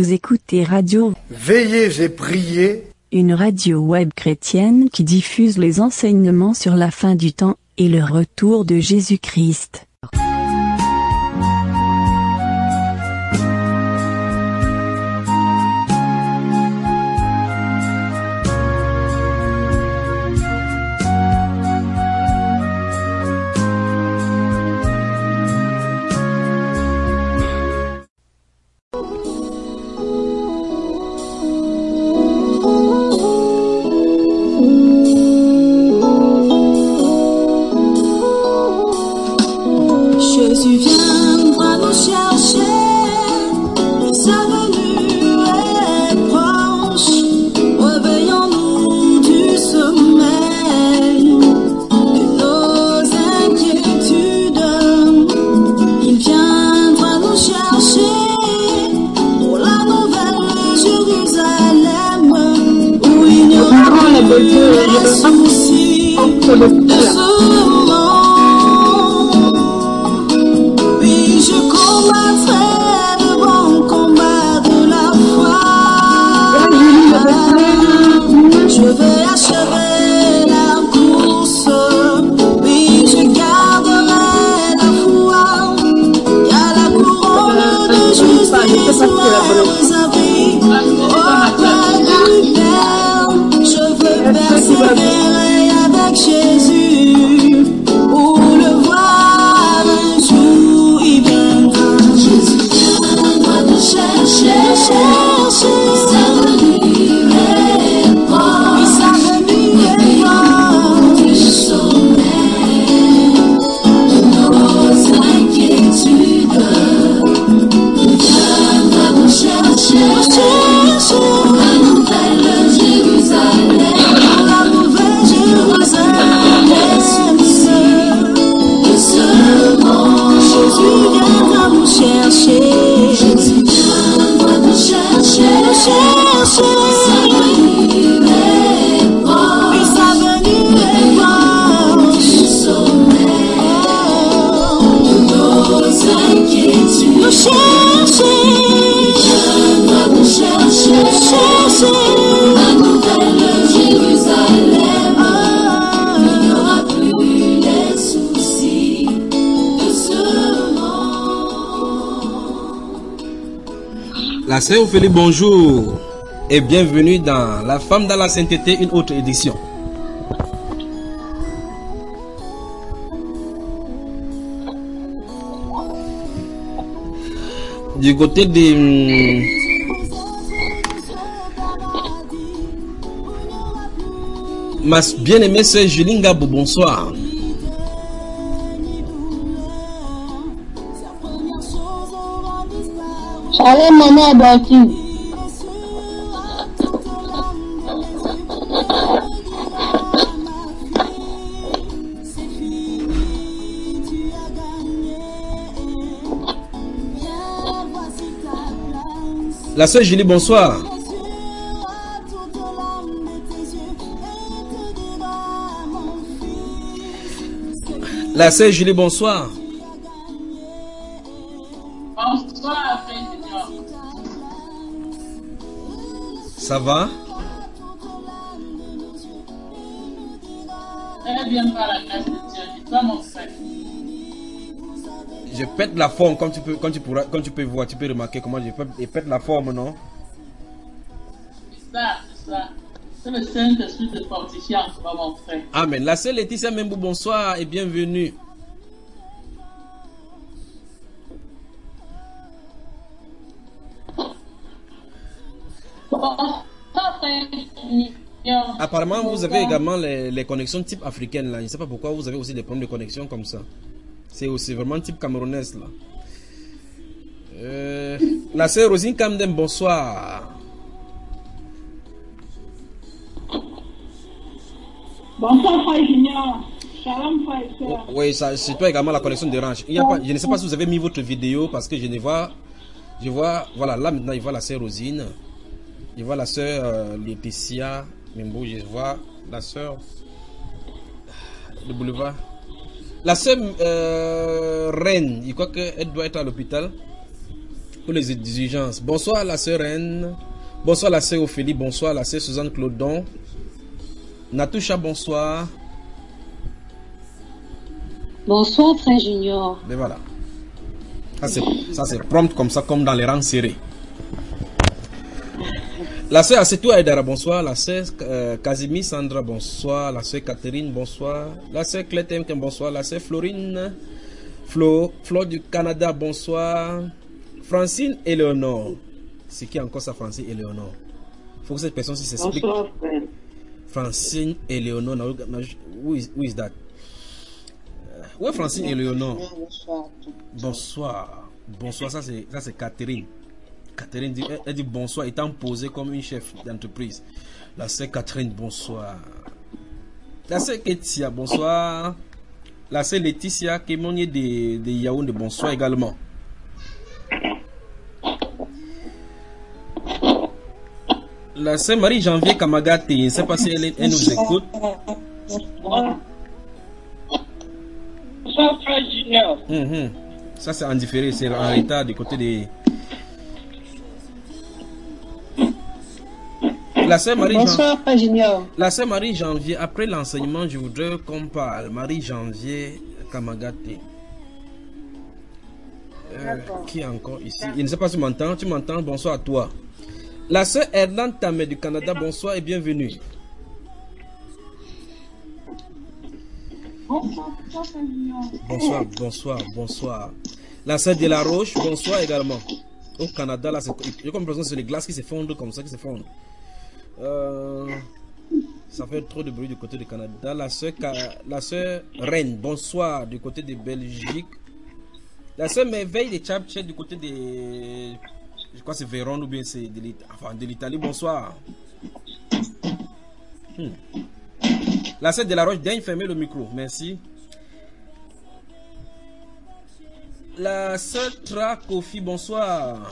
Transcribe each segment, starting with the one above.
Vous écoutez Radio Veillez et priez, une radio web chrétienne qui diffuse les enseignements sur la fin du temps et le retour de Jésus-Christ. La sœur Ophélie, bonjour et bienvenue dans La Femme dans la Sainteté, une autre édition. Du côté de ma bien-aimée sœur Juline Gabou, bonsoir. La sœur Julie, bonsoir. La sœur Julie, bonsoir. Bonsoir, Seigneur. Ça va? Très bien par la grâce de Dieu. Et toi, mon frère? Je pète la forme, comme tu peux voir, tu peux remarquer comment je pète la forme, non? C'est ça. C'est le Saint-Esprit de fortifier en toi, mon frère. Amen. La sœur Laetitia Membou, bonsoir et bienvenue. Apparemment, vous avez également les connexions type africaines là. Je ne sais pas pourquoi vous avez aussi des problèmes de connexion comme ça. C'est aussi vraiment type camerounaise là. La sœur Rosine Kamden, bonsoir. Bonsoir, frère Junior. Shalom, frère et sœur. Oui, c'est toi également la connexion dérange. Je ne sais pas si vous avez mis votre vidéo parce que je ne vois. Voilà, là maintenant, je vois la sœur Rosine. Je vois la sœur Laetitia Membo. Je vois la sœur de Boulevard. La sœur Reine, je crois qu'elle doit être à l'hôpital. pour les exigences. Bonsoir la sœur Reine. Bonsoir la sœur Ophélie. Bonsoir la sœur Suzanne Claudon. Natoucha, bonsoir. Bonsoir, frère Junior. Mais voilà. Ça c'est prompt comme ça, comme dans les rangs serrés. La sœur Assetou Aïdara, bonsoir. La sœur Kazimi Sandra, bonsoir. La sœur Catherine, bonsoir. La sœur Clétem, bonsoir. La sœur Florine, Flo du Canada, bonsoir. Francine Éléonore. C'est qui encore ça, Francine Éléonore? Il faut que cette personne s'explique. Bonsoir, frère. Francine Éléonore. Who is that? Où est Francine Éléonore? Bonsoir. Bonsoir, ça c'est Catherine. Catherine dit, elle dit bonsoir, étant posée comme une chef d'entreprise. La sœur Catherine, bonsoir. La sœur Ketia, bonsoir. La sœur Laetitia, Kémonier de Yaoundé, bonsoir également. La sœur Marie-Janvier Kamagate, je ne sais pas si elle nous écoute. Bonsoir, frère Junior. Ça c'est en différé, c'est en retard du côté des... La sœur Marie-Janvier, après l'enseignement, je voudrais qu'on parle. Marie-Janvier Kamagate. Qui est encore ici? Je ne sais pas si tu m'entends. Tu m'entends? Bonsoir à toi. La sœur Erland Tamé du Canada, bonsoir et bienvenue. Bonsoir, bonsoir, bonsoir. La sœur de la Roche, bonsoir également. Au Canada, là, j'ai comme l'impression que c'est les glaces qui s'effondrent comme ça, qui s'effondrent. Ça fait trop de bruit du côté du Canada. La sœur Reine, bonsoir du côté de Belgique. La sœur Merveille de Tchapchet du côté de... Je crois que c'est Vérone ou bien c'est de l'Italie. Bonsoir. La sœur de la Roche, daigne fermer le micro. Merci. La sœur Trakofi, bonsoir.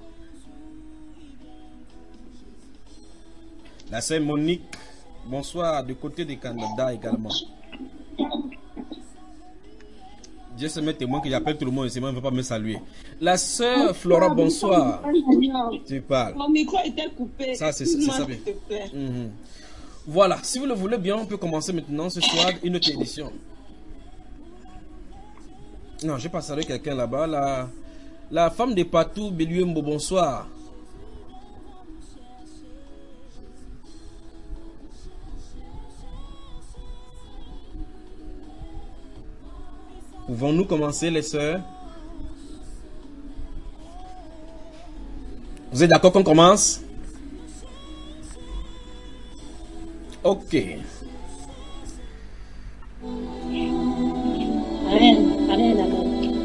La sœur Monique, bonsoir, du côté du Canada également. Dieu se met témoin que j'appelle tout le monde et c'est moi, il ne veut pas me saluer. La sœur Flora, bonsoir. Tu parles. Mon micro était coupé. Ça, c'est ça bien. Voilà, si vous le voulez bien, on peut commencer maintenant ce soir une autre édition. Non, je vais pas saluer quelqu'un là-bas. La femme de Patou, Béluembo, bonsoir. Pouvons-nous commencer, les sœurs? Vous êtes d'accord qu'on commence? Ok. Allez, d'abord.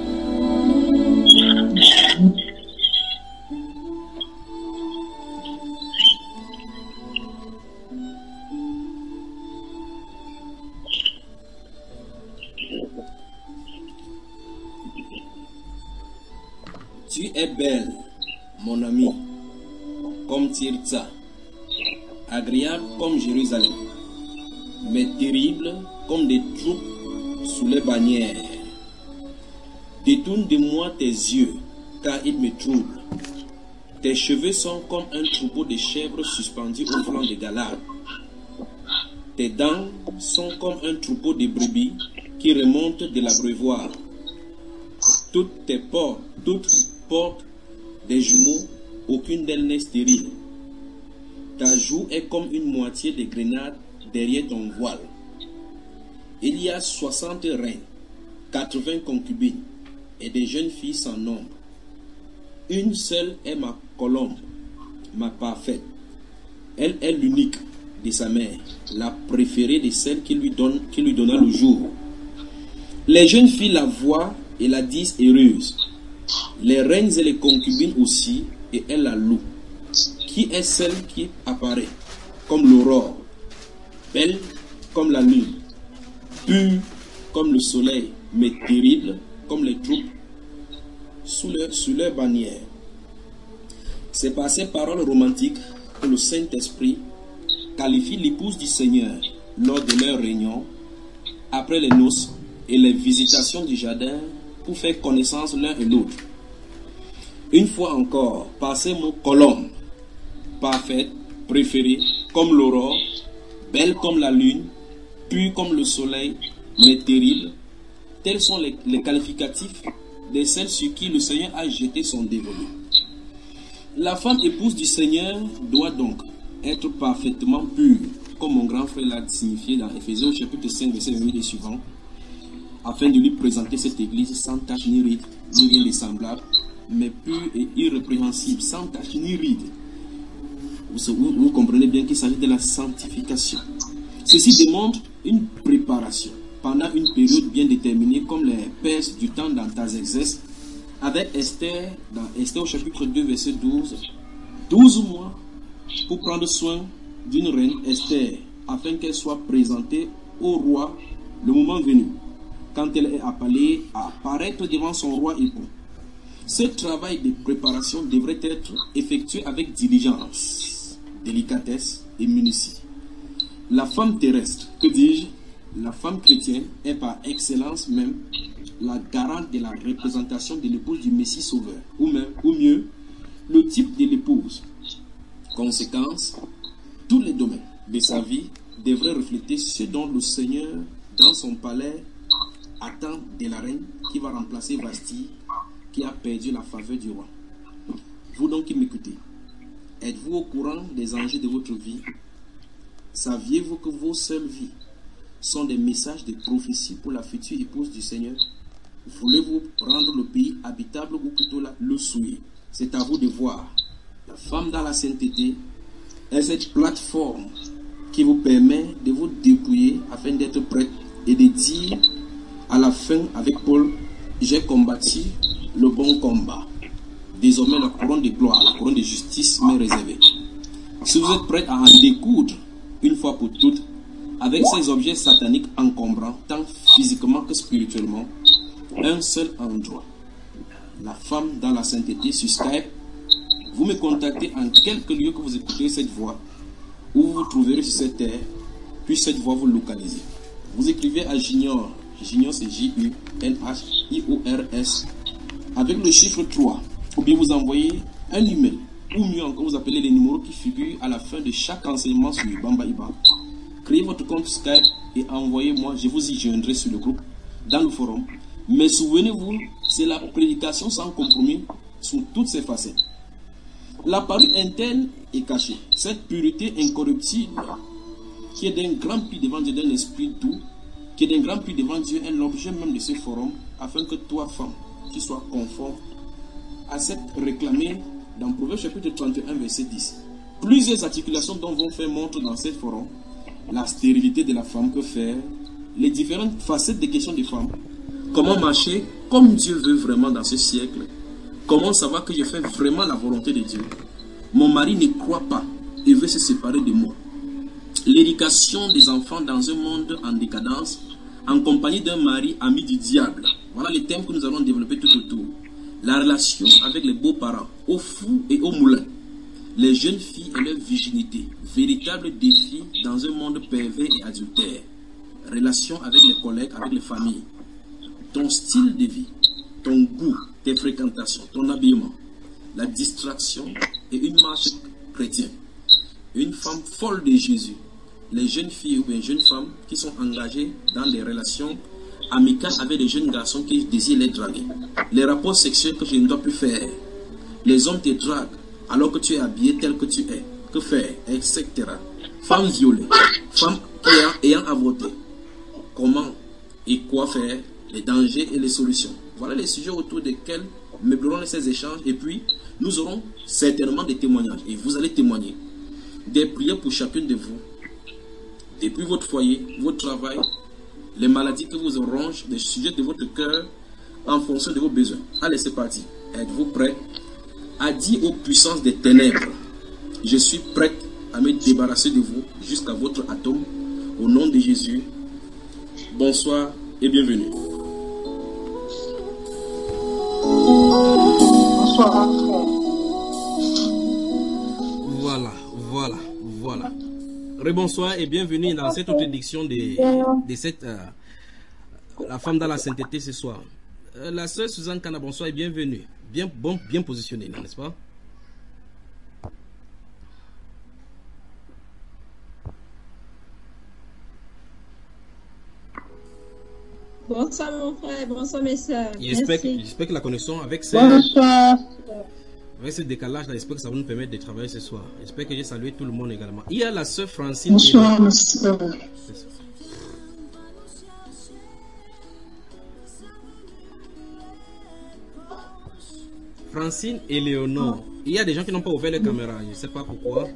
Tu es belle, mon ami, comme Tirza, agréable comme Jérusalem, mais terrible comme des troupes sous les bannières. Détourne de moi tes yeux, car ils me troublent. Tes cheveux sont comme un troupeau de chèvres suspendus au flanc de Galade. Tes dents sont comme un troupeau de brebis qui remontent de l'abreuvoir. Toutes portent des jumeaux, aucune d'elles n'est stérile. Ta joue est comme une moitié de grenade derrière ton voile. Il y a 60 reines, 80 concubines et des jeunes filles sans nombre. Une seule est ma colombe, ma parfaite. Elle est l'unique de sa mère, la préférée de celle qui lui donna le jour. Les jeunes filles la voient et la disent heureuse. Les reines et les concubines aussi, et elles la louent. Qui est celle qui apparaît comme l'aurore, belle comme la lune, pure comme le soleil, mais terrible comme les troupes sous leur bannière. C'est par ces paroles romantiques que le Saint-Esprit qualifie l'épouse du Seigneur lors de leur réunion, après les noces et les visitations du jardin pour faire connaissance l'un et l'autre. Une fois encore, par ces mots, colombe, parfaite, préférée, comme l'aurore, belle comme la lune, pure comme le soleil, mais terrible. Tels sont les qualificatifs de celles sur qui le Seigneur a jeté son dévolu. La femme épouse du Seigneur doit donc être parfaitement pure, comme mon grand frère l'a signifié dans Éphésiens chapitre 5, verset 28 et suivant, afin de lui présenter cette église sans tache ni ride, ni rien de semblable, mais pure et irrépréhensible, sans tache ni ride. Vous comprenez bien qu'il s'agit de la sanctification. Ceci demande une préparation pendant une période bien déterminée, comme les Perses du temps d'Artaxerxès, avec Esther, dans Esther au chapitre 2, verset 12, 12 mois pour prendre soin d'une reine, Esther, afin qu'elle soit présentée au roi le moment venu, quand elle est appelée à apparaître devant son roi époux. Ce travail de préparation devrait être effectué avec diligence, délicatesse et minutie. La femme terrestre, que dis-je, la femme chrétienne est par excellence même la garante de la représentation de l'épouse du Messie Sauveur, ou mieux, le type de l'épouse. Conséquence, tous les domaines de sa vie devraient refléter ce dont le Seigneur, dans son palais, attend de la reine qui va remplacer Vasti, qui a perdu la faveur du roi. Vous donc qui m'écoutez, êtes-vous au courant des enjeux de votre vie? Saviez-vous que vos seules vies sont des messages de prophétie pour la future épouse du Seigneur? Voulez-vous rendre le pays habitable ou plutôt le souiller? C'est à vous de voir. La femme dans la sainteté est cette plateforme qui vous permet de vous dépouiller afin d'être prête et de dire à la fin avec Paul, j'ai combattu le bon combat. Désormais la couronne de gloire, la couronne de justice m'est réservée. Si vous êtes prête à en découdre une fois pour toutes avec ces objets sataniques encombrants, tant physiquement que spirituellement, un seul endroit. La femme dans la sainteté sur Skype. Vous me contactez en quelque lieu que vous écoutez cette voix, où vous vous trouverez sur cette terre, puis cette voix vous localisez. Vous écrivez à Junior, Junior c'est J-U-N-H-I-O-R-S, avec le chiffre 3, ou bien vous envoyez un email, ou mieux encore vous appelez les numéros qui figurent à la fin de chaque enseignement sur Bamba Iba. Créez votre compte Skype et envoyez-moi, je vous y joindrai sur le groupe, dans le forum. Mais souvenez-vous, c'est la prédication sans compromis sous toutes ses facettes. La parure interne est cachée. Cette pureté incorruptible, qui est d'un grand prix devant Dieu, d'un esprit doux, qui est d'un grand prix devant Dieu, est l'objet même de ce forum, afin que toi, femme, tu sois conforme à cette réclamée dans Proverbe chapitre 31, verset 10. Plusieurs articulations dont vont faire montre dans ce forum la stérilité de la femme, que faire, les différentes facettes des questions des femmes, comment marcher comme Dieu veut vraiment dans ce siècle, comment savoir que je fais vraiment la volonté de Dieu. Mon mari ne croit pas et veut se séparer de moi. L'éducation des enfants dans un monde en décadence, en compagnie d'un mari ami du diable. Voilà les thèmes que nous allons développer tout autour. La relation avec les beaux-parents, aux fous et aux moulins. Les jeunes filles et leur virginité. Véritable défi dans un monde pervers et adultère. Relation avec les collègues, avec les familles. Ton style de vie, ton goût, tes fréquentations, ton habillement, la distraction et une marche chrétienne. Une femme folle de Jésus. Les jeunes filles ou bien jeunes femmes qui sont engagées dans des relations amicales avec des jeunes garçons qui désirent les draguer. Les rapports sexuels que je ne dois plus faire. Les hommes te draguent alors que tu es habillé tel que tu es. Que faire, etc. Femmes violées, femmes ayant avorté. Comment et quoi faire, les dangers et les solutions. Voilà les sujets autour desquels meublerons ces échanges. Et puis, nous aurons certainement des témoignages. Et vous allez témoigner. Des prières pour chacune de vous. Depuis votre foyer, votre travail, les maladies que vous rongent, les sujets de votre cœur, en fonction de vos besoins. Allez, c'est parti. Êtes-vous prêts à dire aux puissances des ténèbres, je suis prête à me débarrasser de vous jusqu'à votre atome. Au nom de Jésus, bonsoir et bienvenue. Bonsoir. Voilà. Rebonsoir et bienvenue dans cette autre édition de cette la femme dans la sainteté ce soir. La sœur Suzanne Kana, bonsoir et bienvenue. Bien positionnée, n'est-ce pas? Bonsoir mon frère, bonsoir mes soeurs. J'espère que la connexion avec ce décalage là, j'espère que ça va nous permettre de travailler ce soir. J'espère que j'ai salué tout le monde également. Il y a la sœur Francine. Bonsoir, monsieur. Francine et Léonore. Il y a des gens qui n'ont pas ouvert les caméras. Je ne sais pas pourquoi.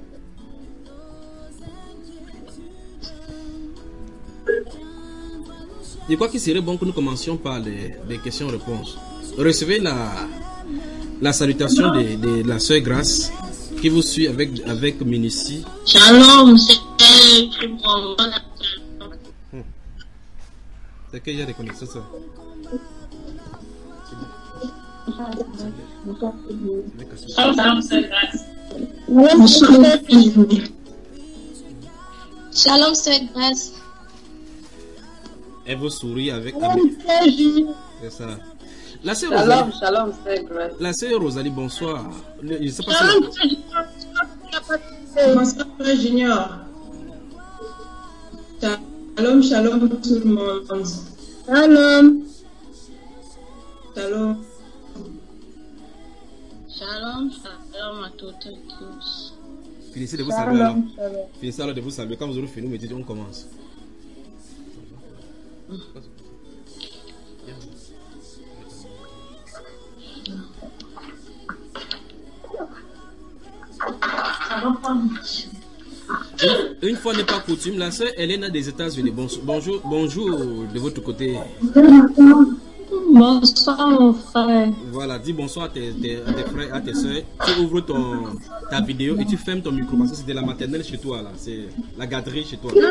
Je crois qu'il serait bon que nous commencions par les questions-réponses. Recevez la salutation de la sœur Grâce qui vous suit avec minutie. Shalom, c'est qu'il y a des connexions, ça. Shalom, c'est grâce. Shalom, c'est grâce. Elle vous sourit avec... C'est ça. La sœur Shalom, Rosalie, shalom, c'est grâce. la sœur Rosalie, bonsoir. Je sais pas Shalom, si... Bonsoir frère Junior. Shalom, shalom tout le monde. Shalom. Shalom. Shalom, shalom à toutes et tous. Finissez de vous saluer alors. Finissez alors de vous saluer. Quand vous aurez fini, vous me dites on commence. Une fois n'est pas coutume, la sœur Hélène des États-Unis. Bonjour de votre côté. Bonsoir mon frère. Voilà, dis bonsoir à tes frères, à tes soeurs. Tu ouvres ta vidéo et tu fermes ton micro parce que c'est de la maternelle chez toi là. C'est la garderie chez toi.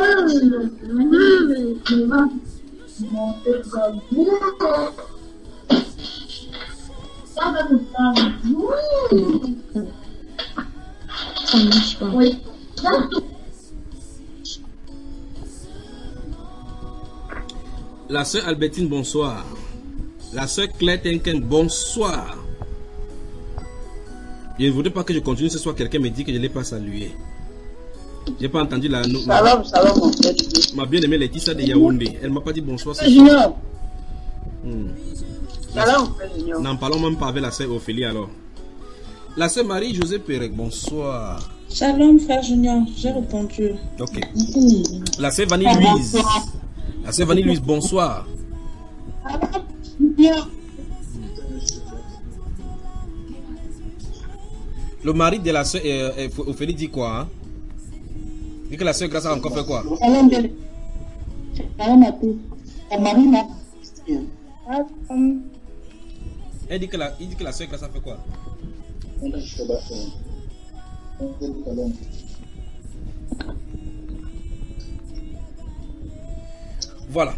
La sœur Albertine, bonsoir. La sœur Claire Tenken, bonsoir. Je ne voudrais pas que je continue ce soir. Quelqu'un me dit que je ne l'ai pas salué. Je n'ai pas entendu la... Shalom, shalom, mon frère. Ma bien-aimée Laetitia de Yaoundé. Elle ne m'a pas dit bonsoir. Junior. Shalom, frère Junior. N'en parlons même pas avec la sœur Ophélie alors. La sœur Marie-Josée Pérec, bonsoir. Shalom, frère Junior. J'ai répondu. Ok. La sœur Vanille Louise. La sœur Vanille Louise, bonsoir. Le mari de la sœur Ophélie dit quoi, hein? Dit que la sœur Grâce a encore fait quoi? Shalom à tous. Marina. Il dit que la sœur Grâce a fait quoi? Voilà.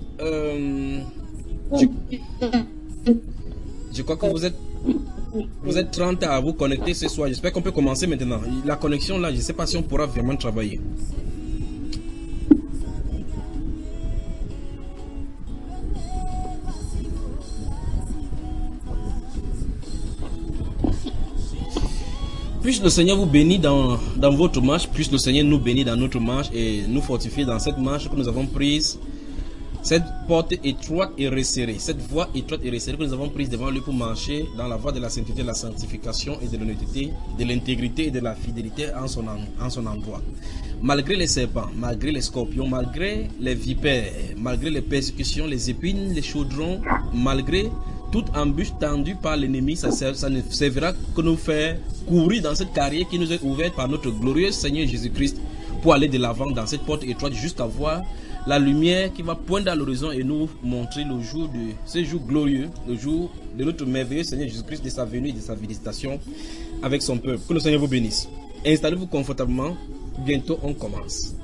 Je crois que vous êtes 30 à vous connecter ce soir. J'espère qu'on peut commencer maintenant. La connexion là, je ne sais pas si on pourra vraiment travailler. Puisse le Seigneur vous bénir dans votre marche, puisse le Seigneur nous bénir dans notre marche et nous fortifier dans cette marche que nous avons prise. Cette porte étroite et resserrée, cette voie étroite et resserrée que nous avons prise devant lui pour marcher dans la voie de la sainteté, de la sanctification et de l'honnêteté, de l'intégrité et de la fidélité en son endroit. Malgré les serpents, malgré les scorpions, malgré les vipères, malgré les persécutions, les épines, les chaudrons, malgré toute embûche tendue par l'ennemi, ça ne servira que nous faire courir dans cette carrière qui nous est ouverte par notre glorieux Seigneur Jésus-Christ pour aller de l'avant dans cette porte étroite jusqu'à voir la lumière qui va poindre à l'horizon et nous montrer le jour de ce jour glorieux, le jour de notre merveilleux Seigneur Jésus-Christ, de sa venue et de sa visitation avec son peuple. Que le Seigneur vous bénisse. Installez-vous confortablement. Bientôt on commence.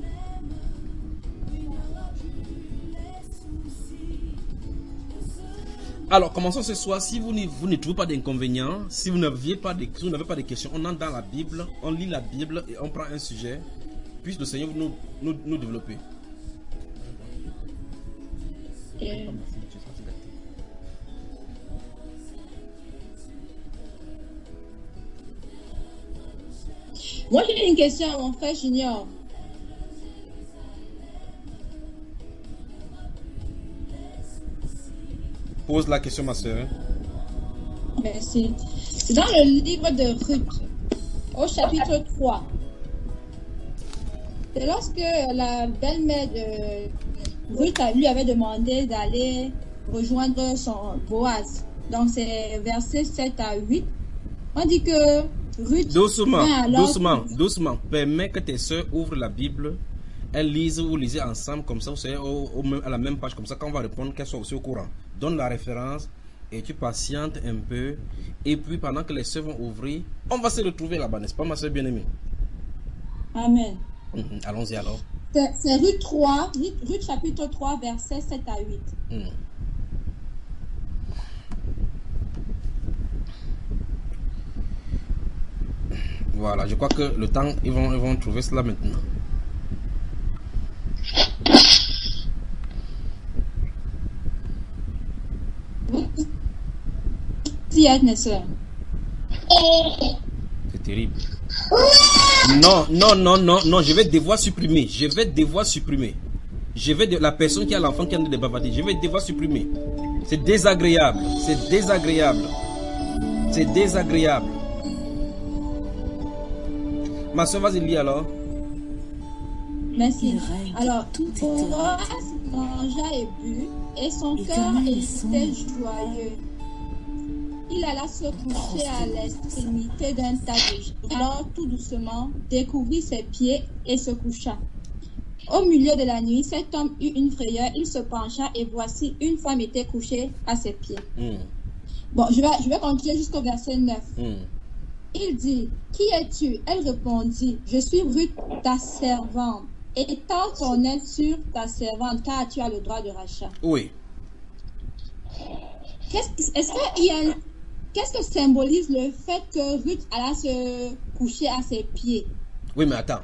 Alors, commençons ce soir. Si vous ne trouvez pas d'inconvénients, si vous n'avez pas de questions, on entre dans la Bible, on lit la Bible et on prend un sujet. Puisse le Seigneur nous développer. Moi, j'ai une question à mon frère Junior. Pose la question, ma soeur. Merci. C'est dans le livre de Ruth, au chapitre 3. C'est lorsque la belle-mère de Ruth lui avait demandé d'aller rejoindre son Boaz. Donc, c'est versets 7 à 8. On dit que Ruth... Doucement. Permets que tes soeurs ouvrent la Bible. Elles lisent, vous lisez ensemble, comme ça, vous savez, à la même page, comme ça, quand on va répondre, qu'elles soient aussi au courant. Donne la référence et tu patientes un peu. Et puis, pendant que les soeurs vont ouvrir, on va se retrouver là-bas, n'est-ce pas, ma soeur bien-aimée? Amen. Allons-y alors. C'est Ruth 3, Ruth chapitre 3, versets 7 à 8. Voilà, je crois que le temps, ils vont trouver cela maintenant. C'est terrible. Non, je vais devoir supprimer. La personne qui a l'enfant qui a des bavarder, je vais devoir supprimer. C'est désagréable. Ma soeur, vas-y, lis alors. Merci. Alors, Boaz mangea et but, et son cœur était joyeux. Il alla se coucher à l'extrémité d'un tas de gens. Alors, tout doucement, découvrit ses pieds et se coucha. Au milieu de la nuit, cet homme eut une frayeur. Il se pencha et voici, une femme était couchée à ses pieds. Bon, je vais continuer jusqu'au verset 9. Il dit, qui es-tu? Elle répondit, je suis Ruth, ta servante. Étends ton aide sur ta servante, car tu as le droit de rachat. Oui. Qu'est-ce que symbolise le fait que Ruth alla se coucher à ses pieds? Oui, mais attends.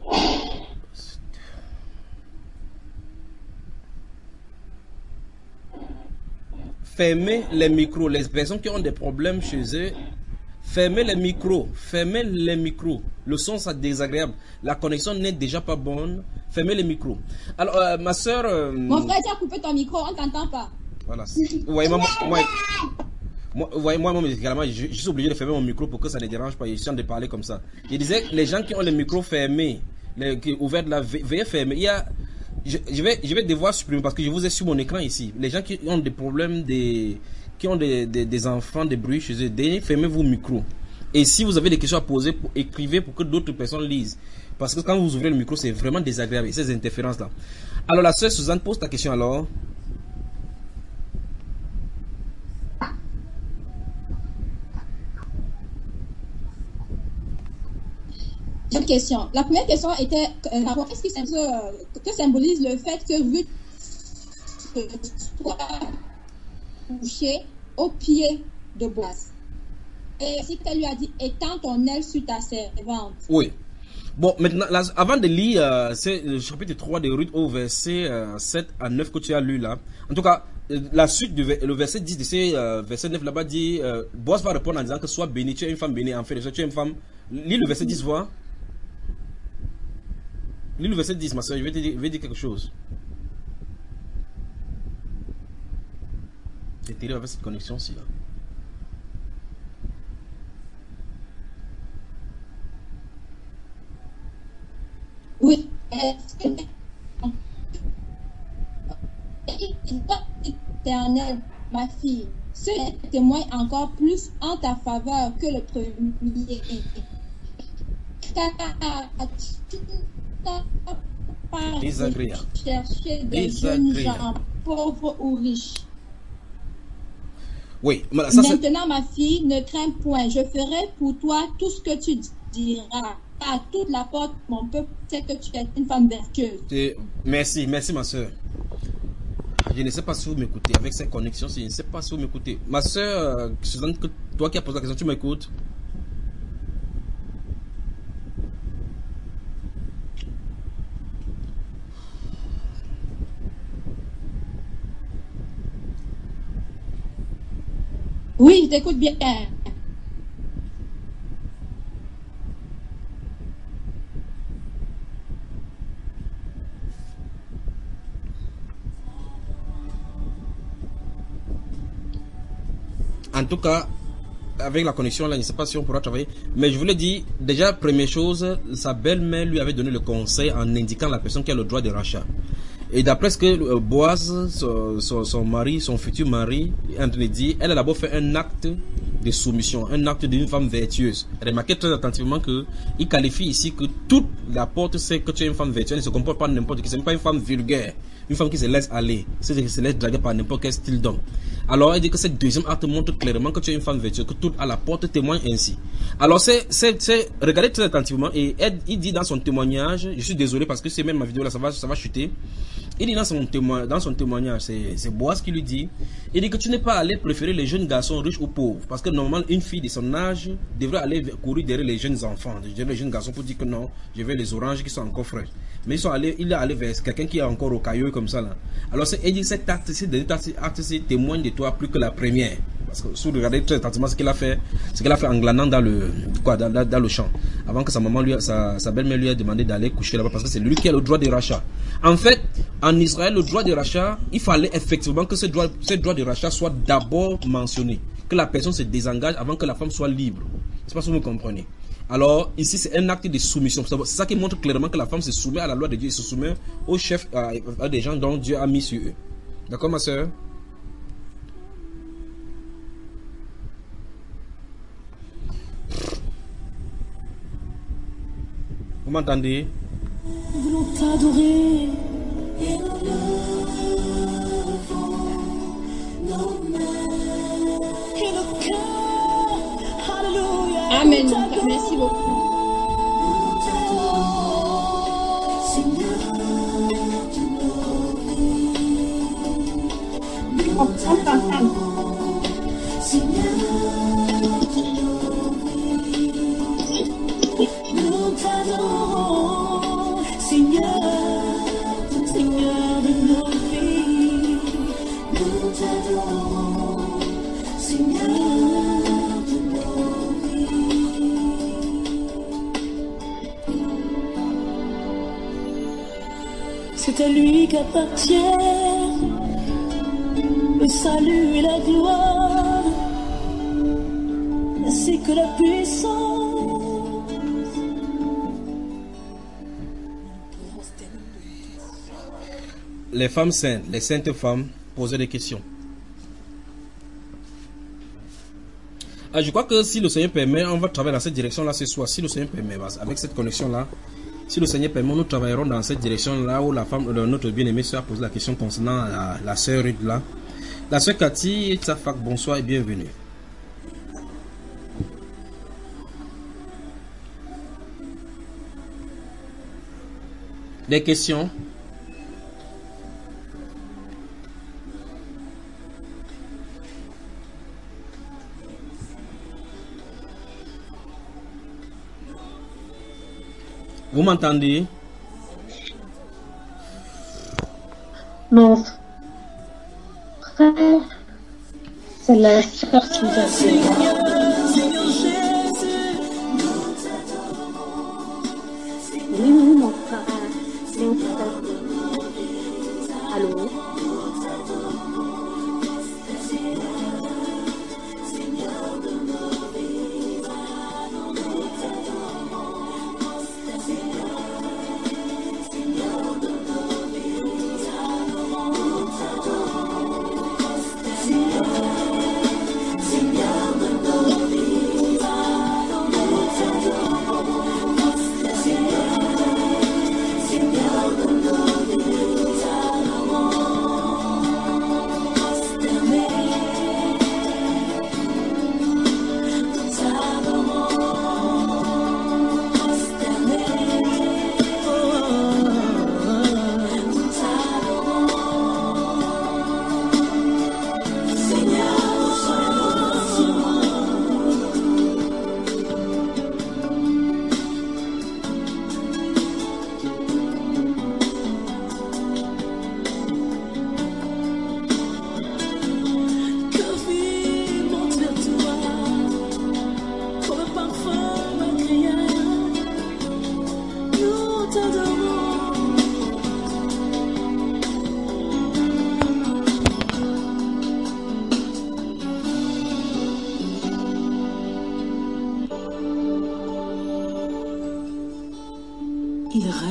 Fermez les micros. Les personnes qui ont des problèmes chez eux, fermez les micros. Le son, c'est désagréable. La connexion n'est déjà pas bonne. Fermez les micros. Alors, ma soeur... Mon frère, tu as coupé ton micro, on ne t'entend pas. Voilà. Moi, également, je suis obligé de fermer mon micro pour que ça ne dérange pas. Je suis en train de parler comme ça. Je disais, les gens qui ont les micros fermés, ouverts là, veuillez fermer. Je vais devoir supprimer parce que je vous ai sur mon écran ici. Les gens qui ont des problèmes, qui ont des enfants, des bruits chez eux, fermez vos micros. Et si vous avez des questions à poser, écrivez pour que d'autres personnes lisent. Parce que quand vous ouvrez le micro, c'est vraiment désagréable, ces interférences-là. Alors, la sœur Suzanne pose ta question alors. Une question. La première question était qu'est-ce que symbolise le fait que Ruth soit couchée au pied de Boaz. Et si qu'elle lui a dit, étends ton aile sur ta servante. Oui. Bon, maintenant, avant de lire c'est le chapitre 3 de Ruth au verset 7 à 9 que tu as lu là. En tout cas, la suite le verset 10 de ces verset 9 là-bas dit, Boaz va répondre en disant que sois béni, tu es une femme bénie. En fait, tu es une femme. Lis le verset 10, vois. Lis le verset 10, ma soeur, je vais dire quelque chose. C'est terrible avec cette connexion-ci là. Oui. Éternel, ma fille, ce témoigne encore plus en ta faveur que le premier. Désagréable. Chercher des jeunes gens pauvres ou riches. Oui, ça, maintenant, ma fille, ne crains point. Je ferai pour toi tout ce que tu diras. À toute la porte, mon peuple sait que tu es une femme vertueuse. Merci, ma soeur. Je ne sais pas si vous m'écoutez. Avec cette connexion, je ne sais pas si vous m'écoutez. Ma soeur, Suzanne, toi qui as posé la question, tu m'écoutes? Oui, je t'écoute bien. En tout cas, avec la connexion là, je ne sais pas si on pourra travailler. Mais je voulais dire, déjà, première chose, sa belle-mère lui avait donné le conseil en indiquant la personne qui a le droit de rachat. Et d'après ce que Boaz, son mari, son futur mari, est en train de dire, elle a d'abord fait un acte de soumission, un acte d'une femme vertueuse. Remarquez très attentivement que il qualifie ici que toute la porte sait que tu es une femme vertueuse, elle ne se comporte pas n'importe qui, c'est pas une femme vulgaire, une femme qui se laisse aller, qui se laisse draguer par n'importe quel style d'homme. Alors il dit que ce deuxième acte montre clairement que tu es une femme vertueuse, que toute à la porte témoigne ainsi. Alors regardez très attentivement, et il dit dans son témoignage, je suis désolé parce que c'est même ma vidéo là, ça va chuter. Il dit dans son témoignage, c'est Boaz qui lui dit, il dit que tu n'es pas allé préférer les jeunes garçons riches ou pauvres, parce que normalement une fille de son âge devrait aller courir derrière les jeunes enfants, derrière les jeunes garçons pour dire que non, je veux les oranges qui sont encore fraîches. Mais il est allé vers quelqu'un qui est encore au caillou comme ça là. Alors il dit cet acte témoigne de toi plus que la première. Parce que si vous regardez très attentivement ce qu'elle a fait en glanant dans le champ, avant que sa belle-mère lui ait demandé d'aller coucher là-bas, parce que c'est lui qui a le droit de rachat. En fait, en Israël, le droit de rachat, il fallait effectivement que ce droit de rachat soit d'abord mentionné, que la personne se désengage avant que la femme soit libre. Je ne sais pas si vous me comprenez. Alors, ici, c'est un acte de soumission. C'est ça qui montre clairement que la femme se soumet à la loi de Dieu, et se soumet au chef, à des gens dont Dieu a mis sur eux. D'accord, ma soeur? Vous m'entendez? Nous voulons t'adorer. Et nos cœurs, alléluia. Amen. Merci beaucoup. C'est à lui qu'appartient le salut et la gloire, ainsi que la puissance. Les femmes saintes, les saintes femmes posaient des questions. Je crois que si le Seigneur permet, on va travailler dans cette direction-là ce soir. Si le Seigneur permet, avec cette connexion-là, si le Seigneur permet, nous travaillerons dans cette direction-là où la femme, notre bien-aimée soeur a posé la question concernant la sœur Ruth là. La sœur Cathy, Tsafak, bonsoir et bienvenue. Des questions? Vous m'entendez? Non. Frère, c'est la sœur qui nous a fait. Oui, mon frère. Allô?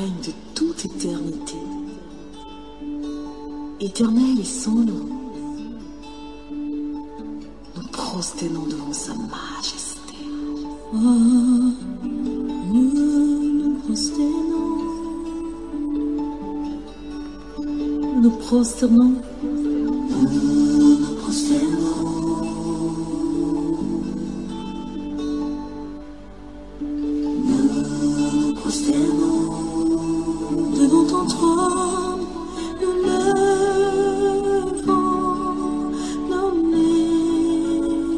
règne de toute éternité. Éternel est son nom. Nous prosternons devant sa majesté. Nous prosternons. Nous prosternons. Nous prosternons. Nous prosternons devant ton trône. Nous levons nos mains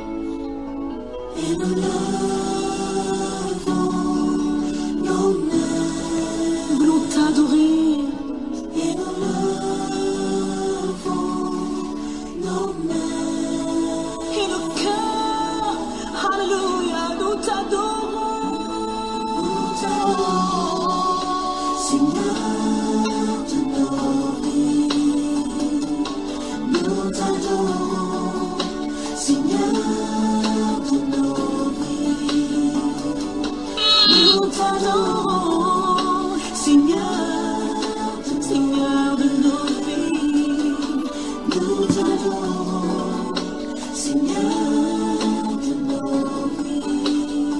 et nous levons nos mains. Nous voulons t'adorer et nous levons nos mains et le cœur. Alléluia, nous t'adorons. Nous t'adorons, Seigneur de nos vies. Nous t'adorons, Seigneur de nos vies. Nous t'adorons, Seigneur de nos vies. Nous t'adorons, Seigneur de nos vies.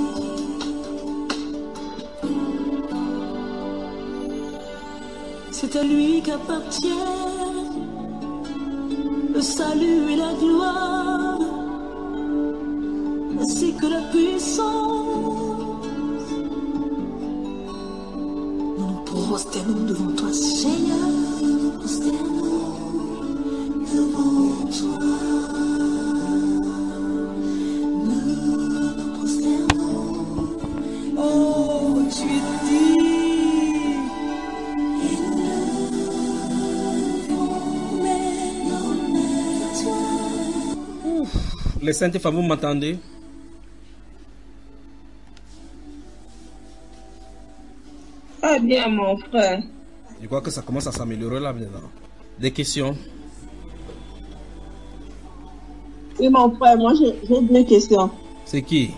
C'est à lui qu'appartiennent le salut et la gloire, ainsi que la puissance. Nous nous prosternons devant toi, Seigneur. Nous nous prosternons devant toi. Nous nous prosternons. Oh, tu es digne. Et nous levons nos mains à toi. Les saintes femmes, vous m'entendez? Très bien, mon frère. Je crois que ça commence à s'améliorer là maintenant. Des questions? Oui, mon frère, moi j'ai deux questions. C'est qui?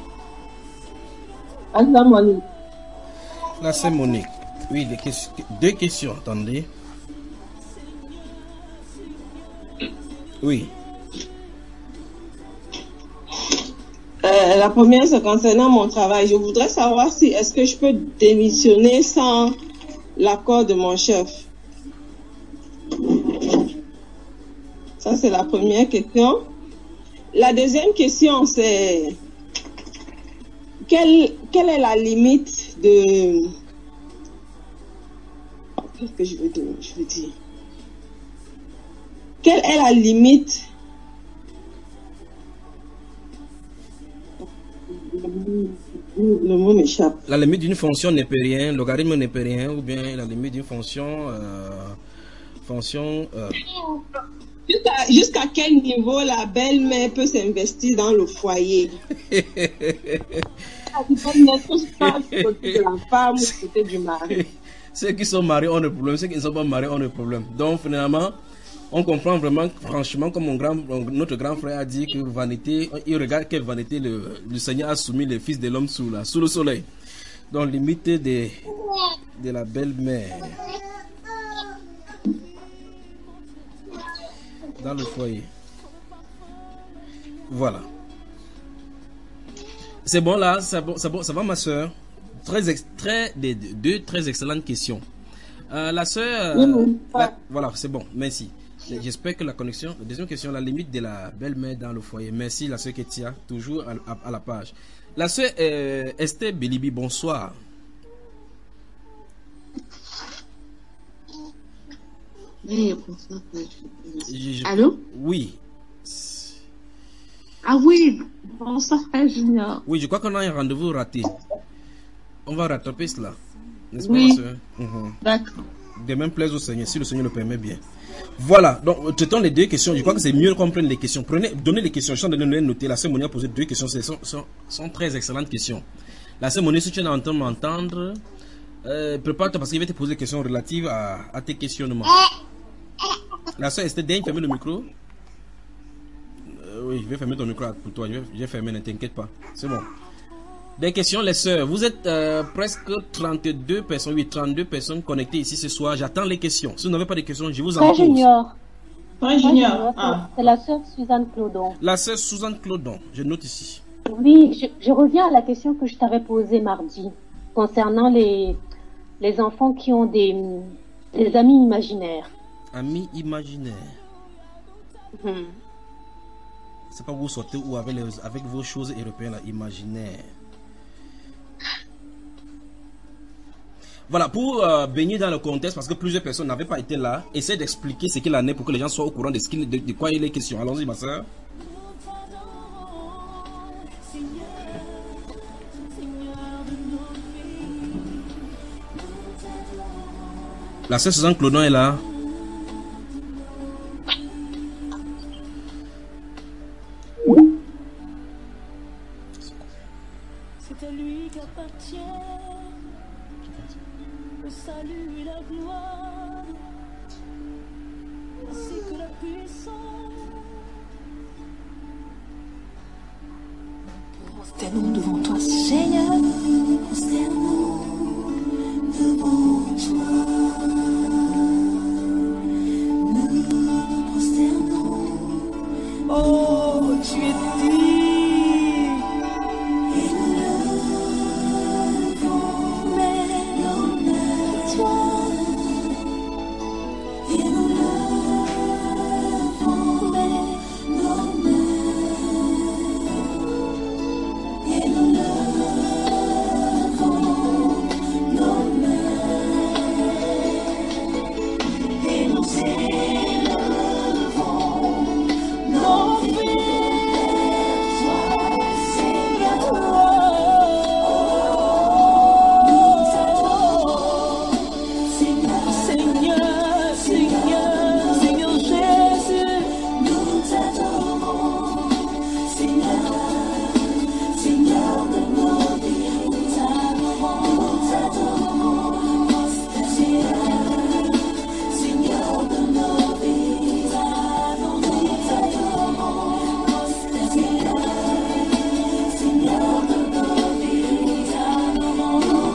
Asla Monique. Là, c'est Monique. Oui, deux questions, attendez. Oui. La première, c'est concernant mon travail. Je voudrais savoir si est-ce que je peux démissionner sans l'accord de mon chef. Ça, c'est la première question. La deuxième question, c'est quelle est la limite de... Qu'est-ce que je veux dire? Quelle est la limite le mot m'échappe. La limite d'une fonction ne peut rien, logarithme ne peut rien, ou bien la limite d'une fonction... Jusqu'à quel niveau la belle-mère peut s'investir dans le foyer? La femme ou côté du mari. Ceux qui sont mariés ont le problème, ceux qui ne sont pas mariés ont le problème. Donc finalement, on comprend vraiment, franchement, comme notre grand frère a dit, que vanité, il regarde quelle vanité le Seigneur a soumis les fils de l'homme sous le soleil. Donc limite de la belle-mère dans le foyer. Voilà. C'est bon là, ça va ma soeur. Deux très excellentes questions. La soeur, voilà, c'est bon, merci. J'espère que la connexion. La deuxième question, la limite de la belle-mère dans le foyer. Merci la soeur Ketia, toujours à la page. La soeur Esther Bilibi, bonsoir. Oui, bonsoir. Allô? Oui. Ah oui, bonsoir frère Junior. Oui, je crois qu'on a un rendez-vous raté. On va rattraper cela. N'est-ce pas, oui. ma soeur? D'accord. De même plaise au Seigneur, si le Seigneur le permet bien. Voilà, donc traitons les deux questions. Je crois que c'est mieux qu'on prenne les questions. Donnez les questions. Je suis en train de les noter. La sœur Monia a posé deux questions. Ce sont très excellentes questions. La sœur Monia, si tu es en train de m'entendre, prépare-toi parce qu'il va te poser des questions relatives à tes questionnements. La sœur Esther, viens fermer le micro. Oui, je vais fermer ton micro pour toi. Je vais fermer, ne t'inquiète pas. C'est bon. Des questions, les sœurs. Vous êtes presque 32 personnes, oui, 32 personnes connectées ici ce soir. J'attends les questions. Si vous n'avez pas de questions, je vous en pose. Junior. Frère Junior. C'est la sœur Suzanne Clodon. La sœur Suzanne Clodon, je note ici. Oui, je reviens à la question que je t'avais posée mardi concernant les enfants qui ont des amis imaginaires. Amis imaginaires. C'est pas vous sortez ou avec vos choses européennes là, imaginaires. Voilà, pour baigner dans le contexte, parce que plusieurs personnes n'avaient pas été là, essayez d'expliquer ce qu'il en est pour que les gens soient au courant de quoi il est question. Allons-y, ma soeur. La sœur Suzanne Clodon est là. C'est à lui qu'appartient le salut et la gloire, ainsi que la puissance. Prosternons devant toi, Seigneur. Prosternons devant toi. Nous prosternons. Oh, tu es digne. Et nous levons l'honneur à toi. Et nous levons l'honneur. Et nous levons l'honneur. Et nous élevons nos vies vers toi, Seigneur. Nous t'adorons, Seigneur, Seigneur, Seigneur Jésus. Nous t'adorons, Seigneur, Seigneur de nos vies. Nous t'adorons, Seigneur, Seigneur de nos vies. Nous t'adorons, Seigneur, Seigneur de nos vies. Nous t'adorons,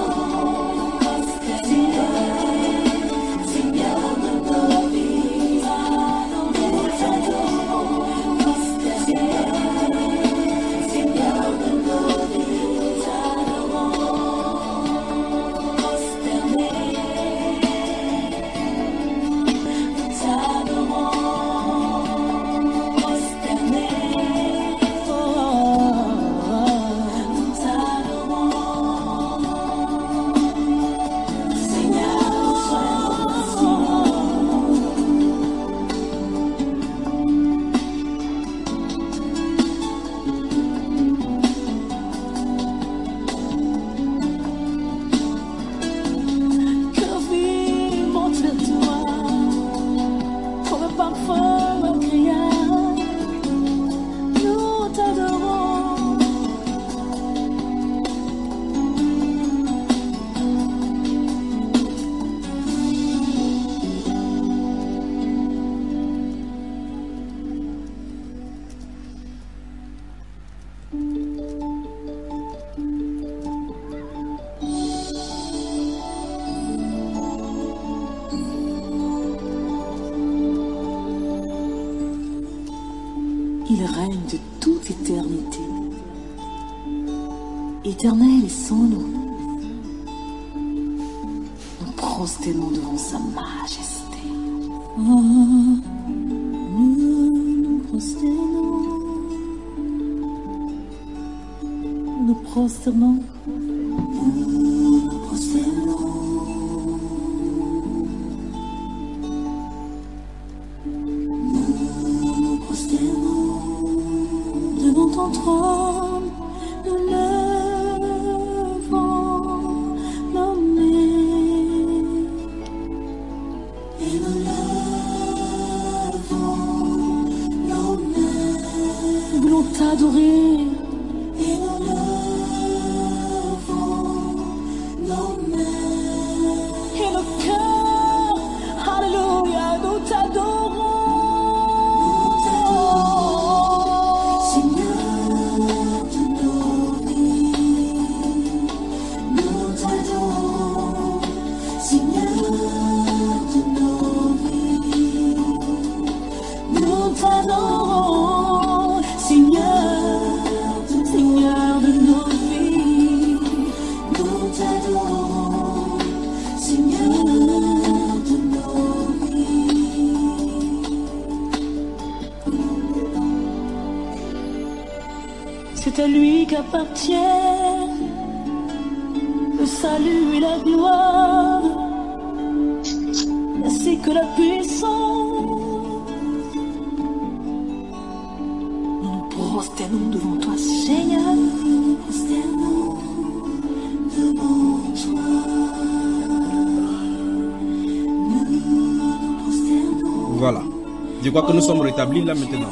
Seigneur, Seigneur de nos vies. Nous t'adorons, Seigneur, Seigneur de nos vies. Nous t'adorons, prosternés. Nous t'adorons, prosternés. Nous t'adorons, Seigneur, que vie monte vers toi, comme un parfum agréable. Nous t'adorons. Il règne de toute éternité. Éternel est son nom. Nous prosternons devant sa majesté. Nous nous prosternons. Nous prosternons. Nous prosternons. Nous prosternons devant ton trône, nous levons nos mains et nous levons nos mains. Nous voulons t'adorer et nous levons nos mains et nos cœurs. Alléluia, nous t'adorons. Seigneur de nos vies. c'est à lui qu'appartient le salut et la gloire, ainsi que la puissance. Nous nous prosternons devant toi, Seigneur. Nous nous prosternons devant toi. Voilà. Je crois que nous sommes rétablis là maintenant.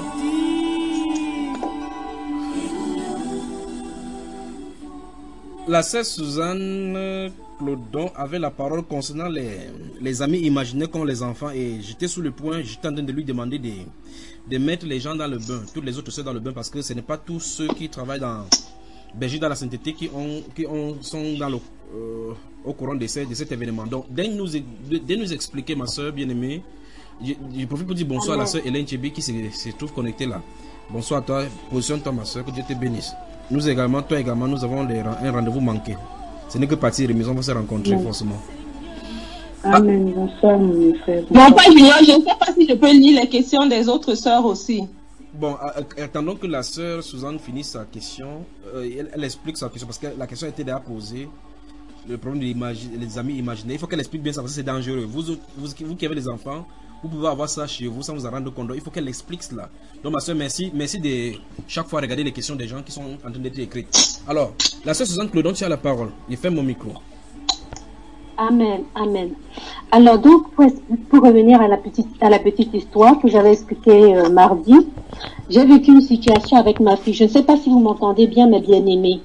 La sœur Suzanne Clodon avait la parole concernant les amis imaginaires qu'ont les enfants, et j'étais sous le point, j'étais en train de lui demander de mettre les gens dans le bain, toutes les autres sœurs dans le bain, parce que ce n'est pas tous ceux qui travaillent dans Berger dans la sainteté qui sont dans au courant de cet événement. Donc, dès nous expliquer, ma soeur bien-aimée, je profite pour dire bonsoir à la soeur Hélène Tchebi qui se trouve connectée là. Bonsoir à toi, positionne-toi ma soeur, que Dieu te bénisse. Nous également, toi également, nous avons un rendez-vous manqué. Ce n'est que partir remise, on va se rencontrer forcément. Amen, bonsoir mon frère. Mon père Junior, je ne sais pas si je peux lire les questions des autres sœurs aussi. Bon, attendons que la sœur Suzanne finisse sa question. Elle explique sa question parce que la question a été déjà posée. Le problème des amis imaginaires. Il faut qu'elle explique bien ça parce que c'est dangereux. Vous qui avez des enfants, vous pouvez avoir ça chez vous sans vous en rendre compte. Il faut qu'elle explique cela. Donc ma soeur, merci de chaque fois regarder les questions des gens qui sont en train d'être écrites. Alors, la soeur Suzanne Clodon, tu as la parole. Je ferme mon micro. Amen, amen. Alors donc, pour revenir à la petite histoire que j'avais expliquée mardi, j'ai vécu une situation avec ma fille. Je ne sais pas si vous m'entendez bien, mes bien-aimés.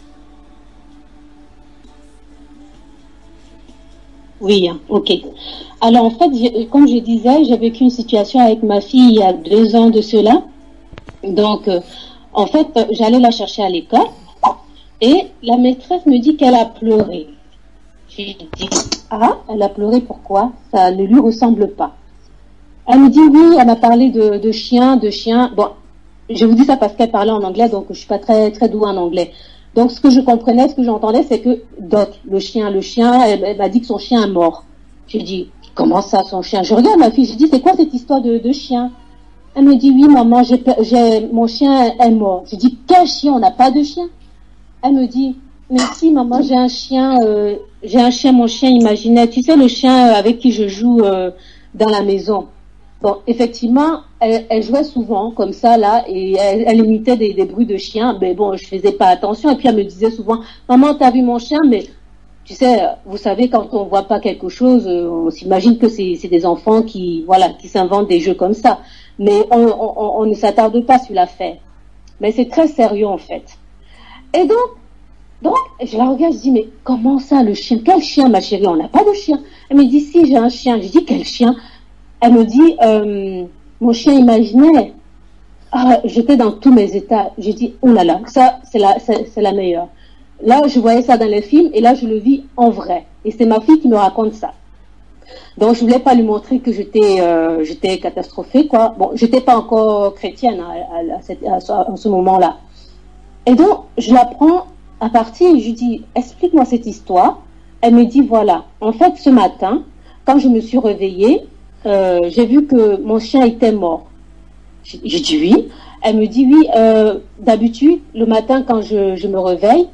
Oui, ok. Alors en fait, comme je disais, j'ai vécu une situation avec ma fille il y a 2 ans de cela. Donc, en fait, j'allais la chercher à l'école et la maîtresse me dit qu'elle a pleuré. J'ai dit, ah, elle a pleuré, pourquoi? Ça ne lui ressemble pas. Elle me dit, oui, elle m'a parlé de chien. Bon, je vous dis ça parce qu'elle parlait en anglais, donc je suis pas très douée en anglais. Donc, ce que je comprenais, ce que j'entendais, c'est que Doc, le chien, elle m'a dit que son chien est mort. J'ai dit, comment ça, son chien? Je regarde ma fille, je dis, c'est quoi cette histoire de chien? Elle me dit, oui, maman, mon chien est mort. Je dis, quel chien? On n'a pas de chien. Elle me dit, mais si, maman, j'ai un chien, mon chien imaginaire. Tu sais, le chien avec qui je joue dans la maison. Bon, effectivement, elle jouait souvent comme ça, là, et elle imitait des bruits de chien. Mais bon, je faisais pas attention. Et puis, elle me disait souvent, maman, t'as vu mon chien? Mais, tu sais, vous savez, quand on voit pas quelque chose, on s'imagine que c'est des enfants qui s'inventent des jeux comme ça. Mais on ne s'attarde pas sur l'affaire. Mais c'est très sérieux, en fait. Et donc, je la regarde, je dis, mais comment ça, le chien? Quel chien, ma chérie? On n'a pas de chien. Elle me dit, si, j'ai un chien. Je dis, quel chien? Elle me dit, mon chien imaginaire. Ah, j'étais dans tous mes états. J'ai dit, oh là là, ça, c'est la meilleure. Là, je voyais ça dans les films et là, je le vis en vrai. Et c'est ma fille qui me raconte ça. Donc, je voulais pas lui montrer que j'étais catastrophée, quoi. Bon, j'étais pas encore chrétienne à ce moment-là. Et donc, je la prends à partir et je lui dis, explique-moi cette histoire. Elle me dit, voilà. En fait, ce matin, quand je me suis réveillée, j'ai vu que mon chien était mort. J'ai dit oui. Elle me dit oui. D'habitude, le matin quand je me réveille,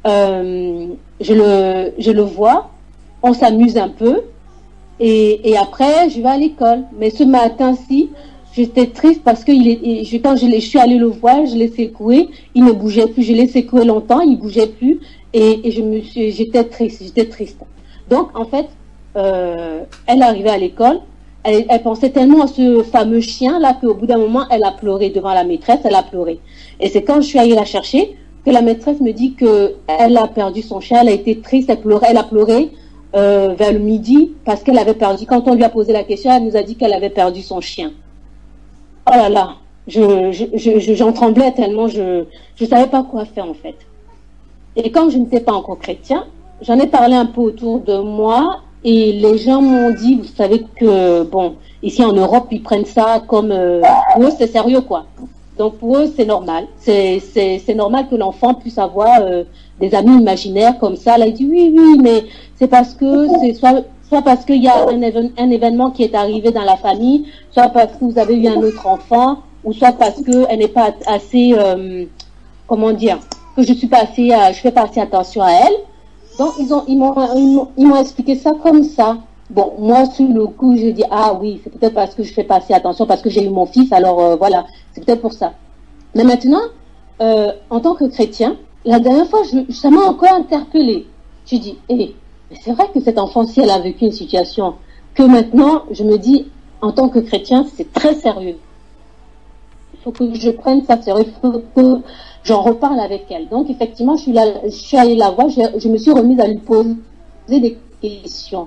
je le vois, on s'amuse un peu et après je vais à l'école. Mais ce matin-ci, j'étais triste parce que quand je suis allée le voir, je l'ai secoué, il ne bougeait plus. Je l'ai secoué longtemps, il bougeait plus et j'étais triste. Donc en fait, elle arrivait à l'école. Elle pensait tellement à ce fameux chien-là qu'au bout d'un moment, elle a pleuré devant la maîtresse, elle a pleuré. Et c'est quand je suis allée la chercher que la maîtresse me dit qu'elle a perdu son chien, elle a été triste, elle a pleuré vers le midi parce qu'elle avait perdu. Quand on lui a posé la question, elle nous a dit qu'elle avait perdu son chien. Oh là là, j'en tremblais tellement, je savais pas quoi faire en fait. Et comme je n'étais pas encore chrétien, j'en ai parlé un peu autour de moi. Et les gens m'ont dit, vous savez que, bon, ici en Europe, ils prennent ça comme, pour eux, c'est sérieux, quoi. Donc, pour eux, c'est normal. C'est normal que l'enfant puisse avoir des amis imaginaires comme ça. Là, il dit, oui, mais c'est parce que, c'est soit parce qu'il y a un événement qui est arrivé dans la famille, soit parce que vous avez eu un autre enfant, ou soit parce qu'elle n'est pas assez, comment dire, que je fais pas assez attention à elle. Donc ils m'ont expliqué ça comme ça. Bon, moi sur le coup, je dis ah oui, c'est peut-être parce que je fais pas assez attention, parce que j'ai eu mon fils, alors voilà, c'est peut-être pour ça. Mais maintenant, en tant que chrétien, la dernière fois, ça m'a encore interpellée. Je dis, mais c'est vrai que cet enfant, si elle a vécu une situation que maintenant, je me dis, en tant que chrétien, c'est très sérieux. Il faut que je prenne ça sérieux, il faut que j'en reparle avec elle. Donc, effectivement, je suis allée la voir, je me suis remise à lui poser des questions.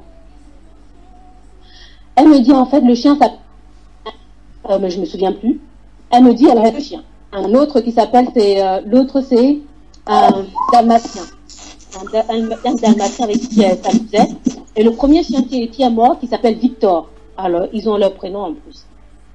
Elle me dit, en fait, le chien s'appelle... mais je me souviens plus. Elle me dit, elle a deux chiens. Un autre qui s'appelle, l'autre c'est un dalmatien. Un dalmatien avec qui elle s'amusait. Et le premier chien qui est mort, qui s'appelle Victor. Alors, ils ont leur prénom en plus.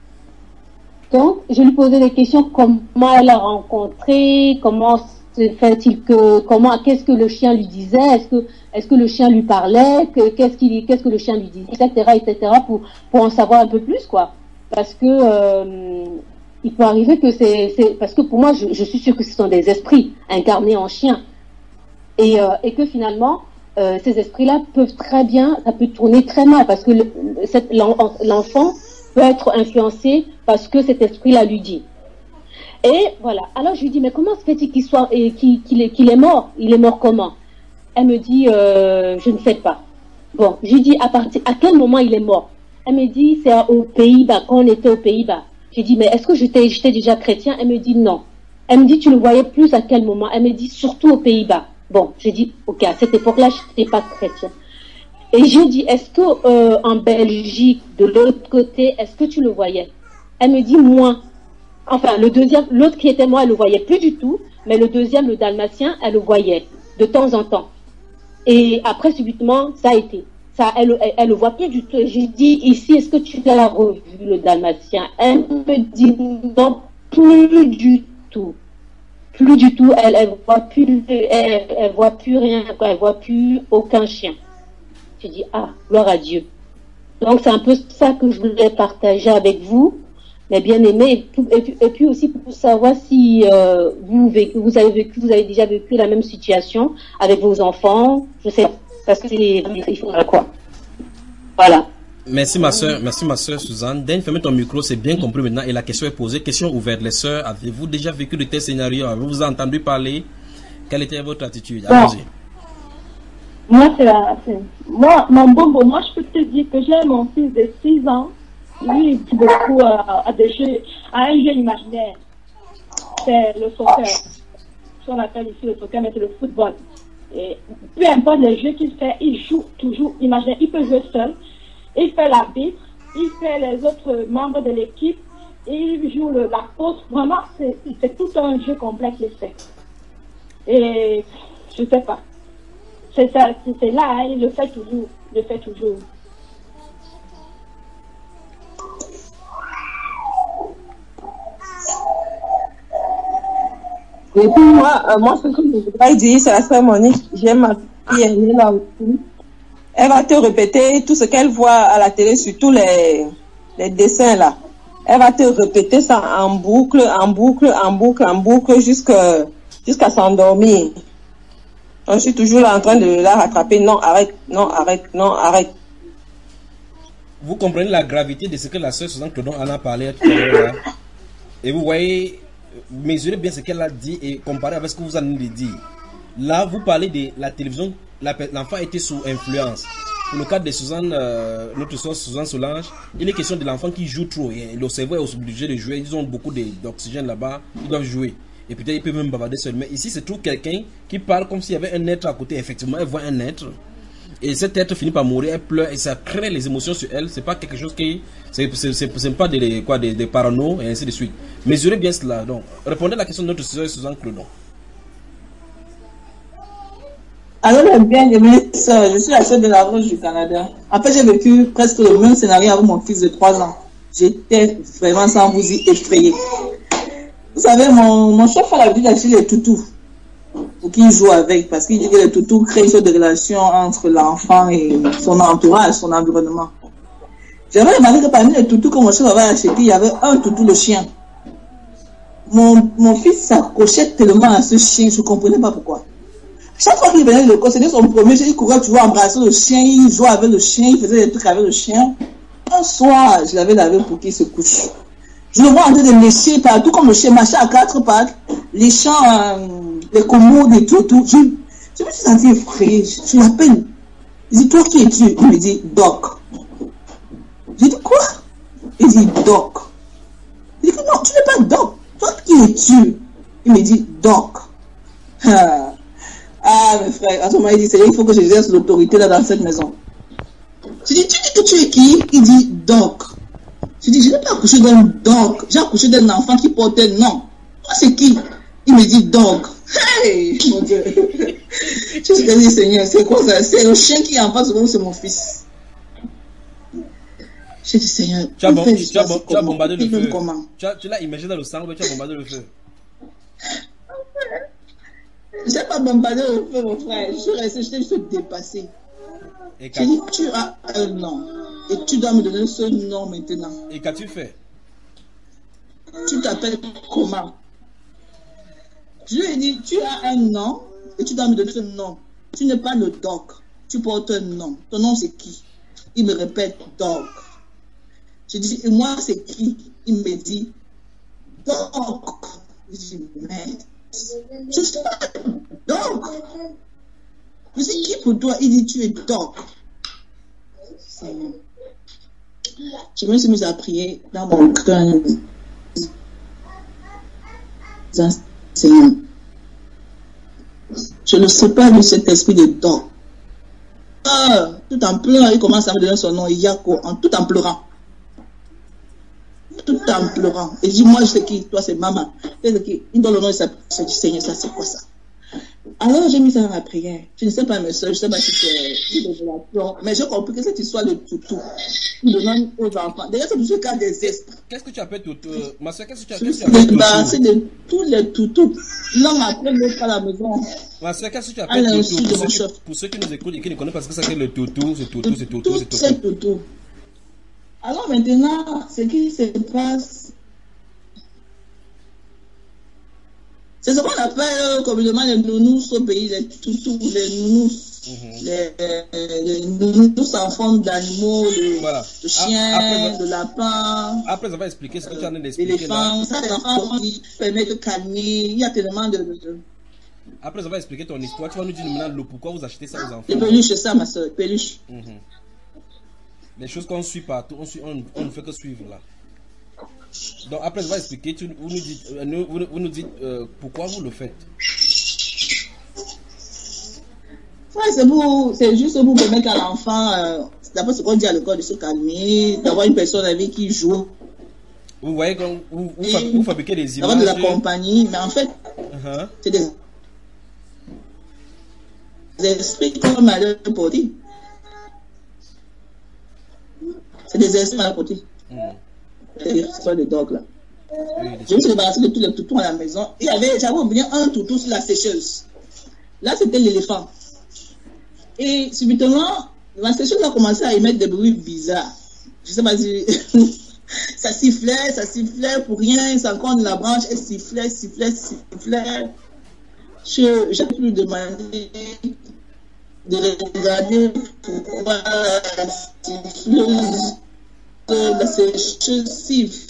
Donc, je lui posais des questions, comment elle a rencontré, comment se fait-il qu'est-ce que le chien lui disait, est-ce que le chien lui parlait, qu'est-ce que le chien lui disait, etc., pour en savoir un peu plus, quoi. Parce que, il peut arriver que parce que pour moi, je suis sûre que ce sont des esprits incarnés en chien. Et que finalement, ces esprits-là peuvent très bien, ça peut tourner très mal parce que l'enfant peut être influencé parce que cet esprit-là lui dit. Et voilà. Alors je lui dis, mais comment se fait-il qu'il est mort? Il est mort comment? Elle me dit, je ne sais pas. Bon, je lui dis, à quel moment il est mort? Elle me dit, c'est aux Pays-Bas, quand on était aux Pays-Bas. J'ai dit, mais est-ce que j'étais déjà chrétien? Elle me dit non. Elle me dit, tu le voyais plus à quel moment? Elle me dit, surtout aux Pays-Bas. Bon, j'ai dit, ok, à cette époque-là, je n'étais pas chrétien. Et j'ai dit, est-ce que en Belgique, de l'autre côté, est-ce que tu le voyais? Elle me dit, moins. Enfin, l'autre qui était moi, elle le voyait plus du tout, mais le deuxième, le dalmatien, elle le voyait de temps en temps. Et après, subitement, ça a été. Ça, elle le voit plus du tout. J'ai dit, ici, est-ce que tu l'as revu, le dalmatien? Elle me dit, non, plus du tout. Plus du tout. Elle voit plus rien, quoi. Elle voit plus aucun chien. J'ai dit, ah, gloire à Dieu. Donc, c'est un peu ça que je voulais partager avec vous, mes bien-aimés, et puis aussi pour savoir si vous avez déjà vécu la même situation avec vos enfants. Je sais, parce que il faut quoi. Voilà. Merci ma soeur Suzanne. Dan, fermez ton micro, c'est bien compris maintenant. Et la question est posée, question ouverte. Les sœurs, avez-vous déjà vécu de tels scénarios? Avez-vous entendu parler? Quelle était votre attitude? Allons-y. Moi, mon bonbon, moi je peux te dire que j'ai mon fils de 6 ans. Lui, il dit beaucoup à un jeu imaginaire. C'est le soccer. Ce qu'on appelle ici le soccer, mais c'est le football. Et peu importe les jeux qu'il fait, il joue toujours imaginaire. Il peut jouer seul. Il fait l'arbitre. Il fait les autres membres de l'équipe. Il joue la pause. Vraiment, c'est tout un jeu complet qu'il fait. Et je sais pas. C'est ça, c'est là, hein, il le fait toujours. Et puis moi, ce que je voudrais dire, c'est la sœur Monique. J'aime ma fille, elle est là aussi. Elle va te répéter tout ce qu'elle voit à la télé sur tous les dessins là. Elle va te répéter ça en boucle, jusqu'à s'endormir. Je suis toujours là en train de la rattraper. Non, arrête. Vous comprenez la gravité de ce que la sœur Suzanne Clodon en a parlé tout à l'heure. Et vous voyez, mesurez bien ce qu'elle a dit et comparez avec ce que vous allez nous dire. Là, vous parlez de la télévision, l'enfant était sous influence. Pour le cas de Suzanne, notre soeur Suzanne Solange, il est question de l'enfant qui joue trop. Et le cerveau est obligé de jouer. Ils ont beaucoup d'oxygène là-bas. Ils doivent jouer. Et peut-être ils peuvent même bavarder seul. Mais ici, c'est toujours quelqu'un qui parle comme s'il y avait un être à côté. Effectivement, elle voit un être. Et cet être finit par mourir. Elle pleure et ça crée les émotions sur elle. C'est pas quelque chose qui... C'est pas des parano et ainsi de suite. Mesurez bien cela. Donc, répondez à la question de notre soeur Suzanne Clodon. Alors, bien aimé sœur, je suis la sœur de la Rose du Canada. En fait, j'ai vécu presque le même scénario avec mon fils de 3 ans. J'étais vraiment, sans vous y effrayer. Vous savez, mon chef a l'habitude d'acheter les toutous pour qu'il joue avec, parce qu'il dit que les toutous créent des relations entre l'enfant et son entourage, son environnement. J'avais remarqué que parmi les toutous que mon chef avait acheté, il y avait un toutou le chien. mon fils s'accrochait tellement à ce chien, je ne comprenais pas pourquoi. Chaque fois qu'il venait de l'école, c'était son premier chien, il courait, tu vois, embrasser le chien, il jouait avec le chien, il faisait des trucs avec le chien. Un soir, je l'avais lavé pour qu'il se couche. Je le vois en train de lécher partout, comme le chien marchait à 4 pattes, léchant les commodes et tout. Je me suis senti effrayée, je l'appelle. Il dit, toi qui es-tu? Il me dit, Doc. Je dis, quoi? Il dit, Doc. Je dis, non, tu n'es pas Doc. Toi qui es-tu? Il me dit, Doc. Ah, mes frères, à ce moment, il dit, Seigneur, il faut que j'exerce l'autorité là dans cette maison. Je dis, tu dis que tu es qui? Il dit, Doc. Je dis, je n'ai pas accouché d'un Doc. J'ai accouché d'un enfant qui portait non. Toi, c'est qui? Il me dit, Doc. Hey, mon Dieu. Je me suis dit, Seigneur, c'est quoi ça? C'est le chien qui est en face de moi, c'est mon fils. J'ai dit, Seigneur, tu as bombardé le feu. Tu l'as immergé dans le sang, mais tu as bombardé le feu. Je n'ai pas bombardé le feu, mon frère. Je suis resté, je suis dépassé. J'ai dit, tu as un nom. Et tu dois me donner ce nom maintenant. Et qu'as-tu fait? Tu t'appelles comment? Je lui ai dit, tu as un nom et tu dois me donner ce nom. Tu n'es pas le Doc. Tu portes un nom. Ton nom, c'est qui? Il me répète, Doc. Je dis, et moi, c'est qui? Il me dit, Doc. Je dis, merde. Je suis Doc. Je dis, qui pour toi? Il dit, tu es Doc. Je me suis mise à prier dans mon cœur. Seigneur, je ne sais pas de cet esprit de Doc. Tout en pleurant, il commence à me donner son nom, Yako, tout en pleurant. Tout en pleurant. Et je dis, moi, je sais qui? Toi, c'est maman. Il donne le nom, je dis, Seigneur, ça, c'est quoi ça? Alors, j'ai mis ça dans la prière. Je ne sais pas, mes soeurs, je ne sais pas si c'est une révélation, mais j'ai compris que cette histoire de toutou, nous donnons aux enfants. D'ailleurs, c'est toujours le cas des esprits. Qu'est-ce que tu appelles toutou? Ma soeur, qu'est-ce que tu appelles toutou? Je suis débarrassé de tous les toutous. L'homme après l'autre à la maison. Ma soeur, qu'est-ce que tu appelles toutou? Pour ceux qui nous écoutent et qui ne connaissent pas ce que c'est le toutou, c'est toutou, c'est toutou, c'est toutou. C'est toutou. Alors maintenant, ce qui se passe, c'est ce qu'on appelle communément les nounous au pays, les toutous, les nounous, les nounous en forme d'animaux, de chiens, de lapins. Après avoir expliqué ce que tu as d'expliquer d'éléphants, ça les enfants qui permettent de calmer, il y a tellement de... Après avoir expliqué ton histoire, tu vas nous dire maintenant pourquoi vous achetez ça aux enfants. Les peluches, c'est ça ma soeur, peluches. Les choses qu'on suit partout, on ne fait que suivre là. Donc après, je vais expliquer, vous nous dites pourquoi vous le faites. Ouais, c'est juste pour permettre à l'enfant, d'après ce qu'on dit à l'école, de se calmer, d'avoir une personne avec qui joue. Vous voyez quand vous fabriquez des images. D'avoir de la compagnie, mais en fait, c'est des esprits comme mal portés. C'est des esprits mal portés. C'est des dogs là. Je me suis débarrassé de tous les toutous à la maison. J'avais oublié un toutou sur la sécheuse. Là, c'était l'éléphant. Et subitement, la sécheuse a commencé à émettre des bruits bizarres. Je sais pas si ça sifflait pour rien. Ça encore de la branche, elle sifflait. J'ai pu demander de regarder pourquoi la siffleuse la sécheuse siffle.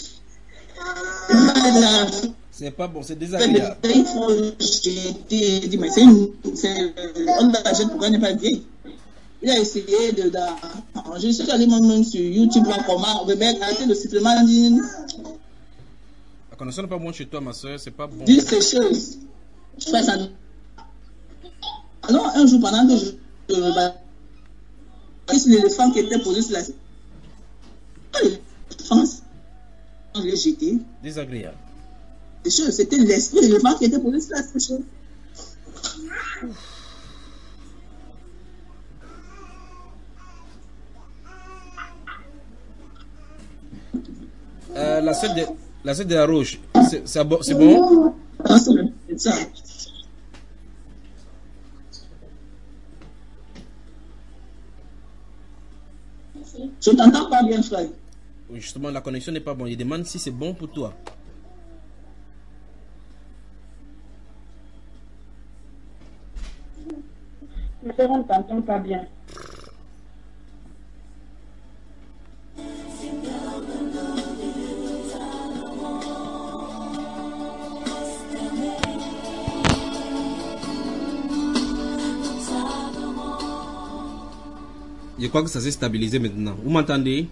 C'est pas bon, c'est désagréable. Il faut jeter. Mais on la jette pour qu'elle n'est pas vieille. Il a essayé de je suis allé même sur YouTube voir comment arrêter le sifflement d'une. La connexion n'est pas bonne chez toi, ma soeur, c'est pas bon. D'une sécheuse. Je fais ça. Alors un jour pendant que je l'éléphant qui était posé sur la France, on l'a jeté. Désagréable. C'était l'esprit de l'éléphant qui était posé sur la sécheuse. La sœur de la Roche, c'est bon? Ah, c'est ça. Je t'entends pas bien, frère. Justement, la connexion n'est pas bonne. Il demande si c'est bon pour toi. Professeur, on ne t'entend pas bien. Je crois que ça s'est stabilisé maintenant. Vous m'entendez?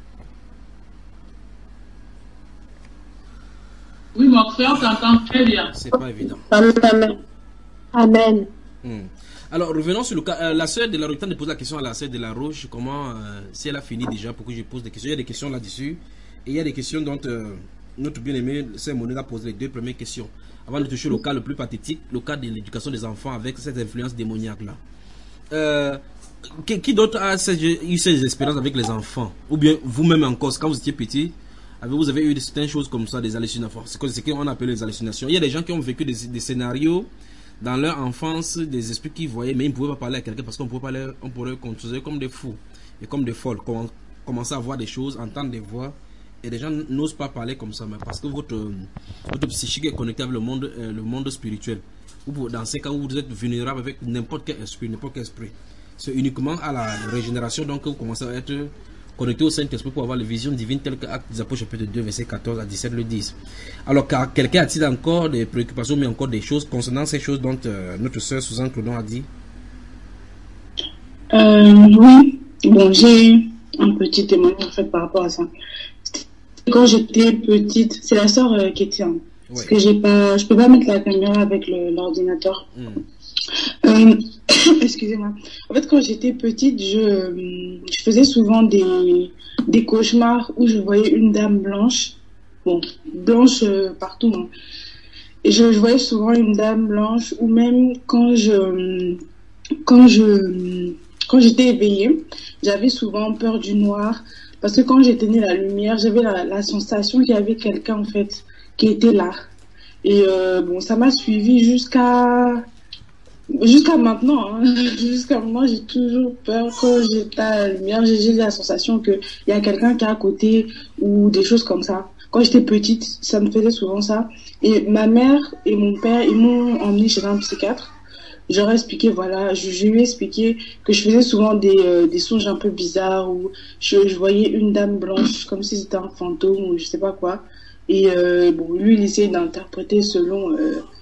Oui, mon frère, on t'entend très bien. C'est pas évident. Amen. Amen. Alors, revenons sur le cas. La sœur de la Roche, de poser la question à la sœur de la Roche, comment, si elle a fini déjà, pour que je pose des questions. Il y a des questions là-dessus. Et il y a des questions dont notre bien-aimé sœur Monet a posé les deux premières questions. Avant de toucher le cas le plus pathétique, le cas de l'éducation des enfants avec cette influence démoniaque-là. Qui d'autre a eu ces expériences avec les enfants? Ou bien vous-même encore, quand vous étiez petit, vous avez eu certaines choses comme ça, des hallucinations. C'est ce qu'on appelle les hallucinations. Il y a des gens qui ont vécu des scénarios dans leur enfance, des esprits qu'ils voyaient, mais ils ne pouvaient pas parler à quelqu'un parce qu'on pourrait les considérer comme des fous et comme des folles. Commencer à voir des choses, entendre des voix. Et les gens n'osent pas parler comme ça, mais parce que votre psychique est connecté avec le monde spirituel. Ou dans ces cas où vous êtes vulnérable avec n'importe quel esprit. C'est uniquement à la régénération donc que vous commencez à être connecté au Saint-Esprit pour avoir les visions divines telles que Actes des Apôtres chapitre 2 verset 14 à 17 le disent. Alors car quelqu'un a-t-il encore des préoccupations mais encore des choses concernant ces choses dont notre sœur Suzanne Clodon a dit? Oui, bon, j'ai un petit témoignage en fait par rapport à ça. Quand j'étais petite, c'est la sœur qui était parce que je peux pas mettre la caméra avec l'ordinateur. Excusez-moi. En fait, quand j'étais petite, je faisais souvent des cauchemars où je voyais une dame blanche, blanche partout. Hein. Et je voyais souvent une dame blanche, ou même quand j'étais éveillée, j'avais souvent peur du noir, parce que quand j'éteignais la lumière, j'avais la sensation qu'il y avait quelqu'un en fait qui était là. Et ça m'a suivi jusqu'à maintenant, hein. Jusqu'à maintenant, j'ai toujours peur quand j'étais à la lumière. J'ai la sensation qu'il y a quelqu'un qui est à côté ou des choses comme ça. Quand j'étais petite, ça me faisait souvent ça. Et ma mère et mon père, ils m'ont emmené chez un psychiatre. Je lui ai expliqué, je lui ai expliqué que je faisais souvent des songes un peu bizarres où je voyais une dame blanche comme si c'était un fantôme ou je sais pas quoi. Et lui, il essayait d'interpréter selon,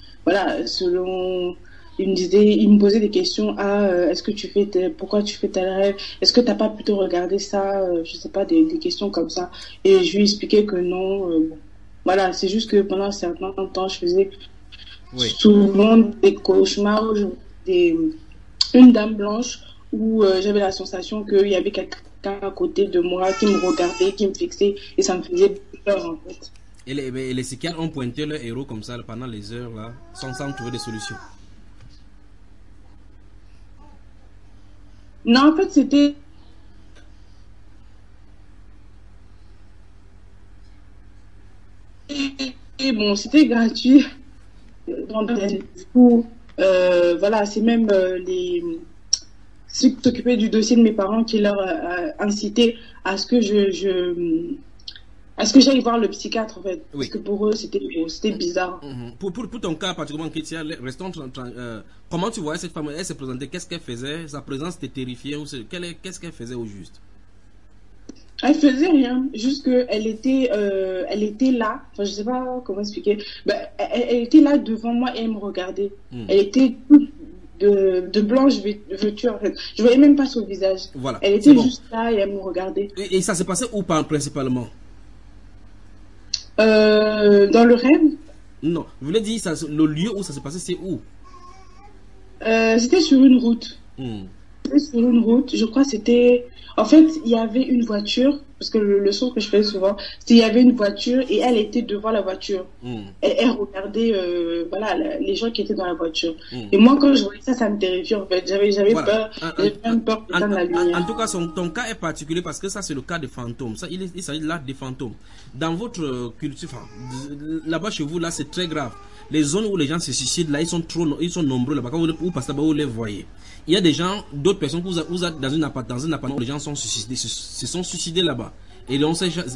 il me posait des questions est-ce que pourquoi tu fais tel rêve, est-ce que t'as pas plutôt regardé ça, je sais pas, des questions comme ça. Et je lui expliquais que non, c'est juste que pendant un certain temps, je faisais souvent des cauchemars où une dame blanche où j'avais la sensation qu'il y avait quelqu'un à côté de moi qui me regardait, qui me fixait, et ça me faisait peur en fait. Et les psychiatres ont pointé leur héros comme ça pendant les heures là, sans trouver des solutions. Non, en fait, c'était... c'était gratuit. Du coup, c'est même ceux qui s'occupaient du dossier de mes parents qui leur incitaient à ce que j'aille voir le psychiatre, en fait. Parce que pour eux, c'était bizarre. Pour ton cas, particulièrement, Kétia, restons comment tu voyais cette femme? Elle se présentait, qu'est-ce qu'elle faisait? Sa présence te terrifiait? Qu'est-ce qu'elle faisait au juste? Elle faisait rien, juste qu'elle était là. Enfin, je sais pas comment expliquer. Elle était là devant moi et elle me regardait. Elle était de blanche vêtue, en fait. Je voyais même pas son visage. Voilà. Elle était juste là et elle me regardait. Et ça s'est passé où principalement? Dans le rêve? Non, vous voulez dire le lieu où ça s'est passé, c'est où? C'était sur une route. C'était sur une route, je crois c'était... En fait, il y avait une voiture, parce que le son que je fais souvent, c'est il y avait une voiture et elle était devant la voiture. Elle regardait les gens qui étaient dans la voiture. Et moi, quand je voyais ça, ça me terrifiait en fait. J'avais peur, j'avais même peur de la lumière. En tout cas, ton cas est particulier parce que ça, c'est le cas des fantômes. Ça, il s'agit là des fantômes. Dans votre culture, là-bas chez vous, là, c'est très grave. Les zones où les gens se suicident, là, ils sont nombreux là-bas. Quand vous passez là-bas, vous les voyez. Il y a des gens, d'autres personnes, vous êtes dans un appartement où les gens se sont suicidés là-bas. Et donc,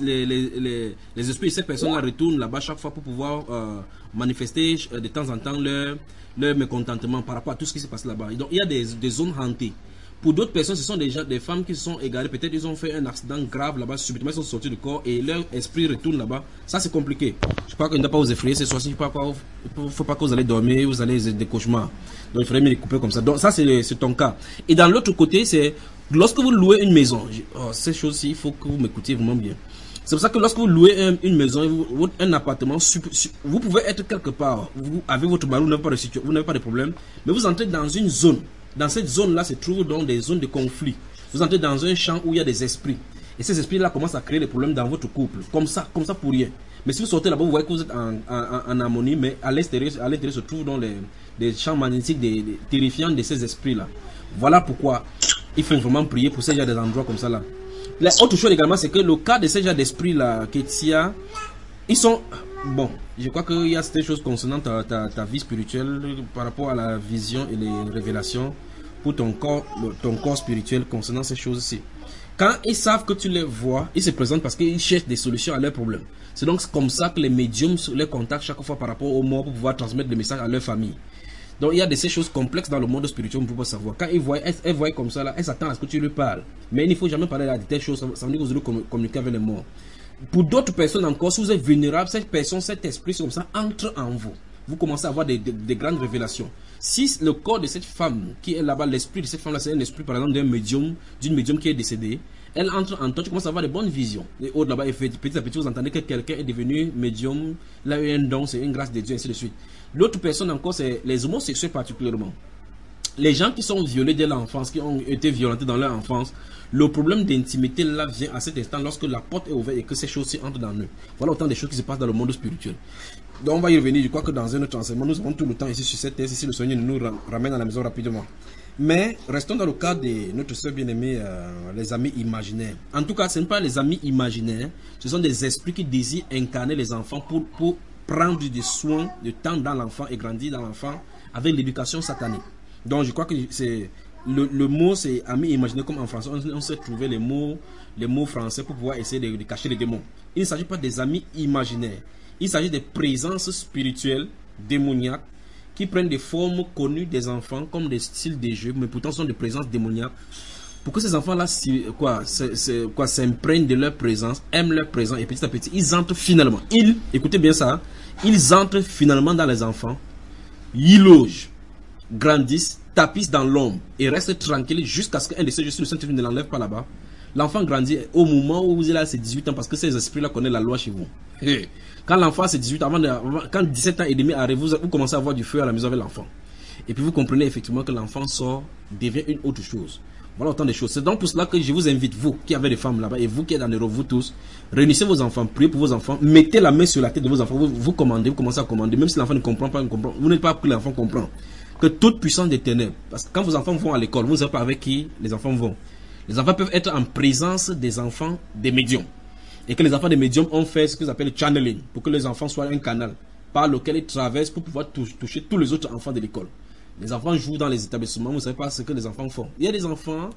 les esprits de ces personnes-là retournent là-bas chaque fois pour pouvoir manifester de temps en temps leur mécontentement par rapport à tout ce qui se passe là-bas. Donc, il y a des zones hantées. Pour d'autres personnes, ce sont des femmes qui se sont égarées. Peut-être ils ont fait un accident grave là-bas, subitement ils sont sortis du corps et leur esprit retourne là-bas. Ça, c'est compliqué. Je crois qu'il ne doit pas vous effrayer ce soir-ci. Il ne faut pas que vous allez dormir, vous allez des cauchemars. Donc, il faudrait me les couper comme ça. Donc, ça, c'est ton cas. Et dans l'autre côté, c'est lorsque vous louez une maison. Ces choses-ci, il faut que vous m'écoutiez vraiment bien. C'est pour ça que lorsque vous louez une maison, un appartement, vous pouvez être quelque part. Vous avez votre mari, vous n'avez pas de problème. Mais vous entrez dans une zone. Dans cette zone-là se trouvent donc des zones de conflit. Vous entrez dans un champ où il y a des esprits. Et ces esprits-là commencent à créer des problèmes dans votre couple. Comme ça pour rien. Mais si vous sortez là-bas, vous voyez que vous êtes en harmonie. Mais à l'extérieur se trouvent donc des champs magnétiques terrifiants de ces esprits-là. Voilà pourquoi il faut vraiment prier pour ces gens des endroits comme ça là. La autre chose également, c'est que le cas de ces gens d'esprit-là, Ketia, ils sont... Bon, je crois qu'il y a ces choses concernant ta vie spirituelle par rapport à la vision et les révélations pour ton corps spirituel concernant ces choses-ci. Quand ils savent que tu les vois, ils se présentent parce qu'ils cherchent des solutions à leurs problèmes. C'est donc comme ça que les médiums les contactent chaque fois par rapport aux morts pour pouvoir transmettre des messages à leur famille. Donc il y a de ces choses complexes dans le monde spirituel, on ne peut pas savoir. Quand elles voient comme ça, là, elles s'attendent à ce que tu lui parles. Mais il ne faut jamais parler de telles choses, ça veut dire que vous allez communiquer avec les morts. Pour d'autres personnes encore, si vous êtes vulnérable, cette personne, cet esprit, comme ça, entre en vous. Vous commencez à avoir des grandes révélations. Si le corps de cette femme qui est là-bas, l'esprit de cette femme-là, c'est un esprit, par exemple, d'une médium qui est décédée, elle entre en toi, tu commences à avoir des bonnes visions. Et autres là-bas, petit à petit, vous entendez que quelqu'un est devenu médium, il a eu un don, c'est une grâce de Dieu, ainsi de suite. L'autre personne encore, c'est les homosexuels particulièrement. Les gens qui sont violés dès l'enfance, qui ont été violentés dans leur enfance, le problème d'intimité là vient à cet instant lorsque la porte est ouverte et que ces choses-ci entrent dans eux. Voilà autant de choses qui se passent dans le monde spirituel. Donc on va y revenir, je crois que dans un autre enseignement, nous avons tout le temps ici sur cette terre, si le Seigneur nous ramène à la maison rapidement. Mais restons dans le cas de notre soeur bien-aimée, les amis imaginaires. En tout cas, ce n'est pas les amis imaginaires, ce sont des esprits qui désirent incarner les enfants pour prendre des soins, de temps dans l'enfant et grandir dans l'enfant avec l'éducation satanique. Donc je crois que c'est le mot c'est ami imaginaire, comme en français on sait trouver les mots français pour pouvoir essayer de cacher les démons. Il ne s'agit pas des amis imaginaires, il s'agit des présences spirituelles démoniaques qui prennent des formes connues des enfants comme des styles de jeu, mais pourtant sont des présences démoniaques. Pour que ces enfants-là s'imprègnent de leur présence, aiment leur présence, et petit à petit, ils entrent finalement. Écoutez bien ça, ils entrent finalement dans les enfants, ils logent, grandissent, tapissent dans l'ombre et restent tranquilles jusqu'à ce qu'un de ces jours, le Saint-Esprit ne l'enlève pas là-bas. L'enfant grandit au moment où vous êtes là, c'est 18 ans, parce que ces esprits-là connaissent la loi chez vous. Quand l'enfant c'est 18 ans, quand 17 ans et demi arrive, vous commencez à avoir du feu à la maison avec l'enfant. Et puis vous comprenez effectivement que l'enfant sort, devient une autre chose. Voilà autant de choses. C'est donc pour cela que je vous invite, vous qui avez des femmes là-bas et vous qui êtes dans les rôles, vous tous, réunissez vos enfants, priez pour vos enfants, mettez la main sur la tête de vos enfants, vous commandez, vous commencez à commander, même si l'enfant ne comprend pas, vous n'êtes pas que l'enfant comprend. Que toute puissance des ténèbres, parce que quand vos enfants vont à l'école, vous ne savez pas avec qui les enfants vont. Les enfants peuvent être en présence des enfants des médiums. Et que les enfants des médiums ont fait ce qu'ils appellent le channeling, pour que les enfants soient un canal par lequel ils traversent pour pouvoir toucher tous les autres enfants de l'école. Les enfants jouent dans les établissements, vous ne savez pas ce que les enfants font. Il y a des enfants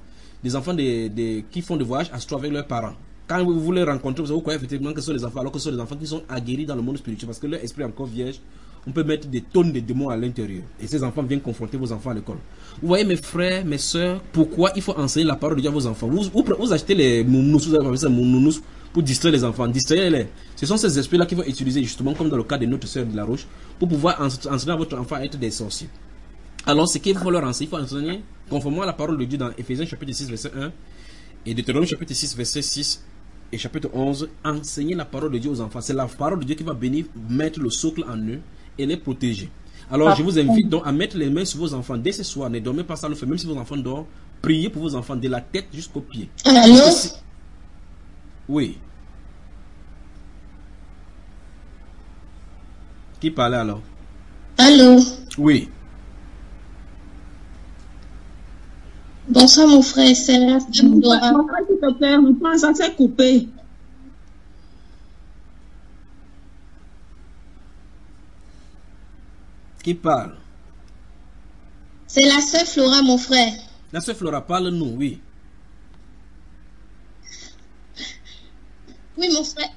qui font des voyages astraux avec leurs parents. Quand vous les rencontrez, vous croyez effectivement que ce sont les enfants, alors que ce sont les enfants qui sont aguerris dans le monde spirituel, parce que leur esprit est encore vierge. On peut mettre des tonnes de démons à l'intérieur. Et ces enfants viennent confronter vos enfants à l'école. Vous voyez mes frères, mes soeurs, pourquoi il faut enseigner la parole de Dieu à vos enfants. Vous achetez les mounous, vous avez ça mounous pour distraire les enfants. Distraire-les. Ce sont ces esprits-là qui vont utiliser justement, comme dans le cas de notre soeur de la Roche, pour pouvoir enseigner à votre enfant à être des sorciers. Alors ce qu'il faut leur enseigner, il faut enseigner conformément à la parole de Dieu dans Éphésiens chapitre 6 verset 1 et Deutéronome chapitre 6 verset 6 et chapitre 11. Enseigner la parole de Dieu aux enfants. C'est la parole de Dieu qui va venir mettre le socle en eux et les protéger. Alors je vous invite donc à mettre les mains sur vos enfants dès ce soir. Ne dormez pas sans le faire, même si vos enfants dorment. Priez pour vos enfants de la tête jusqu'aux pieds. Allô? Oui. Qui parlait alors? Allô? Oui. Bonsoir mon frère, c'est la Flora. Mon frère, s'il te plaît, mon frère, ça s'est coupé. Qui parle? C'est la sœur Flora, mon frère. La sœur Flora, parle-nous, oui. Oui, mon frère.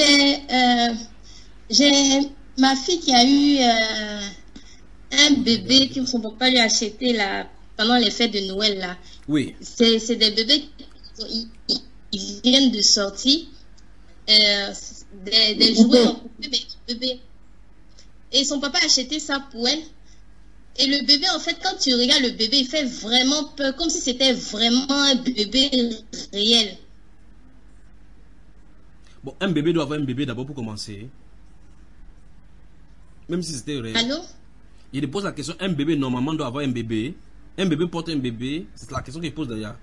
J'ai ma fille qui a eu un bébé que son papa lui a acheté là, pendant les fêtes de Noël. Là. Oui. C'est des bébés qui viennent de sortir. Des jouets en bébé. Et son papa a acheté ça pour elle. Et le bébé, en fait, quand tu regardes le bébé, il fait vraiment peur, comme si c'était vraiment un bébé réel. Bon, un bébé doit avoir un bébé d'abord pour commencer. Même si c'était réel. Allô? Il te pose la question, un bébé normalement doit avoir un bébé. Un bébé porte un bébé. C'est la question qu'il pose d'ailleurs.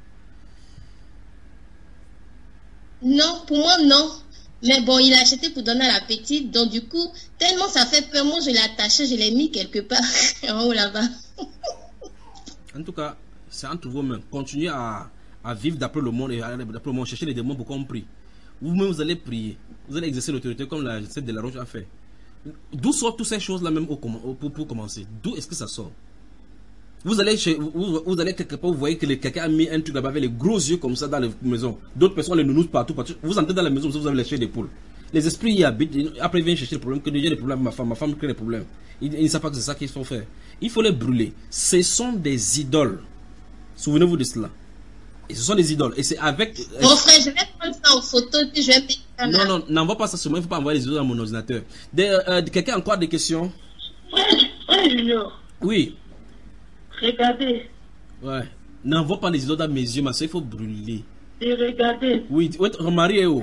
Non, pour moi, non. Mais bon, il a acheté pour donner à la petite. Donc, du coup, tellement ça fait peur, moi, je l'ai attaché, je l'ai mis quelque part en haut là-bas. En tout cas, c'est entre vos mains. Continuez à vivre d'après le monde et d'après le monde. Cherchez les démons pour qu'on prie. Vous-même, vous allez prier. Vous allez exercer l'autorité comme celle de la Roche a fait. D'où sortent toutes ces choses-là même pour commencer? D'où est-ce que ça sort? Vous allez quelque part, vous voyez que quelqu'un a mis un truc là-bas avec les gros yeux comme ça dans la maison. D'autres personnes les nounous partout. Vous entrez dans la maison, vous avez les chairs d'épaule. Les esprits y habitent. Après, ils viennent chercher les problèmes. Que déjà des problèmes avec ma femme crée des problèmes. Ils ne savent pas que c'est ça qu'il faut faire. Il faut les brûler. Ce sont des idoles. Souvenez-vous de cela. Et ce sont des idoles. Et c'est avec. Mon frère, je vais prendre ça en photo puis je vais mettre ça là. Non, n'envoie pas ça sur moi. Il ne faut pas envoyer les idoles dans mon ordinateur. Quelqu'un a encore des questions? Frère Junior. Oui. Regardez. Ouais. N'envoie pas les idoles dans mes yeux, ma soeur, il faut brûler. Et regardez. Oui, votre mari est où?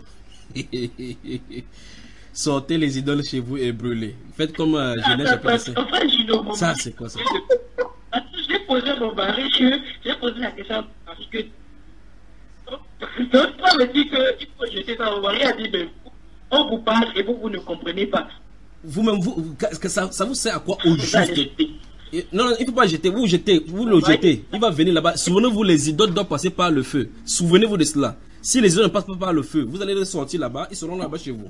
Sortez les idoles chez vous et brûlez. Faites comme Genèse chapitre 5. Ça, c'est quoi ça? J'ai posé mon mari, j'ai posé la question parce que l'autre fois me dit qu'il faut jeter ça. Mon mari a dit, mais on vous parle et vous ne comprenez pas. Vous-même, ça vous sert à quoi au juste? Non, il ne faut pas jeter. Vous le jetez. Il va venir là-bas. Souvenez-vous, les idoles doivent passer par le feu. Souvenez-vous de cela. Si les idoles ne passent pas par le feu, vous allez les sortir là-bas. Ils seront là-bas chez vous.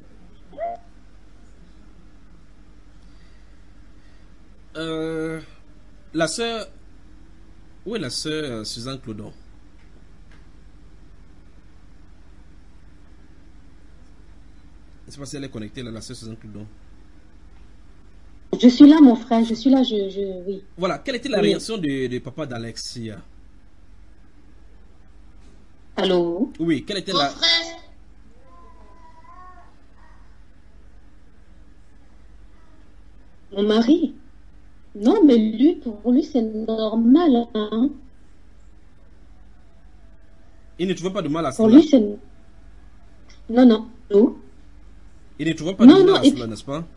La sœur... Où est la sœur Suzanne Clodon? Je ne sais pas si elle est connectée, là, la sœur Suzanne Clodon. Je suis là, mon frère, je suis là, oui. Voilà, quelle était la réaction de papa d'Alexia? Allô? Oui, quelle était la... frère. Mon mari? Non, mais lui, pour lui, c'est normal, hein? Il ne trouvait pas de mal à cela? Pour lui, c'est... Non. Il ne trouvait pas de mal à cela, n'est-ce pas?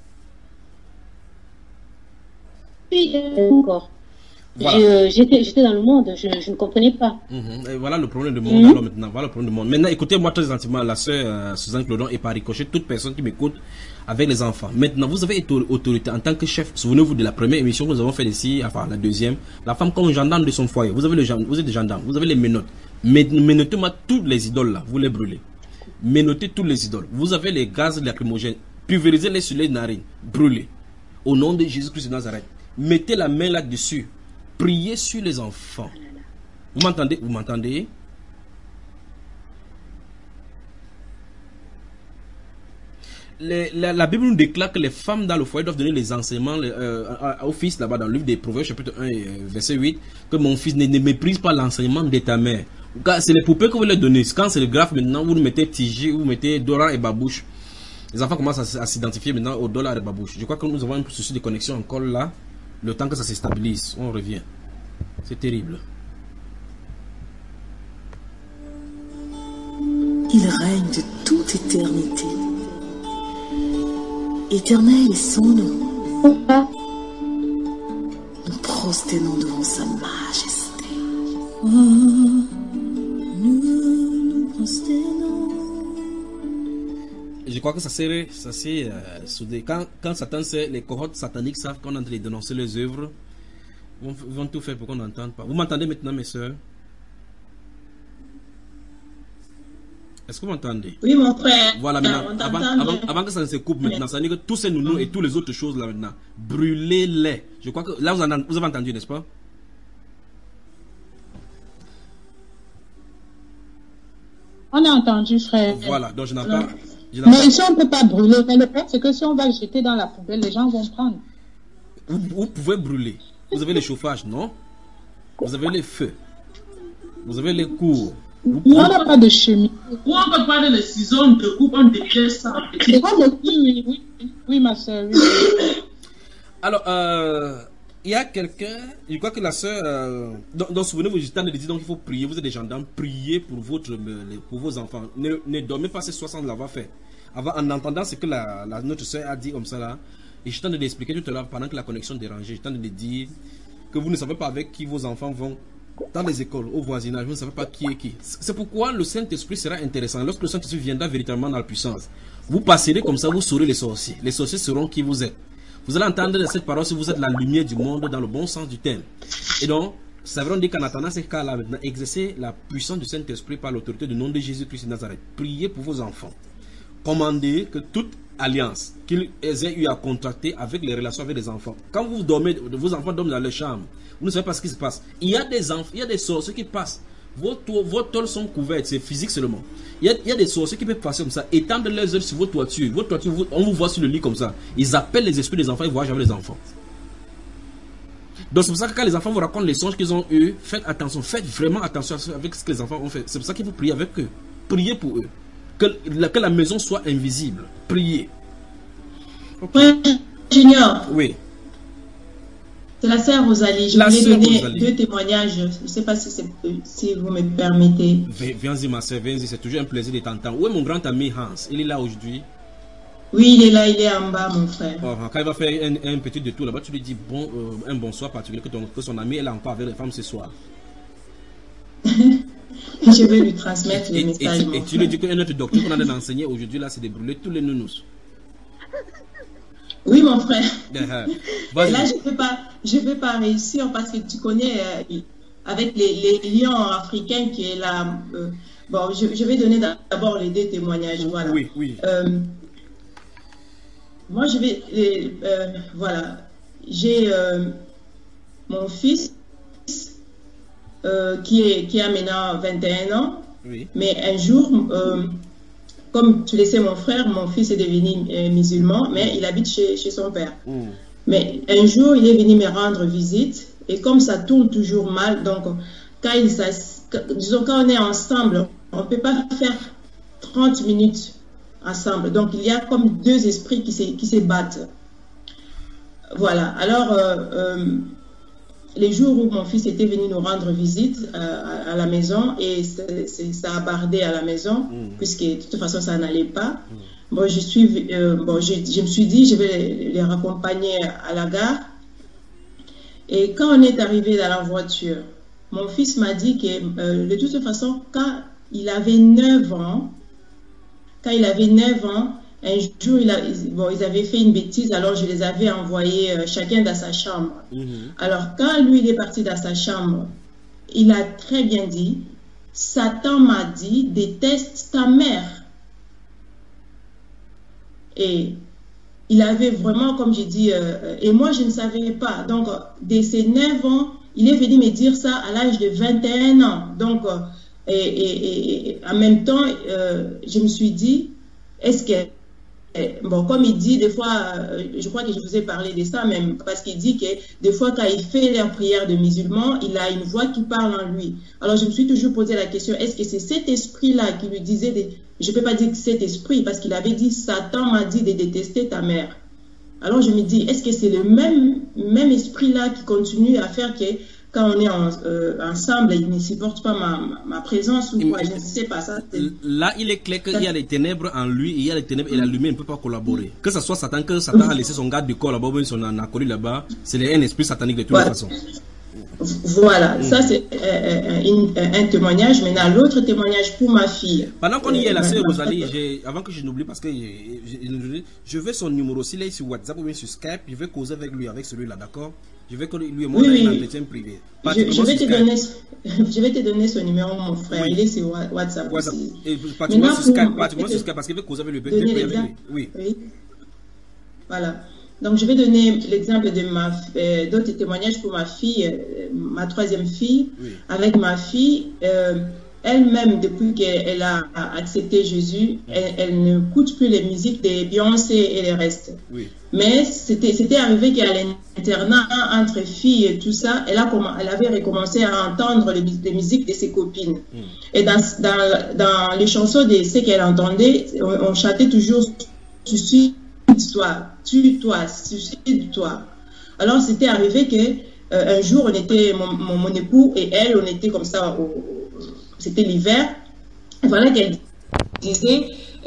Oui, encore. Voilà. J'étais dans le monde, je ne comprenais pas. Et voilà le problème du monde alors maintenant. Voilà le problème du monde. Maintenant, écoutez-moi très gentiment, la sœur Suzanne Clodon et par ricochet, toute personne qui m'écoute avec les enfants. Maintenant, vous avez autorité en tant que chef. Souvenez-vous de la première émission que nous avons fait ici, enfin la deuxième. La femme comme gendarme de son foyer. Vous êtes des gendarmes, vous avez les menottes. Menotez-moi toutes les idoles là, vous les brûlez. Menotez toutes les idoles. Vous avez les gaz lacrymogènes, pulvérisez-les sur les narines, brûlez. Au nom de Jésus-Christ de Nazareth. Mettez la main là-dessus. Priez sur les enfants. Vous m'entendez? Vous m'entendez? La Bible nous déclare que les femmes dans le foyer doivent donner les enseignements au fils là-bas dans le livre des Proverbes chapitre 1 verset 8 que mon fils ne méprise pas l'enseignement de ta mère. C'est les poupées que vous leur donnez. Quand c'est le graphe maintenant, vous mettez Tigi, vous mettez Dora et Babouche. Les enfants commencent à s'identifier maintenant au dollar et Babouche. Je crois que nous avons un souci de connexion encore là. Le temps que ça se stabilise, on revient. C'est terrible. Il règne de toute éternité. Éternel est son nom. Nous prosternons devant sa majesté. Oh, nous prosternons. Je crois que ça s'est soudé. Quand Satan sait, les cohortes sataniques savent qu'on est en train de dénoncer les œuvres, ils vont tout faire pour qu'on n'entende pas. Vous m'entendez maintenant, mes soeurs? Est-ce que vous m'entendez? Oui, mon frère. Voilà, maintenant, avant que ça ne se coupe maintenant, ça veut dire que tous ces nounous et toutes les autres choses là maintenant, brûlez-les. Je crois que là, vous avez entendu, n'est-ce pas? On a entendu, frère. Voilà, donc je n'en Alors, parle. Mais ici, on ne peut pas brûler. Mais le problème, c'est que si on va le jeter dans la poubelle, les gens vont prendre. Vous pouvez brûler. Vous avez le chauffage, non? Vous avez les feux. Vous avez les cours. On n'a pas de chemin. Ou on peut prendre les ciseaux de coupe, on déchire ça. Oui, ma soeur. Oui. Alors, il y a quelqu'un, je crois que la soeur, donc souvenez-vous, je t'en ai dit, donc il faut prier, vous êtes des gendarmes, priez pour vos enfants. Ne dormez pas ces 60 l'avoir fait. En entendant ce que notre soeur a dit comme ça là, et je t'en ai expliqué tout à l'heure pendant que la connexion dérangeait, je t'en ai dit que vous ne savez pas avec qui vos enfants vont dans les écoles, au voisinage, vous ne savez pas qui est qui. C'est pourquoi le Saint-Esprit sera intéressant. Lorsque le Saint-Esprit viendra véritablement dans la puissance, vous passerez comme ça, vous saurez les sorciers. Les sorciers seront qui vous êtes. Vous allez entendre de cette parole si vous êtes la lumière du monde dans le bon sens du terme. Et donc, ça veut dire qu'en attendant ces cas-là, maintenant, exercez la puissance du Saint-Esprit par l'autorité du nom de Jésus-Christ de Nazareth. Priez pour vos enfants. Commandez que toute alliance qu'ils aient eu à contracter avec les relations avec les enfants. Quand vous dormez, vos enfants dorment dans leur chambre, vous ne savez pas ce qui se passe. Il y a des enfants, il y a des sorciers qui passent. Vos toiles sont couvertes, c'est physique seulement. Il y a des sorciers qui peuvent passer comme ça, étendre leurs yeux sur vos toitures. Vos toitures, on vous voit sur le lit comme ça. Ils appellent les esprits des enfants, ils voyagent avec les enfants. Donc c'est pour ça que quand les enfants vous racontent les songes qu'ils ont eu, faites attention, faites vraiment attention avec ce que les enfants ont fait. C'est pour ça qu'il faut prier avec eux. Priez pour eux. Que la maison soit invisible. Priez. Okay. Junior. Oui. C'est la sœur Rosalie. Je voulais donner 2 témoignages. Je ne sais pas si vous me permettez. Viens-y, ma sœur, viens-y. C'est toujours un plaisir de t'entendre. Où est mon grand ami Hans? Il est là aujourd'hui? Oui, il est là, il est en bas, mon frère. Oh, quand il va faire un petit détour là-bas, tu lui dis un bonsoir particulier que son ami est là encore avec les femmes ce soir. Je vais lui transmettre le message. Et tu lui dis que notre docteur qu'on a enseigné aujourd'hui là, c'est de brûler tous les nounous. Oui, mon frère. Et là, je ne vais pas réussir parce que tu connais, avec les lions africains qui est là. Bon, je vais donner d'abord les 2 témoignages. Voilà. Oui, oui. Moi, je vais. Voilà. J'ai mon fils qui a maintenant 21 ans. Oui. Mais un jour. Comme tu le sais, mon frère, mon fils est devenu musulman, mais il habite chez son père. Mais un jour, il est venu me rendre visite, et comme ça tourne toujours mal, donc quand on est ensemble, on ne peut pas faire 30 minutes ensemble. Donc il y a comme 2 esprits qui se battent. Voilà. Alors, les jours où mon fils était venu nous rendre visite à la maison, et ça a bardé à la maison, puisque de toute façon ça n'allait pas. Bon, je me suis dit, je vais les raccompagner à la gare. Et quand on est arrivé dans la voiture, mon fils m'a dit que de toute façon, quand il avait 9 ans, un jour, ils avaient fait une bêtise, alors je les avais envoyés chacun dans sa chambre. Alors, quand lui, il est parti dans sa chambre, il a très bien dit, Satan m'a dit, déteste ta mère. Et il avait vraiment, comme j'ai dit, et moi, je ne savais pas. Donc, dès ses 9 ans, il est venu me dire ça à l'âge de 21 ans. Donc, et en même temps, je me suis dit, est-ce que bon, comme il dit, des fois, je crois que je vous ai parlé de ça même, parce qu'il dit que des fois, quand il fait leur prière de musulman, il a une voix qui parle en lui. Alors, je me suis toujours posé la question, est-ce que c'est cet esprit-là qui lui disait, je ne peux pas dire que cet esprit, parce qu'il avait dit, Satan m'a dit de détester ta mère. Alors, je me dis, est-ce que c'est le même esprit-là qui continue à faire que quand on est ensemble, il ne supporte pas ma présence ou quoi, je ne sais pas ça. Là, il est clair qu'il y a les ténèbres en lui, il y a les ténèbres et la lumière ne peut pas collaborer. Que ce soit Satan, a laissé son garde du corps là-bas, ou son accolé là-bas, c'est un esprit satanique de toutes les façons. Voilà, ça c'est un témoignage. Maintenant, l'autre témoignage pour ma fille. Pendant qu'on y est, la sœur Rosalie, avant que je n'oublie, parce que je veux son numéro, s'il est sur WhatsApp ou bien sur Skype, je vais causer avec lui, avec celui-là, d'accord? Je vais que lui et moi un entretien privé. Je vais te donner son numéro, mon frère. Il est sur WhatsApp. Aussi. Et particulièrement sur Skype, parce qu'il veut causer avec lui. Oui. Voilà. Donc, je vais donner l'exemple de d'autres témoignages pour ma fille, ma 3e fille. Avec ma fille, elle-même, depuis qu'elle a accepté Jésus, elle ne écoute plus les musiques des Beyoncé et les restes. Oui. Mais c'était arrivé qu'à l'internat, entre filles et tout ça, elle avait recommencé à entendre les musiques de ses copines. Et dans les chansons de ce qu'elle entendait, on chantait toujours « Suicide-toi, tue-toi, suicide-toi ». Alors, c'était arrivé que un jour, on était, mon époux et elle, on était comme ça, c'était l'hiver. Et voilà qu'elle disait,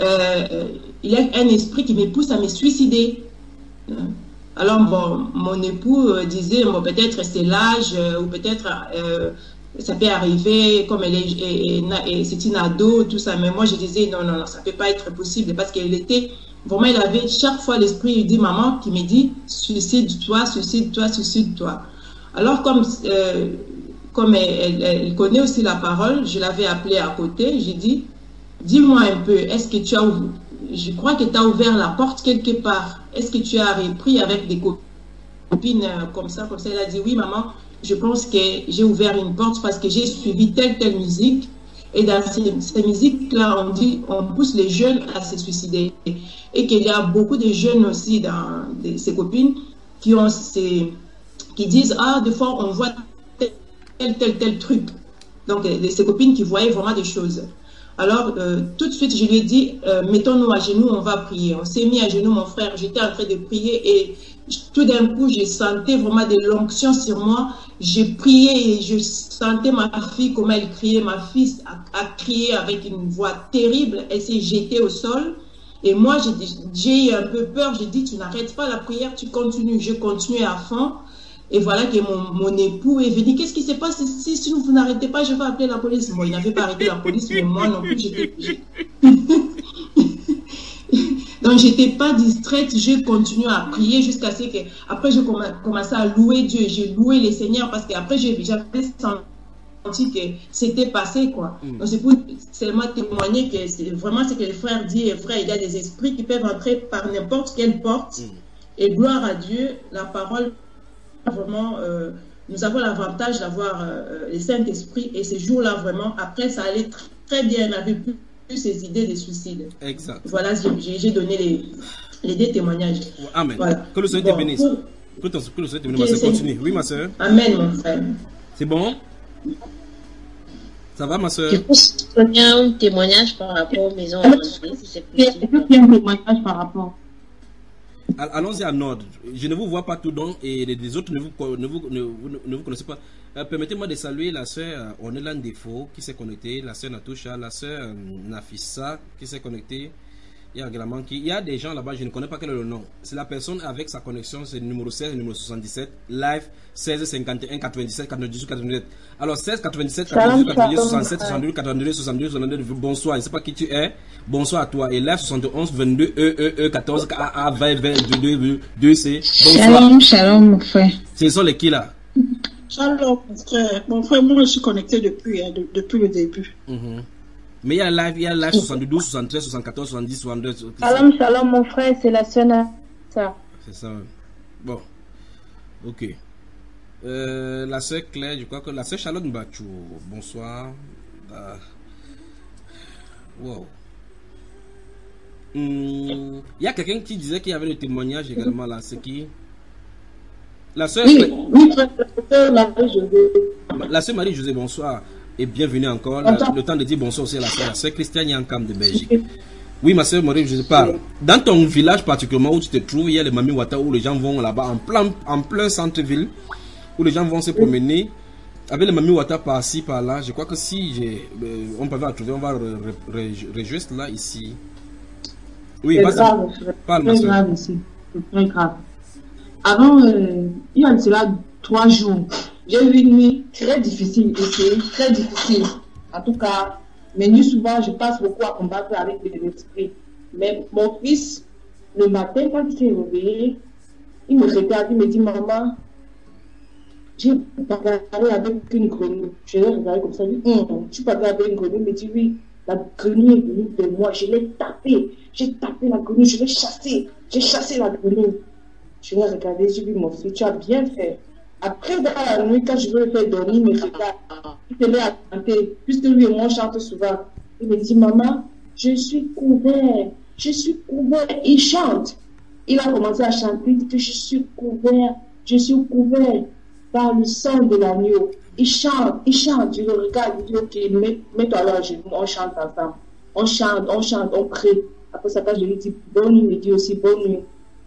il y a un esprit qui me pousse à me suicider. Alors, bon, mon époux disait, bon, peut-être c'est l'âge, ou peut-être ça peut arriver, comme c'est une ado, tout ça. Mais moi, je disais, non, ça ne peut pas être possible, parce qu'elle était, vraiment, elle avait chaque fois l'esprit, il dit, maman, qui me dit, suicide-toi, suicide-toi, suicide-toi. Alors, comme elle connaît aussi la parole, je l'avais appelée à côté, j'ai dit, dis-moi un peu, est-ce que tu as ouvert, je crois que tu as ouvert la porte quelque part, est-ce que tu as repris avec des copines comme ça, elle a dit, oui maman, je pense que j'ai ouvert une porte parce que j'ai suivi telle musique, et dans ces musiques-là, on pousse les jeunes à se suicider, et qu'il y a beaucoup de jeunes aussi dans ces copines qui disent, ah, des fois on voit tel truc. Donc, ces copines qui voyaient vraiment des choses. Alors, tout de suite, je lui ai dit, mettons-nous à genoux, on va prier. On s'est mis à genoux, mon frère, j'étais en train de prier et tout d'un coup, je sentais vraiment de l'onction sur moi. J'ai prié et je sentais ma fille, comment elle criait. Ma fille a crié avec une voix terrible. Elle s'est jetée au sol. Et moi, j'ai eu un peu peur. J'ai dit, tu n'arrêtes pas la prière, tu continues. Je continuais à fond. Et voilà que mon époux est venu. Qu'est-ce qui se passe ici? Si vous n'arrêtez pas, je vais appeler la police. Bon, il n'avait pas arrêté la police, mais moi non plus, donc, j'étais pas distraite. Je continuais à prier jusqu'à ce que... Après, je commençais à louer Dieu. J'ai loué les Seigneurs parce qu'après, j'avais senti que c'était passé, quoi. Donc, c'est pour seulement témoigner que c'est vraiment ce que le frère dit. Et frère, il y a des esprits qui peuvent entrer par n'importe quelle porte. Et gloire à Dieu, la parole... Vraiment, nous avons l'avantage d'avoir les Saint-Esprit et ces jours-là, vraiment, après, ça allait très bien. On n'avait plus ces idées de suicide. Exact. Voilà, j'ai donné les deux témoignages. Amen. Voilà. Que le Seigneur te bénisse. Que le Seigneur te bénisse. Continue. Oui, ma soeur. Amen, mon frère. C'est bon? Ça va, ma soeur? Je peux donner un témoignage par rapport aux maisons abandonnées, si c'est possible. Un témoignage par rapport. Allons-y en ordre. Je ne vous vois pas tout donc et les autres ne vous connaissez pas. Permettez-moi de saluer la sœur Onelan Defo qui s'est connectée, la sœur Natoucha, la sœur Nafissa qui s'est connectée. Il y a des gens là-bas, je ne connais pas quel est le nom. C'est la personne avec sa connexion, c'est le numéro 16, le numéro 77, live 16 51 97 98 97. Alors 16 97 98 98 67 62 82 62 62. Bonsoir, je ne sais pas qui tu es. Bonsoir à toi. Et live 71 22 14 KA 20 22 2C. Bonsoir. Shalom mon frère. Ce sont les qui là? Shalom mon frère. Mon frère, moi je suis connecté depuis le début. Mais il y a live 72, 73, 74, 70, 72. Shalom mon frère, c'est la sœur ça. C'est ça. Bon. Ok. La sœur Claire, je crois que la sœur Charlotte Mbachou. Bonsoir. Wow. Il y a quelqu'un qui disait qu'il y avait le témoignage également là. C'est qui? La sœur La sœur Marie-Josée, bonsoir. Et bienvenue encore. Le temps de dire bonsoir aussi à la sœur Christiane Yankam de Belgique. Oui, ma sœur Marie, je parle. Dans ton village particulièrement où tu te trouves, il y a les Mami Wata où les gens vont là-bas en plein centre-ville, où les gens vont se promener avec les Mami Wata par-ci, par-là. Je crois que si on peut la trouver, on va rejouer cela ici. Oui, parle, ma sœur. C'est très grave. Avant, il y a cela 3 jours. J'ai eu une nuit très difficile ici, très difficile. En tout cas, mes nuits souvent, je passe beaucoup à combattre avec les esprits. Mais mon fils, le matin, quand il s'est réveillé, il me regarde, il me dit, maman, j'ai bagarré avec une grenouille. Je l'ai regardé comme ça, il dit, tu bagarres avec une grenouille? Il me dit, oui, la grenouille est venue de moi, je l'ai tapée. J'ai tapé la grenouille, je l'ai chassée. J'ai chassé la grenouille. Je l'ai regardé, j'ai dit, mon fils, tu as bien fait. Après, dans la nuit, quand je veux le faire dormir, il me regarde. il se met à chanter, puisque lui et moi on chante souvent. Il me dit, maman, je suis couvert, il chante. Il a commencé à chanter, il dit que je suis couvert par le sang de l'agneau. Il chante, je le regarde, il dit, ok, mets-toi là, on chante ensemble. On chante, on prie. Après ça, quand je lui dis bonne nuit, il dit aussi bonne nuit.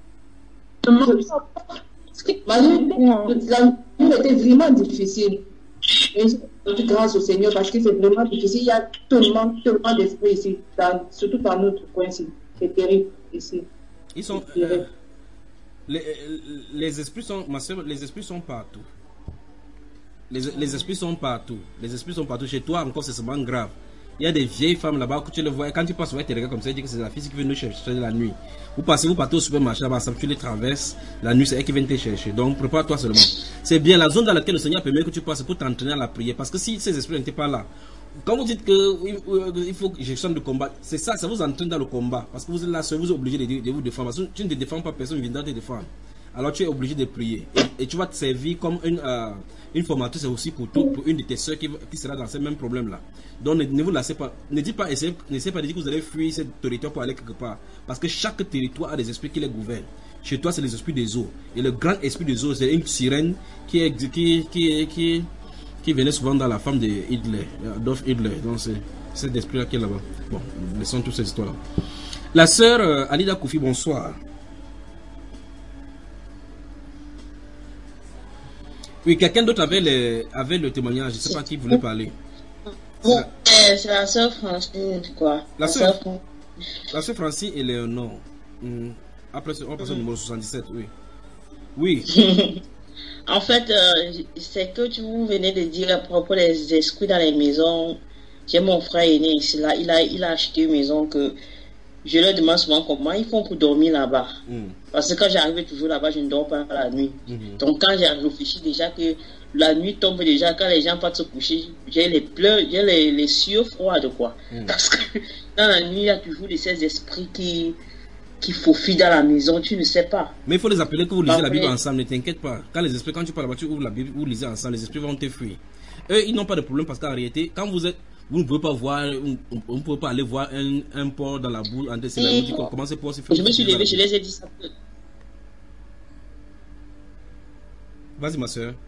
Ma nuit était vraiment difficile. Mais grâce au Seigneur, parce que c'est vraiment difficile. Il y a tellement d'esprits ici, surtout dans notre coin ici. C'est terrible ici. Ils sont, les esprits sont, ma soeur, les esprits sont partout. Les esprits sont partout. Les esprits sont partout. Chez toi encore, c'est vraiment grave. Il y a des vieilles femmes là-bas que tu les vois. Quand tu passes, tu les regardes comme ça, tu dis que c'est la fille qui vient nous chercher la nuit. Vous partez au supermarché là-bas, tu les traverses. La nuit, c'est elle qui vient te chercher. Donc, prépare-toi seulement. C'est bien la zone dans laquelle le Seigneur permet que tu passes pour t'entraîner à la prière. Parce que si ces esprits n'étaient pas là, quand vous dites qu'il faut gestion de combat, c'est ça, ça vous entraîne dans le combat. Parce que vous êtes là, vous êtes obligé de vous défendre. Parce que tu ne te défends pas, personne ne viendra te défendre. Alors tu es obligé de prier. Et tu vas te servir comme une formatrice aussi pour une de tes soeurs qui sera dans ce même problème-là. Donc ne vous laissez pas. N'essayez pas de dire que vous allez fuir ce territoire pour aller quelque part. Parce que chaque territoire a des esprits qui les gouvernent. Chez toi, c'est les esprits des eaux. Et le grand esprit des eaux, c'est une sirène qui venait souvent dans la femme de Hitler, Adolf Hitler. Donc c'est cet esprit-là qui est là-bas. Bon, laissons toutes ces histoires-là. La sœur Alida Koufi, bonsoir. Oui, quelqu'un d'autre avait le témoignage. Je ne sais pas qui voulait parler. Bon, c'est la sœur Francine, quoi. La sœur Francine et Léonore. Après, on passe au numéro 77, oui. Oui. En fait, c'est que vous venez de dire à propos des esprits dans les maisons. J'ai mon frère aîné ici, là. Il a acheté une maison que je leur demande souvent comment ils font pour dormir là-bas. Parce que quand j'arrive toujours là-bas, je ne dors pas la nuit. Donc quand j'ai réfléchi déjà que la nuit tombe déjà, quand les gens partent se coucher, j'ai les pleurs, j'ai les sueurs froides, quoi. Parce que dans la nuit, il y a toujours ces esprits qui faufilent dans la maison, tu ne sais pas. Mais il faut les appeler que vous lisez la Bible ensemble, ne t'inquiète pas. Quand tu parles là-bas, tu ouvres la Bible, vous lisez ensemble, les esprits vont te fuir. Eux, ils n'ont pas de problème parce qu'en réalité, quand vous ne pouvez pas voir, on ne peut pas aller voir un porc dans la boue en dessous. Comment c'est possible? Je me suis levé, je les ai dit ça. Vas-y, ma soeur.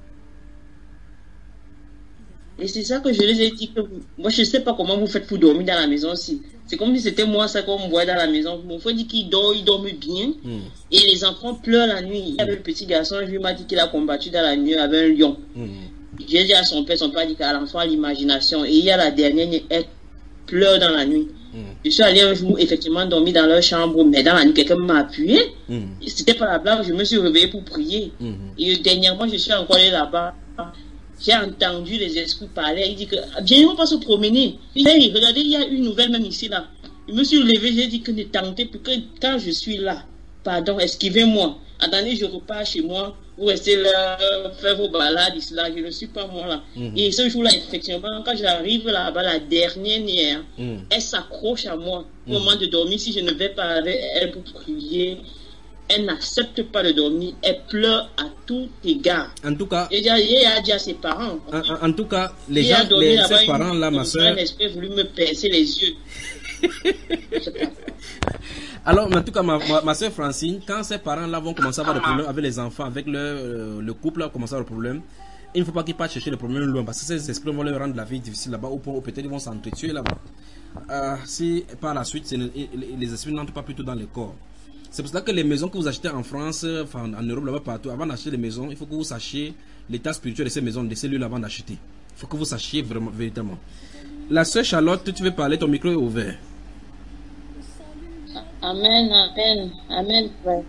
Et c'est ça que je les ai dit que moi je ne sais pas comment vous faites pour dormir dans la maison aussi. C'est comme si c'était moi ça qu'on me voit dans la maison. Mon frère dit qu'il dort, il dorme bien. Et les enfants pleurent la nuit. Il y avait un petit garçon, lui m'a dit qu'il a combattu dans la nuit avec un lion. J'ai dit à son père dit qu'à l'enfant l'imagination. Et il y a la dernière, elle pleure dans la nuit. Je suis allé un jour effectivement dormir dans leur chambre, mais dans la nuit quelqu'un m'a appuyé. C'était pas la blague, je me suis réveillé pour prier. Et dernièrement je suis encore allé là-bas. J'ai entendu les esprits parler. Il dit que viens, on va se promener. Hey, regardez, il y a une nouvelle même ici là. Je me suis levé, j'ai dit que ne tentez plus que quand je suis là, pardon, esquivez-moi. Attendez, je repars chez moi. Vous restez là, faire vos balades ici là. Je ne suis pas moi là. Et ce jour-là, effectivement, quand j'arrive là-bas, la dernière, elle s'accroche à moi. Au moment de dormir, si je ne vais pas avec elle pour prier, elle n'accepte pas de dormir, elle pleure à tout égard. En tout cas, il a dit à ses parents. En tout cas, ses parents là, ma soeur. Un esprit voulu me pincer les yeux. Alors, en tout cas, ma soeur Francine, quand ses parents là vont commencer à avoir des problèmes avec les enfants, avec le couple là, commence à avoir des problèmes, il ne faut pas qu'ils partent chercher les problèmes loin, parce que ces esprits vont leur rendre la vie difficile là-bas, ou peut-être ils vont s'entretuer là-bas. Si par la suite, les esprits n'entrent pas plutôt dans le corps. C'est pour ça que les maisons que vous achetez en France, enfin en Europe, là-bas partout, avant d'acheter les maisons, il faut que vous sachiez l'état spirituel de ces maisons, de ces lieux avant d'acheter. Il faut que vous sachiez vraiment, véritablement. La sœur Charlotte, tu veux parler, ton micro est ouvert. Amen, amen, amen, frère.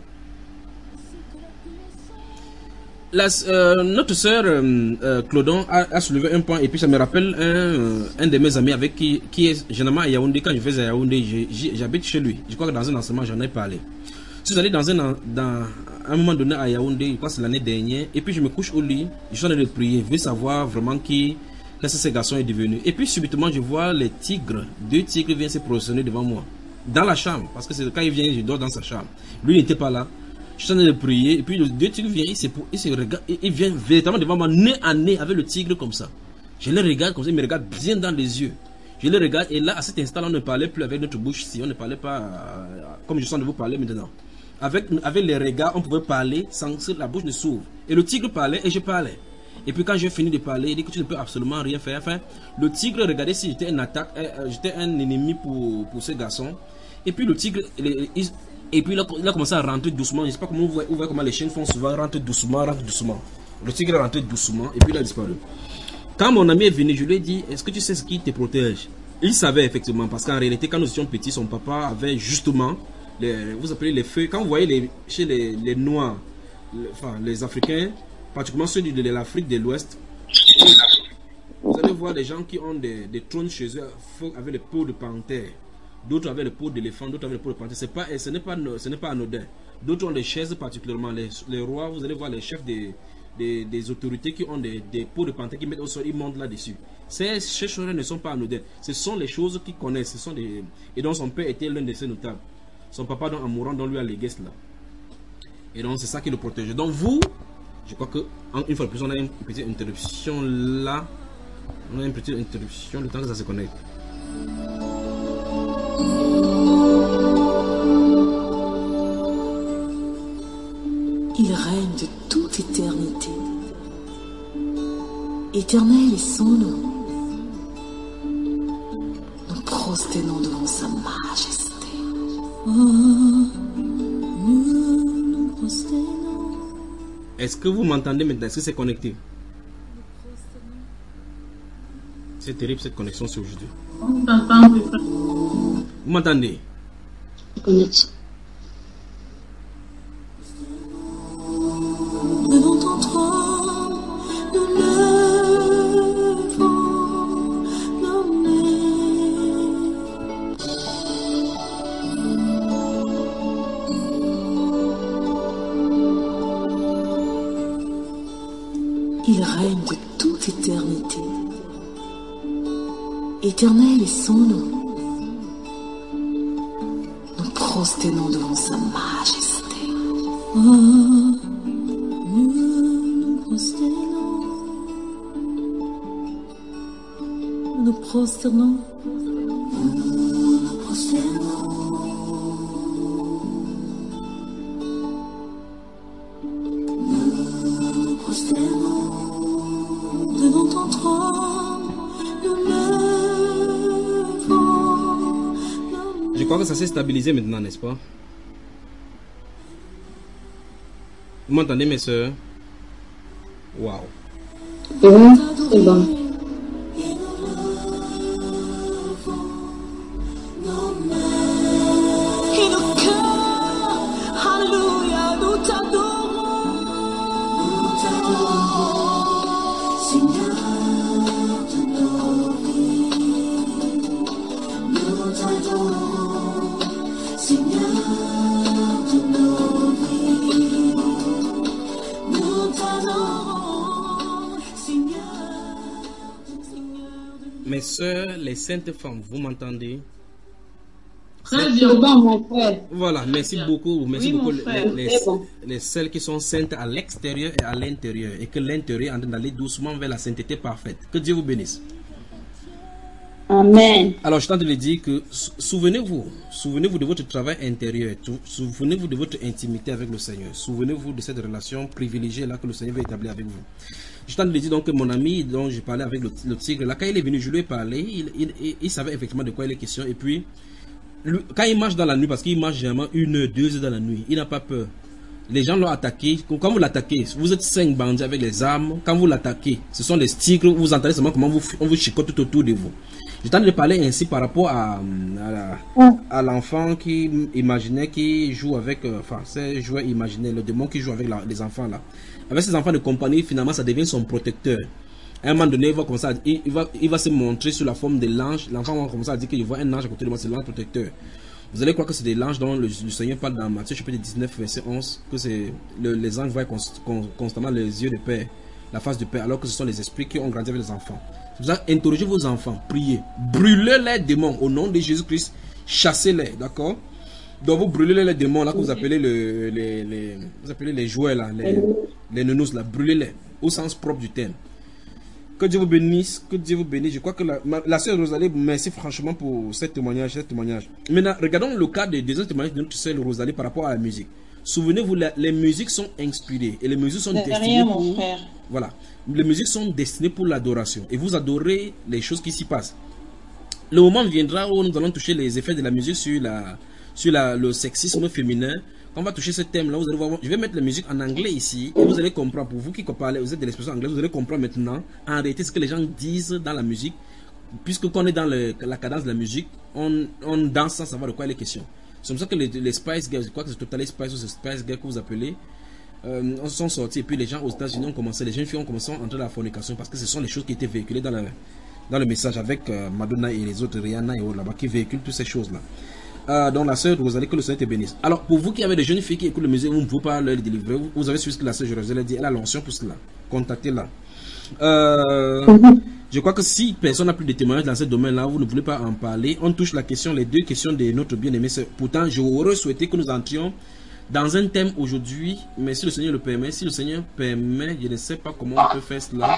Notre sœur Claudon a soulevé un point et puis ça me rappelle un de mes amis avec qui est généralement à Yaoundé. Quand je vais à Yaoundé, j'habite chez lui. Je crois que dans un enseignement, j'en ai parlé. Je suis allé dans un moment donné à Yaoundé, je crois que c'est l'année dernière, et puis je me couche au lit, je suis en train de prier, je veux savoir vraiment qu'est-ce que ce garçon est devenu. Et puis subitement, je vois les tigres, 2 tigres viennent se positionner devant moi, dans la chambre, parce que quand il vient, je dors dans sa chambre. Lui n'était pas là. Je suis en train de prier, et puis les 2 tigres viennent, il se regarde, il vient véritablement devant moi, nez à nez avec le tigre comme ça. Je les regarde comme ça, ils me regardent bien dans les yeux. Je les regarde et là, à cet instant-là, on ne parlait plus avec notre bouche ici. On ne parlait pas comme je sens de vous parler maintenant. Avec les regards, on pouvait parler sans que la bouche ne s'ouvre. Et le tigre parlait et je parlais. Et puis quand j'ai fini de parler, il dit que tu ne peux absolument rien faire. Enfin, le tigre regardait si j'étais j'étais un ennemi pour ce garçon. Et puis le tigre, et puis il a commencé à rentrer doucement. Je ne sais pas comment vous voyez comment les chiens font souvent, rentre doucement. Le tigre est rentré doucement et puis il a disparu. Quand mon ami est venu, je lui ai dit, est-ce que tu sais ce qui te protège? Il savait effectivement, parce qu'en réalité, quand nous étions petits, son papa avait justement, vous appelez les feuilles, quand vous voyez chez les Noirs, les Africains, particulièrement ceux de l'Afrique de l'Ouest, vous allez voir des gens qui ont des trônes chez eux avec les peaux de panthère, d'autres avec les peaux d'éléphant, d'autres avec les peaux de panthère. Ce n'est pas anodin. D'autres ont des chaises particulièrement, les rois, vous allez voir les chefs des autorités qui ont des peaux de panthère qui mettent au sol, ils montent là-dessus. Ces choses-là ne sont pas anodines. Ce sont les choses qu'ils connaissent. Et donc son père était l'un de ces notables. Son papa, donc, en mourant, donc lui a légué cela. Et donc c'est ça qui le protégeait. Donc vous, je crois que une fois de plus, on a une petite interruption là. On a une petite interruption le temps que ça se connecte. Il règne de toute éternité. Éternel est son nom. Nous prosternons devant sa majesté. Nous prosternons. Est-ce que vous m'entendez maintenant? Est-ce que c'est connecté? C'est terrible cette connexion sur aujourd'hui. On t'entend. Vous m'entendez? Devant ton trône, nous levons nos mains. Il règne de toute éternité. Éternel est son nom. Nous prosternons devant sa majesté. Nous prosternons. Nous prosternons. Nous prosternons. Nous prosternons. Devant ton trône, nous levons. Je crois que ça s'est stabilisé maintenant, n'est-ce pas? Vous m'entendez, mes soeurs? Waouh! C'est bon. Et nos cœurs, alléluia, nous t'adorons. Nous t'adorons, Seigneur de nos vies. Nous t'adorons, Seigneur de nos vies. Nous t'adorons, Seigneur. Mes soeurs, les saintes femmes, vous m'entendez? Très bien, mon frère. Voilà, merci beaucoup. Merci beaucoup bon. les celles qui sont saintes à l'extérieur et à l'intérieur. Et que l'intérieur est en train d'aller doucement vers la sainteté parfaite. Que Dieu vous bénisse. Amen. Alors, je tente de le dire que souvenez-vous de votre travail intérieur. Souvenez-vous de votre intimité avec le Seigneur. Souvenez-vous de cette relation privilégiée là que le Seigneur veut établir avec vous. Je tente de le dire donc que mon ami dont je parlais avec le tigre là, quand il est venu, je lui ai parlé, il savait effectivement de quoi il est question. Et puis, quand il marche dans la nuit, parce qu'il marche généralement 1 heure, 2 heures dans la nuit, il n'a pas peur. Les gens l'ont attaqué. Quand vous l'attaquez, vous êtes 5 bandits avec les armes. Quand vous l'attaquez, ce sont des tigres. Vous entendez seulement comment on vous chicote tout autour de vous. Je tente de parler ainsi par rapport à l'enfant qui imaginait, qui joue avec, ces joueurs imaginaires, le démon qui joue avec les enfants là. Avec ces enfants de compagnie, finalement, ça devient son protecteur. À un moment donné, il va se montrer sous la forme de l'ange. L'enfant va commencer à dire qu'il voit un ange à côté de moi, c'est l'ange protecteur. Vous allez croire que c'est des anges dont le Seigneur parle dans Matthieu chapitre 19, verset 11, que c'est les anges voient constamment les yeux de Père, la face du Père, alors que ce sont les esprits qui ont grandi avec les enfants. C'est pour ça, interrogez vos enfants, priez, brûlez les démons au nom de Jésus-Christ, chassez-les, d'accord? Donc vous brûlez les démons là que vous appelez les jouets là, les nounous là, brûlez-les au sens propre du terme. Que Dieu vous bénisse, que Dieu vous bénisse. Je crois que la sœur Rosalie, merci franchement pour ce témoignage, Maintenant, regardons le cas des deuxième témoignage de notre sœur Rosalie par rapport à la musique. Souvenez-vous, les musiques sont inspirées et les musiques sont destinées pour... Voilà. Les musiques sont destinées pour l'adoration et vous adorez les choses qui s'y passent. Le moment viendra où nous allons toucher les effets de la musique sur le sexisme féminin. On va toucher ce thème-là, vous allez voir. Je vais mettre la musique en anglais ici et vous allez comprendre. Pour vous qui parlez, vous êtes de l'expression anglaise, vous allez comprendre maintenant en réalité ce que les gens disent dans la musique. Puisque quand on est dans la cadence de la musique, on danse sans savoir de quoi il est question. C'est comme ça que les Spice Girls, je crois que c'est Totally Spice ou c'est Spice Girls que vous appelez, sont sortis et puis les gens aux États-Unis ont commencé, les jeunes filles ont commencé à entrer dans la fornication parce que ce sont les choses qui étaient véhiculées dans le message avec Madonna et les autres, Rihanna et autres là-bas qui véhiculent toutes ces choses-là. Donc la sœur Rosalie, que le Seigneur te bénisse. Alors pour vous qui avez des jeunes filles qui écoutent la musique, vous ne pouvez pas leur délivrer, vous avez su ce que la sœur Rosalie dit, elle a l'onction pour cela. Contactez-la. Je crois que si personne n'a plus de témoignages dans ce domaine-là, vous ne voulez pas en parler, on touche la question, les deux questions de notre bien-aimé sœur. Pourtant, j'aurais souhaité que nous entrions dans un thème aujourd'hui, mais si le Seigneur le permet, je ne sais pas comment on peut faire cela.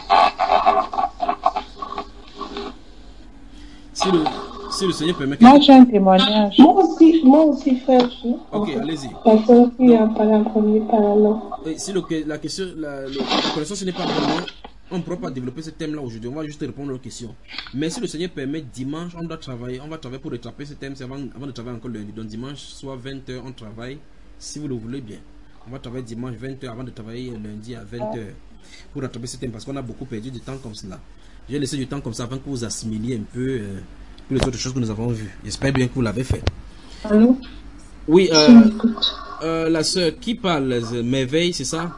Si le Seigneur permet. Moi, j'ai un témoignage. Moi aussi, frère. Ok, allez-y. Parce qu'il a parlé en premier par alors. Si la question, la connaissance n'est pas vraiment, on ne pourra pas développer ce thème-là aujourd'hui. On va juste répondre aux questions. Mais si le Seigneur permet, dimanche, on va travailler pour rattraper ce thème avant de travailler encore lundi. Donc dimanche, soit 20h, on travaille, si vous le voulez bien. On va travailler dimanche 20h avant de travailler lundi à 20h pour rattraper ce thème parce qu'on a beaucoup perdu du temps comme cela. J'ai laissé du temps comme ça avant que vous assimiliez un peu toutes les autres choses que nous avons vues. J'espère bien que vous l'avez fait. Allô? Oui, la sœur qui parle, Merveille, c'est ça?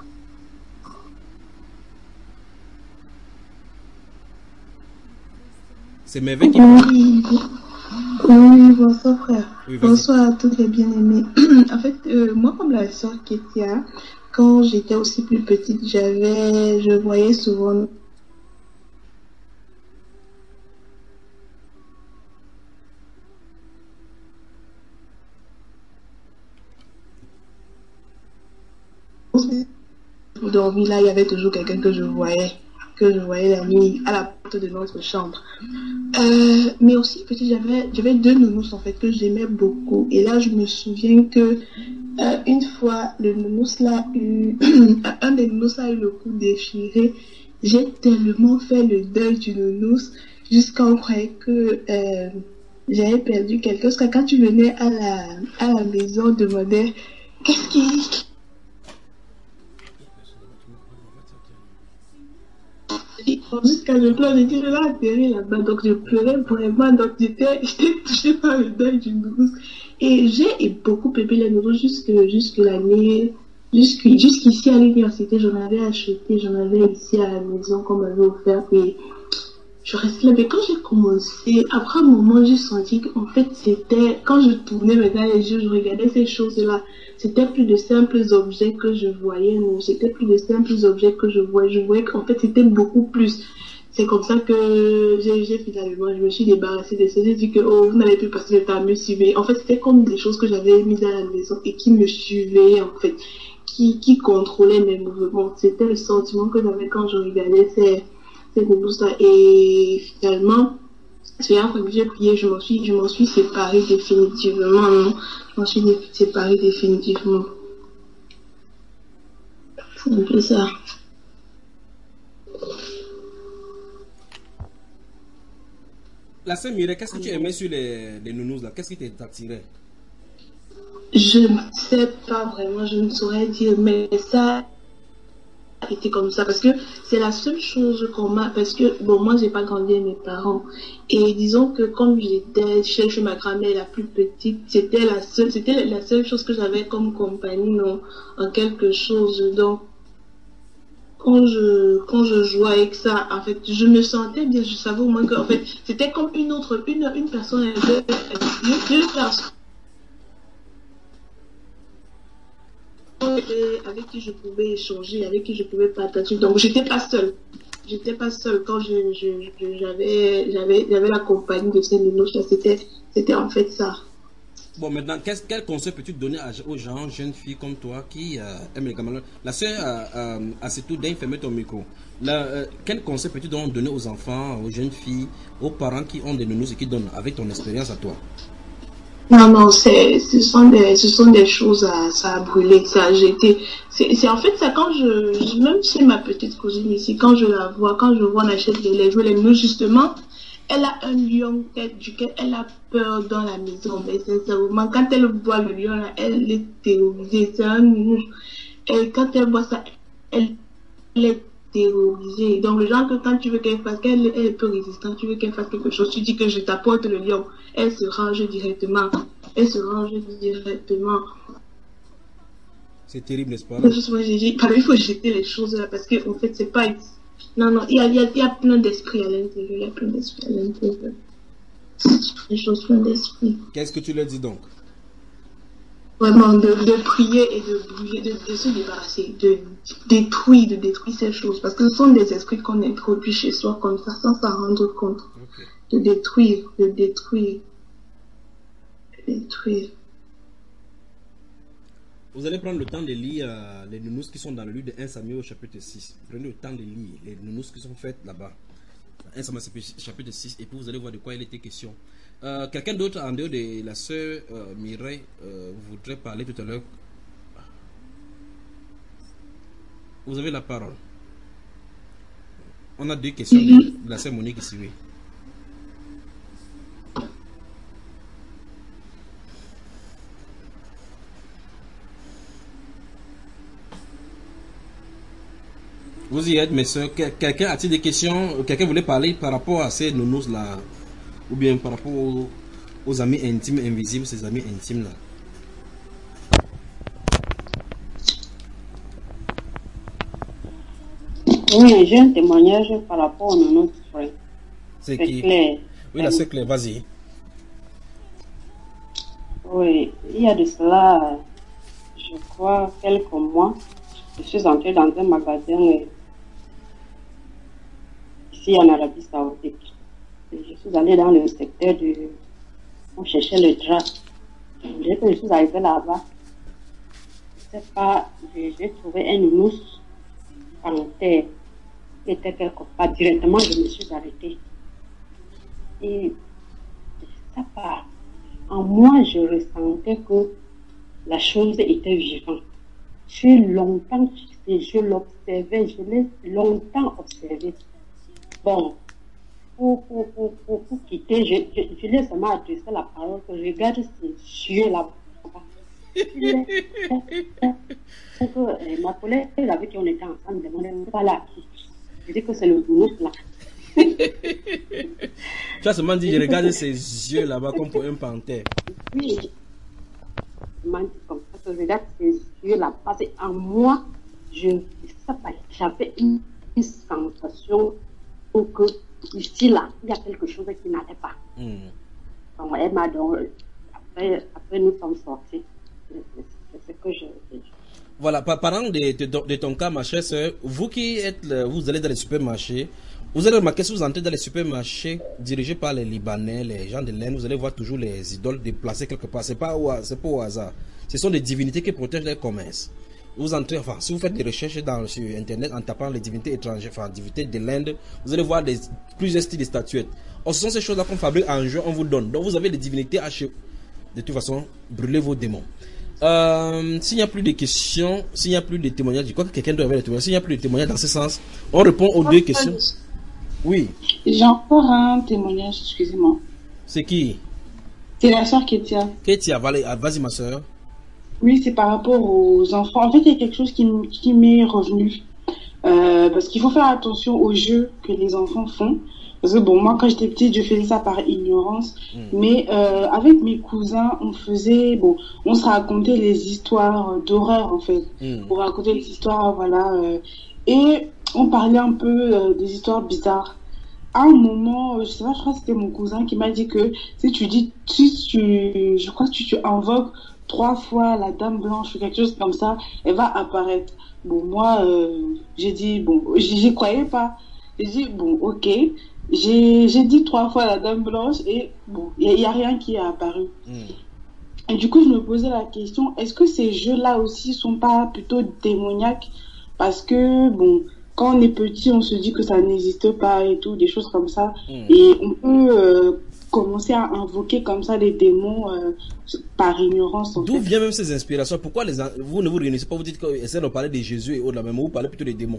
C'est Merveille qui parle. Oui, bonsoir frère. Oui, bonsoir à toutes les bien-aimés. En fait, moi comme la sœur Kétia, quand j'étais aussi plus petite, je voyais souvent pour dormir là, il y avait toujours quelqu'un que je voyais la nuit à la porte de notre chambre. Mais aussi petit, j'avais deux nounous en fait que j'aimais beaucoup. Et là, je me souviens que une fois, le nounous là un des nounous a eu le cou déchiré. J'ai tellement fait le deuil du nounous jusqu'à on croyait que j'avais perdu quelque chose. Quand tu venais à la maison, demander qu'est-ce qui jusqu'à je pleure, je dis je vais atterrir là-bas, donc je pleurais vraiment, donc j'étais touchée par le deuil du nounous et j'ai beaucoup aimé les nounous jusque l'année, jusqu'ici à l'université, j'en avais acheté, j'en avais ici à la maison qu'on m'avait offert et je restais là, mais quand j'ai commencé, après un moment j'ai senti qu'en fait c'était, quand je tournais maintenant les yeux, je regardais ces choses-là, c'était plus de simples objets que je voyais, non, c'était plus de simples objets que je voyais qu'en fait c'était beaucoup plus. C'est comme ça que j'ai finalement, je me suis débarrassée de ça, j'ai dit que oh, vous n'allez plus passer le temps à me suivre. En fait c'était comme des choses que j'avais mises à la maison et qui me suivaient en fait, qui contrôlaient mes mouvements. C'était le sentiment que j'avais quand je regardais ces nounous-là et finalement, c'est après que j'ai prié, je m'en suis séparée définitivement, non. Je m'en suis séparée définitivement. C'est un peu ça. La sœur Mireille, qu'est-ce que tu aimais sur les nounous là? Qu'est-ce qui t'attirait? Je ne sais pas vraiment, je ne saurais dire, mais ça été comme ça parce que c'est la seule chose qu'on m'a, parce que bon, moi j'ai pas grandi avec mes parents et disons que comme j'étais chez ma grand-mère la plus petite, c'était la seule chose que j'avais comme compagnie en quelque chose. Donc quand je jouais avec ça, en fait je me sentais bien, je savais au moins que en fait c'était comme une personne avec qui je pouvais échanger, avec qui je pouvais partager. Donc j'étais pas seule quand j'avais la compagnie de ces nounous. C'était en fait ça. Bon, maintenant, quel conseil peux-tu donner aux gens, jeunes filles comme toi qui aiment les gamins? La sœur Assetou, dès fermer ton micro. Quel conseil peux-tu donc donner aux enfants, aux jeunes filles, aux parents qui ont des nounous et qui donnent avec ton expérience à toi? Non, ce sont des choses à brûler, ça à jeter. C'est en fait ça quand même chez ma petite cousine ici, quand je la vois, quand je vois on achète les jouets, les nounous justement, elle a un lion tête duquel elle a peur dans la maison. Mais sincèrement, quand elle voit le lion là, elle est terrorisée. C'est un nounours. Et quand elle voit ça, elle est terrorisée. Donc le genre que quand tu veux qu'elle fasse, qu'elle est peu résistante, tu veux qu'elle fasse quelque chose, tu dis que je t'apporte le lion, elle se range directement. C'est terrible, n'est-ce pas? Il faut jeter les choses là parce que en fait c'est pas. Non, il y a plein d'esprit à l'intérieur. Des choses plein d'esprit. Qu'est-ce que tu leur dis donc? Vraiment, de prier et de brûler, de se débarrasser, de détruire ces choses. Parce que ce sont des esprits qu'on introduit chez soi comme ça, sans s'en rendre compte. Okay. De détruire. Vous allez prendre le temps de lire les nounous qui sont dans le livre de 1 Samuel au chapitre 6. Prenez le temps de lire les nounous qui sont faites là-bas. 1 Samuel chapitre 6 et puis vous allez voir de quoi il était question. Quelqu'un d'autre en dehors de la sœur Mireille voudrait parler tout à l'heure. Vous avez la parole. On a deux questions de la sœur Monique ici, oui. Vous y êtes, mes soeurs. Quelqu'un a-t-il des questions? Quelqu'un voulait parler par rapport à ces nounous là? Ou bien par rapport aux amis intimes, invisibles, ces amis intimes là? Oui, j'ai un témoignage par rapport aux nounous frères. C'est qui? Claire. Oui, la sœur Claire, vas-y. Oui, il y a de cela, je crois, quelques mois, je suis entrée dans un magasin ici en Arabie Saoudite. Je suis allée dans le secteur on cherchait le drap. Dès que je suis arrivée là-bas, je ne sais pas, j'ai trouvé un nounous en terre qui était quelque part. Directement, je me suis arrêtée. Et je ne sais pas, en moi, je ressentais que la chose était vivante. J'ai longtemps fixé, je l'observais, je l'ai longtemps observé. Bon, pour quitter, je l'ai seulement adressé la parole que je regarde ces yeux là-bas. Donc, ma collègue avec qui on était ensemble me demandait pas là. Je dis que c'est le boulot là. Tu as seulement dit, je regarde ces yeux là-bas comme pour un panthère. Oui, je m'en dis comme ça que je regarde ces yeux là-bas. Parce qu'en moi, j'avais une sensation que ici là, il y a quelque chose qui n'allait pas. Donc, elle m'a donc, après nous sommes sortis. C'est ce que je dis. Voilà, parlant de ton cas, ma chère soeur, vous qui êtes, vous allez dans les supermarchés, vous allez remarquer, si vous entrez dans les supermarchés dirigés par les Libanais, les gens de l'Inde, vous allez voir toujours les idoles déplacées quelque part. C'est pas au hasard. Ce sont des divinités qui protègent les commerces. Vous entrez, enfin, si vous faites des recherches sur Internet en tapant les divinités étrangères, enfin, divinités de l'Inde, vous allez voir plusieurs styles de statuettes. Or, ce sont ces choses-là qu'on fabrique en jeu, on vous donne. Donc, vous avez des divinités à chez. De toute façon, brûlez vos démons. S'il n'y a plus de questions, s'il n'y a plus de témoignages, je crois que quelqu'un doit avoir des témoignages. S'il n'y a plus de témoignages dans ce sens, on répond aux deux questions. Oui. J'ai encore un témoignage, excusez-moi. C'est qui? C'est la soeur Ketia. Ketia, vas-y ma soeur. Oui, c'est par rapport aux enfants. En fait, il y a quelque chose qui m'est revenu. Parce qu'il faut faire attention aux jeux que les enfants font. Parce que bon, moi, quand j'étais petite, je faisais ça par ignorance. Mais avec mes cousins, on se racontait les histoires d'horreur, en fait. On racontait les histoires, voilà. Et on parlait un peu des histoires bizarres. À un moment, je sais pas, je crois que c'était mon cousin qui m'a dit que je crois que tu invoques 3 fois la dame blanche ou quelque chose comme ça, elle va apparaître. Bon, moi, j'ai dit, bon, j'y croyais pas. J'ai dit, bon, ok. J'ai dit 3 fois la dame blanche et bon, il y a rien qui est apparu. Et du coup, je me posais la question, est-ce que ces jeux-là aussi sont pas plutôt démoniaques? Parce que, bon, quand on est petit, on se dit que ça n'existe pas et tout, des choses comme ça. Et on peut commencer à invoquer comme ça les démons par ignorance. D'où viennent même ces inspirations? Pourquoi vous ne vous réunissez pas, vous dites que essayez de parler de Jésus et autres, là, mais vous parlez plutôt des démons?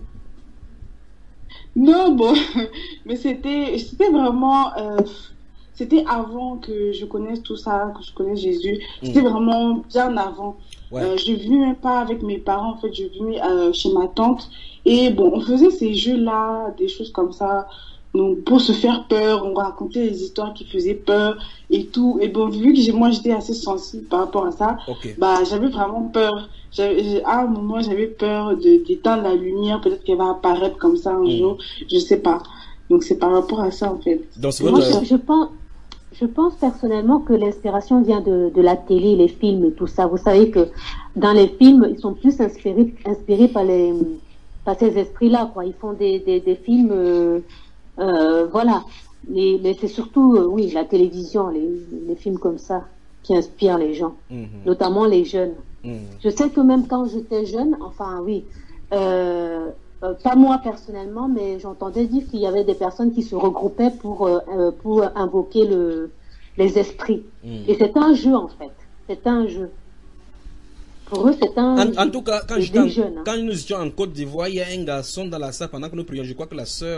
Non, bon, mais c'était vraiment... c'était avant que je connaisse tout ça, que je connaisse Jésus. C'était vraiment bien avant. Ouais. Je venais même pas avec mes parents, en fait, je venais chez ma tante. Et bon, on faisait ces jeux-là, des choses comme ça. Donc, pour se faire peur, on racontait des histoires qui faisaient peur et tout. Et bon, vu que moi, j'étais assez sensible par rapport à ça, bah, j'avais vraiment peur. À un moment, j'avais peur d'éteindre la lumière. Peut-être qu'elle va apparaître comme ça un jour. Je sais pas. Donc, c'est par rapport à ça, en fait. Donc, moi, je pense personnellement que l'inspiration vient de la télé, les films et tout ça. Vous savez que dans les films, ils sont plus inspirés par ces esprits-là, quoi. Ils font des films, voilà. Mais c'est surtout, oui, la télévision, les films comme ça, qui inspirent les gens, notamment les jeunes. Je sais que même quand j'étais jeune, enfin, oui, pas moi personnellement, mais j'entendais dire qu'il y avait des personnes qui se regroupaient pour invoquer les esprits. Et c'est un jeu, en fait. C'est un jeu. Pour eux, c'est un jeu. En tout cas, quand nous étions en Côte d'Ivoire, il y a un garçon dans la salle pendant que nous prions. Je crois que la sœur,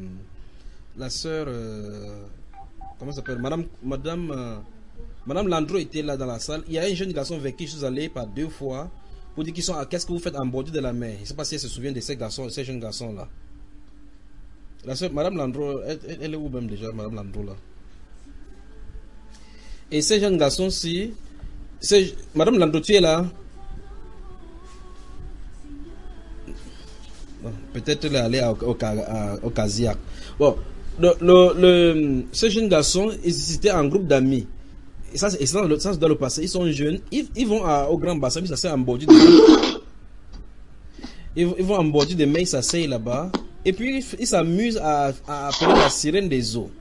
comment ça s'appelle, Madame Landreau était là dans la salle. Il y a un jeune garçon avec qui je suis allé par 2 fois. Pour dire qu'ils sont, qu'est-ce que vous faites en bordure de la mer? Je ne sais pas si elle se souvient de ces jeunes garçons-là. La soeur, Madame Landreau, elle est où même déjà, Madame Landreau là? Et ces jeunes garçons-ci, Madame Landreau, tu es là? Peut-être elle est allée au Casiac. Bon, ces jeunes garçons, ils étaient en groupe d'amis. Et ça dans le passé, ils sont jeunes, ils vont au grand bassin, ils s'asseyent en bordure de mer. Ils vont en bordure de mer, ils s'asseyent là-bas. Et puis ils s'amusent à appeler la sirène des eaux.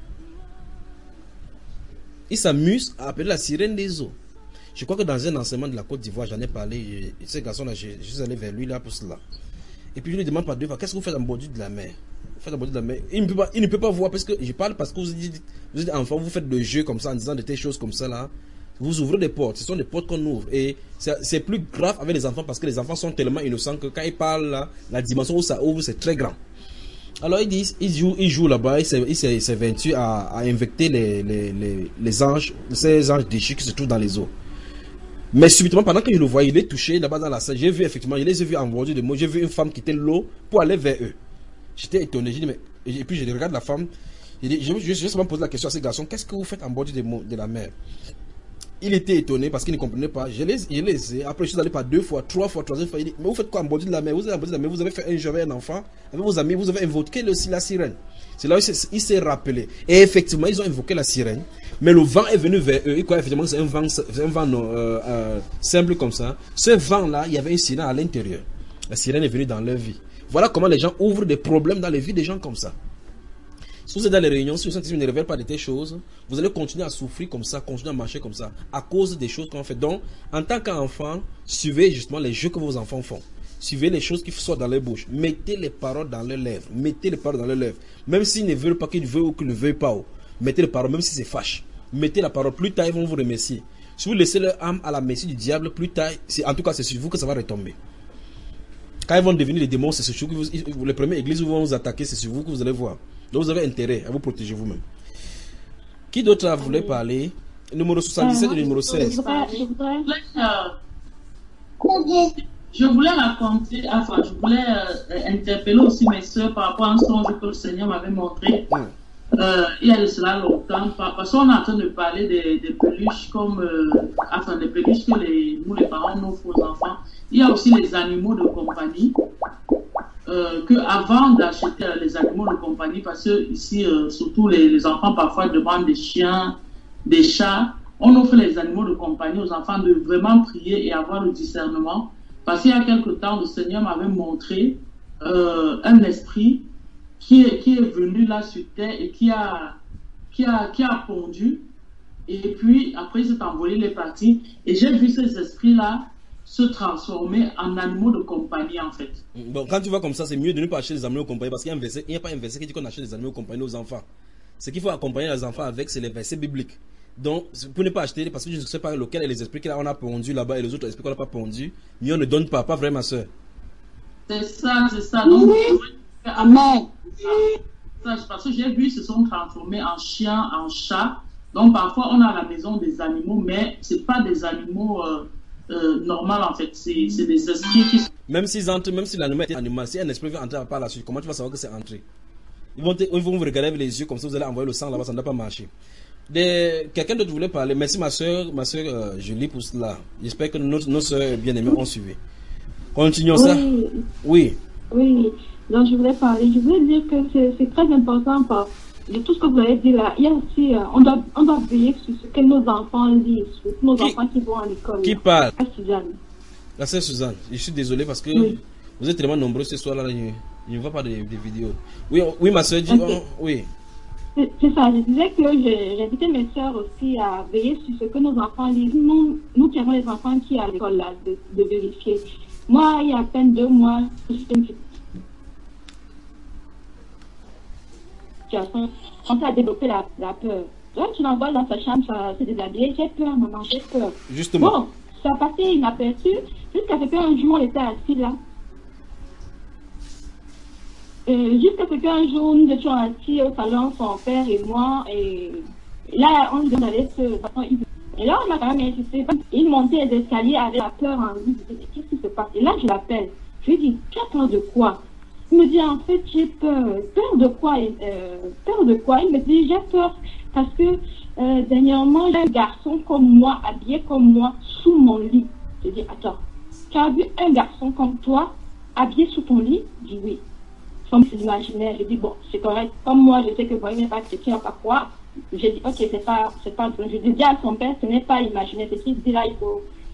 Ils s'amusent à appeler la sirène des eaux. Je crois que dans un enseignement de la Côte d'Ivoire, j'en ai parlé. Ce garçon-là, je suis allé vers lui là pour cela. Et puis je lui demande par 2 fois, qu'est-ce que vous faites en bordure de la mer? Vous faites en bordure de la mer. Il ne peut pas voir parce que je parle parce que vous êtes enfant, vous faites des jeux comme ça en disant de telles choses comme ça là. Vous ouvrez des portes, ce sont des portes qu'on ouvre. Et c'est plus grave avec les enfants parce que les enfants sont tellement innocents que quand ils parlent là, la dimension où ça ouvre, c'est très grand. Alors ils jouent là-bas, ils s'éventuent à infecter les anges, ces anges déchus qui se trouvent dans les eaux. Mais subitement, pendant que je le voyais, il est touché là-bas dans la salle. J'ai vu effectivement, je les ai vus en bordure de moi. J'ai vu une femme quitter l'eau pour aller vers eux. J'étais étonné. J'ai dit, mais... Et puis je regarde la femme. Je me pose la question à ces garçons, qu'est-ce que vous faites en bordure de la mer? Il était étonné parce qu'il ne comprenait pas. Je les ai. Après, je suis allé par 2 fois, 3 fois, 3e fois. Il dit, mais vous faites quoi en bordure de la mer? Vous êtes en bordure de la mer, vous avez fait un jeu avec un enfant, avec vos amis, vous avez invoqué la sirène. C'est là où il s'est rappelé. Et effectivement, ils ont invoqué la sirène. Mais le vent est venu vers eux. Ils croient effectivement que c'est un vent simple comme ça. Ce vent-là, il y avait une sirène à l'intérieur. La sirène est venue dans leur vie. Voilà comment les gens ouvrent des problèmes dans les vies des gens comme ça. Si vous êtes dans les réunions, si vous sentez que vous ne révélez pas de telles choses, vous allez continuer à souffrir comme ça, continuer à marcher comme ça, à cause des choses qu'on fait. Donc, en tant qu'enfant, suivez justement les jeux que vos enfants font. Suivez les choses qui sortent dans leur bouche. Mettez les paroles dans leurs lèvres. Mettez les paroles dans leurs lèvres. Même s'ils ne veulent pas, qu'ils veulent ou qu'ils ne veulent pas. Mettez les paroles, même si c'est fâche. Mettez la parole. Plus tard, ils vont vous remercier. Si vous laissez leur âme à la merci du diable, plus tard, en tout cas, c'est sur vous que ça va retomber. Quand ils vont devenir les démons, c'est sur vous. Les premières églises où vont vous attaquer, c'est sur vous que vous allez voir. Donc vous avez intérêt à vous protéger vous-même. Qui d'autre voulait parler? Numéro 77 et numéro 16. Je voulais raconter, enfin, je voulais interpeller aussi mes soeurs par rapport à un songe que le Seigneur m'avait montré. Il y a de cela longtemps, parce qu'on est en train de parler des peluches comme, enfin, des peluches que nous, les parents, nous offrent aux enfants. Il y a aussi les animaux de compagnie, que avant d'acheter les animaux de compagnie, parce que ici, surtout les enfants parfois demandent des chiens, des chats, on offre les animaux de compagnie aux enfants de vraiment prier et avoir le discernement. Parce qu'il y a quelque temps, le Seigneur m'avait montré un esprit qui est venu là sur terre et qui a pondu Et puis, après, il s'est envolé, il est parti. Et j'ai vu ces esprits-là se transformer en animaux de compagnie, en fait. Bon, quand tu vois comme ça, c'est mieux de ne pas acheter des animaux de compagnie parce qu'il n'y a pas un verset qui dit qu'on achète des animaux de compagnie aux enfants. Ce qu'il faut accompagner les enfants avec, c'est les versets bibliques. Donc, pour ne pas acheter, parce que je ne sais pas lequel est les esprits qu'on a pondus là-bas et les autres esprits qu'on n'a pas pondus, mieux on ne donne pas, pas vrai, ma soeur. C'est ça, c'est ça. Donc, amen. Parce que j'ai vu, ils se sont transformés en chiens, en chats. Donc, parfois, on a à la maison des animaux, mais ce n'est pas des animaux normaux, en fait. C'est des esprits qui... Même si l'animal est animal, si un esprit veut entrer par la suite, comment tu vas savoir que c'est entré? Ils vont vous regarder avec les yeux comme ça, vous allez envoyer le sang là-bas, ça ne doit pas marcher. Quelqu'un d'autre voulait parler. Merci ma soeur Julie pour cela. J'espère que nos soeurs bien-aimées ont suivi. Continuons ça. Oui. Oui, donc je voulais parler. Je voulais dire que c'est très important de tout ce que vous avez dit là. Il y a aussi, on doit veiller sur ce que nos enfants lisent, surtout nos enfants qui vont à l'école. Qui parle? La sœur Suzanne. Je suis désolé parce que vous êtes tellement nombreux ce soir là. Je ne vois pas de vidéos. Oui, ma soeur dit. Oui. C'est ça, je disais que j'invitais mes soeurs aussi à veiller sur ce que nos enfants lisent. Nous qui avons les enfants qui sont à l'école là, de vérifier. Moi, il y a à peine 2 mois, on a développé la peur. Donc, tu l'envoies dans sa chambre, se déshabiller, j'ai peur, maman, j'ai peur. Justement. Bon, ça a passé inaperçu, jusqu'à ce qu'un jour, on était assis là. Jusqu'à ce qu'un jour, nous étions assis au salon, son père et moi, et là, on lui demandait et là, on a quand même insisté. Il montait les escaliers avec la peur en lui. Qu'est-ce qui se passe? Et là, je l'appelle. Je lui dis, tu as peur de quoi? Il me dit, en fait, j'ai peur. Peur de quoi? Peur de quoi? Il me dit, j'ai peur parce que dernièrement, j'ai un garçon comme moi, habillé comme moi, sous mon lit. Je dis, attends, tu as vu un garçon comme toi, habillé sous ton lit? Je dis, oui. Comme c'est l'imaginaire, je dis, bon, c'est correct. Comme moi, je sais que vous n'avez pas chrétien, on va pas croire. J'ai dit, ok, c'est pas, je dis à son père, ce n'est pas imaginaire. Ce qu'il dit là, il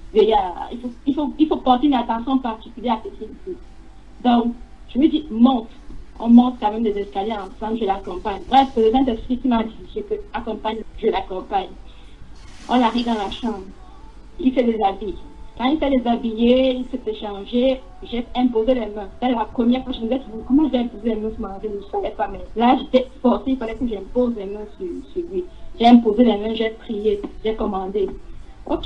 faut porter une attention particulière à ce qu'il dit. Donc, je lui dis, monte. On monte quand même des escaliers ensemble, je l'accompagne. Bref, le Saint-Esprit qui m'a dit, je l'accompagne. On arrive dans la chambre. Il fait des habits. Quand il fait les habillés, il s'est échangé, j'ai imposé les mains. C'est la première fois que je me disais, comment je vais imposer les mains sur ma vie, je ne savais pas. Mais là, j'étais forcée, il fallait que j'impose les mains sur lui. J'ai imposé les mains, j'ai prié, j'ai commandé. Ok.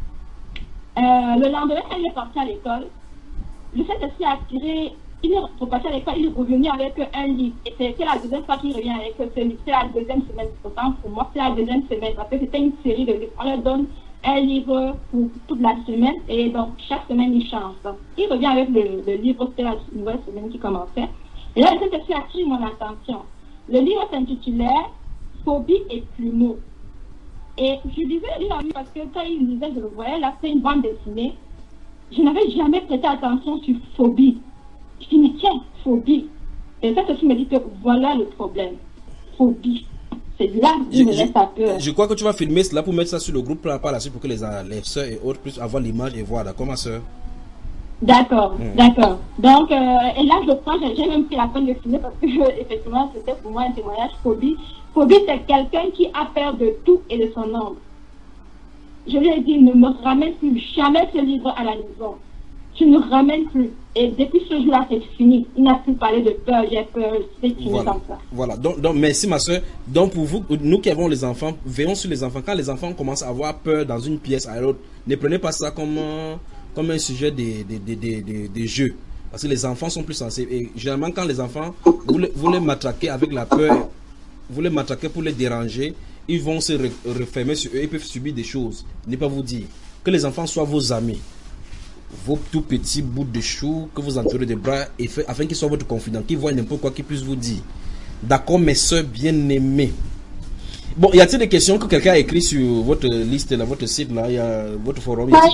Le lendemain, quand il est parti à l'école, le Saint-Esprit a tiré, il est reparti à l'école, il est revenu avec un livre. Et c'est la deuxième fois qu'il revient avec ce livre. C'est la deuxième semaine. Pourtant, pour moi, c'est la deuxième semaine. Parce que c'était une série de livres. On leur donne un livre pour toute la semaine et donc chaque semaine il change. Donc, il revient avec le livre, c'était la nouvelle semaine qui commençait. Et là, le Saint-Esprit a attiré mon attention. Le livre s'intitulait Phobie et plumeau. Et je lisais le livre parce que quand il lisait, je le voyais, là, c'est une bande dessinée. Je n'avais jamais prêté attention sur phobie. Je dis, mais tiens, phobie. Et le Saint-Esprit me dit que voilà le problème. Phobie. C'est là qu'il me laisse à peur. Je crois que tu vas filmer cela pour mettre ça sur le groupe par la suite pour que les soeurs et autres puissent avoir l'image et voir. D'accord, ma soeur? D'accord, d'accord. Donc, et là, je crois, j'ai même pris la peine de filmer parce que, effectivement, c'était pour moi un témoignage phobie. Phobie, c'est quelqu'un qui a peur de tout et de son ombre. Je lui ai dit, ne me ramène plus jamais ce livre à la maison. Tu ne ramènes plus. Et depuis ce jour-là, c'est fini. Il n'a plus parlé de peur, j'ai peur, c'est fini comme ça. Voilà, donc merci ma soeur. Donc pour vous, nous qui avons les enfants, veillons sur les enfants. Quand les enfants commencent à avoir peur dans une pièce à l'autre, ne prenez pas ça comme un sujet des jeux. Parce que les enfants sont plus sensibles. Et généralement, quand les enfants, vous les matraquez avec la peur, vous les matraquez pour les déranger, ils vont se refermer sur eux, ils peuvent subir des choses. Ne pas vous dire que les enfants soient vos amis. Vos tout petits bouts de chou que vous entourez des bras afin qu'ils soient votre confident, qu'ils voient n'importe quoi qu'ils puissent vous dire. D'accord, mes soeurs bien-aimées. Bon, y a-t-il des questions que quelqu'un a écrit sur votre liste, là, votre site, là, il y a votre forum? En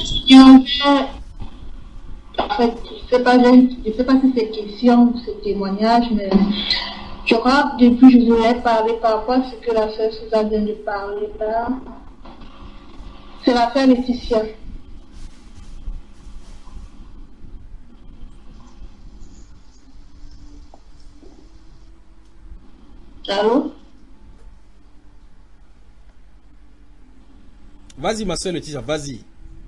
fait, je sais pas si c'est question ou c'est témoignage, mais je crois que depuis je voulais parler par rapport à ce que la sœur Suzanne vient de parler là. C'est l'affaire Laetitia. Allô? Vas-y, ma soeur Laetitia, vas-y.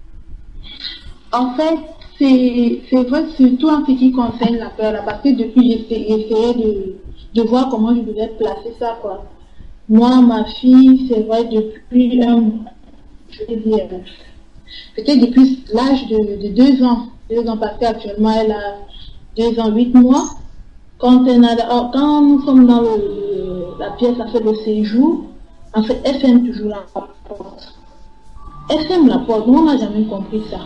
En fait, c'est vrai, surtout en ce qui concerne la peur, là, parce que depuis, j'essayais de voir comment je devais placer ça, quoi. Moi, ma fille, c'est vrai, depuis, je vais dire, peut-être depuis l'âge de 2 ans, parce qu'actuellement, elle a 2 ans, 8 mois. Quand nous sommes dans la pièce, en fait, de séjour, en fait, elle ferme toujours la porte. Elle ferme la porte, nous, on n'a jamais compris ça.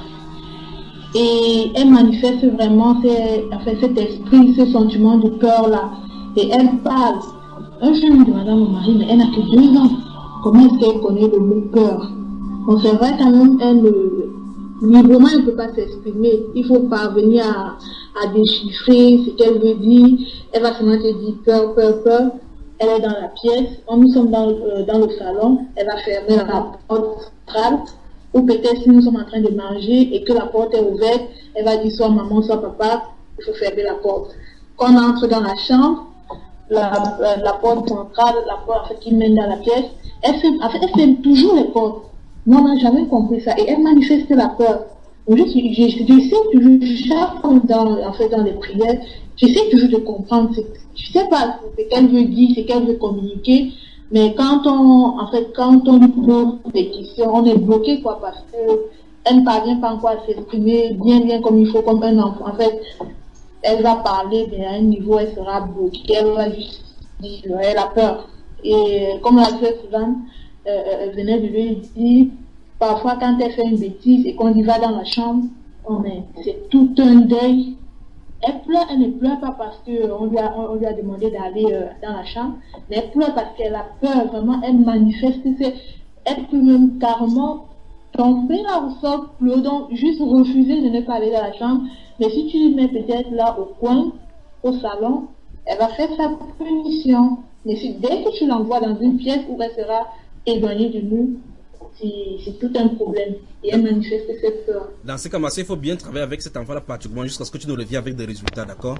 Et elle manifeste vraiment cet esprit, ce sentiment de peur-là. Et elle parle. Un jour, je me demandais à mon mari, mais elle n'a que 2 ans. Comment est-ce qu'elle connaît le mot peur? Donc c'est vrai quand même, librement, elle ne peut pas s'exprimer. Il faut parvenir à déchiffrer ce qu'elle veut dire. Elle va seulement te dire peur, peur, peur. Elle est dans la pièce. Nous sommes dans le salon. Elle va fermer la porte centrale. Ou peut-être si nous sommes en train de manger et que la porte est ouverte, elle va dire soit maman, soit papa, il faut fermer la porte. Quand on entre dans la chambre, la porte centrale, la porte en fait, qui mène dans la pièce, elle ferme toujours les portes. Moi, on n'a jamais compris ça. Et elle manifeste la peur. Donc, je sais toujours, chaque fois dans les prières, j'essaie toujours de comprendre. Je ne sais pas ce qu'elle veut dire, ce qu'elle veut communiquer. Mais quand on lui pose des questions, on est bloqué, quoi, parce qu'elle ne parvient pas encore à s'exprimer bien comme il faut, comme un enfant. En fait, elle va parler, mais à un niveau, elle sera bloquée. Elle va juste dire, elle a peur. Et comme la sœur Suzanne venait de lui dire, parfois quand elle fait une bêtise et qu'on y va dans la chambre, c'est tout un deuil. Elle pleure, elle ne pleure pas parce qu'on lui a demandé d'aller dans la chambre, mais elle pleure parce qu'elle a peur, vraiment, elle manifeste, elle peut même carrément tomber là au sol, pleurer, donc juste refuser de ne pas aller dans la chambre. Mais si tu lui mets peut-être là au coin, au salon, elle va faire sa punition. Mais dès que tu l'envoies dans une pièce où elle sera éloignée de nous, c'est tout un problème. Et elle manifeste cette peur. Dans ce cas, il faut bien travailler avec cet enfant-là particulièrement jusqu'à ce que tu nous reviennes avec des résultats, d'accord?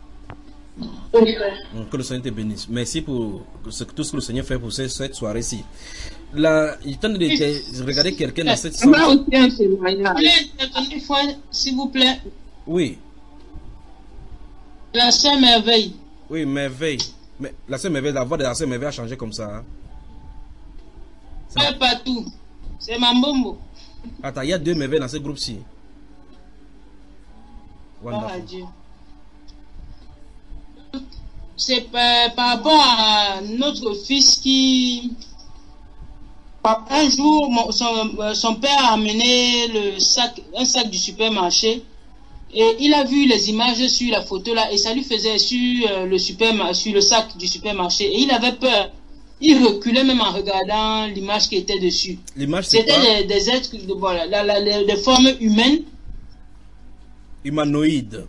Oui, frère. Que le Seigneur te bénisse. Merci pour tout ce que le Seigneur fait pour cette soirée-ci. Là, il tente de regarder quelqu'un dans cette salle. Une fois, s'il vous plaît. Oui. La sœur Merveille. Oui, Merveille. Mais la sœur Merveille, la voix de la sœur Merveille a changé comme ça. Hein? Pas partout. C'est Mambombo. Attends, il y a 2 Merveilles dans ce groupe-ci. Oh, Dieu. C'est par rapport à notre fils qui... Un jour, son père a amené un sac du supermarché et il a vu les images sur la photo là et ça lui faisait sur le sac du supermarché et il avait peur. Il reculait même en regardant l'image qui était dessus. C'était des êtres, des formes humaines. Humanoïdes.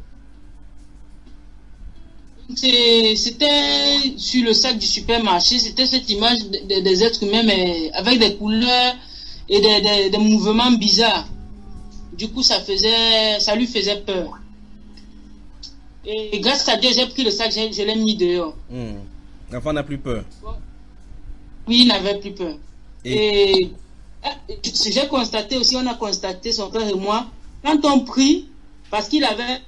C'était sur le sac du supermarché, c'était cette image des êtres humains mais avec des couleurs et des mouvements bizarres. Du coup, ça lui faisait peur. Et grâce à Dieu, j'ai pris le sac, je l'ai mis dehors. L'enfant n'a plus peur. Oui, il n'avait plus peur. Et j'ai constaté aussi, on a constaté, son frère et moi, quand on prie, parce qu'il avait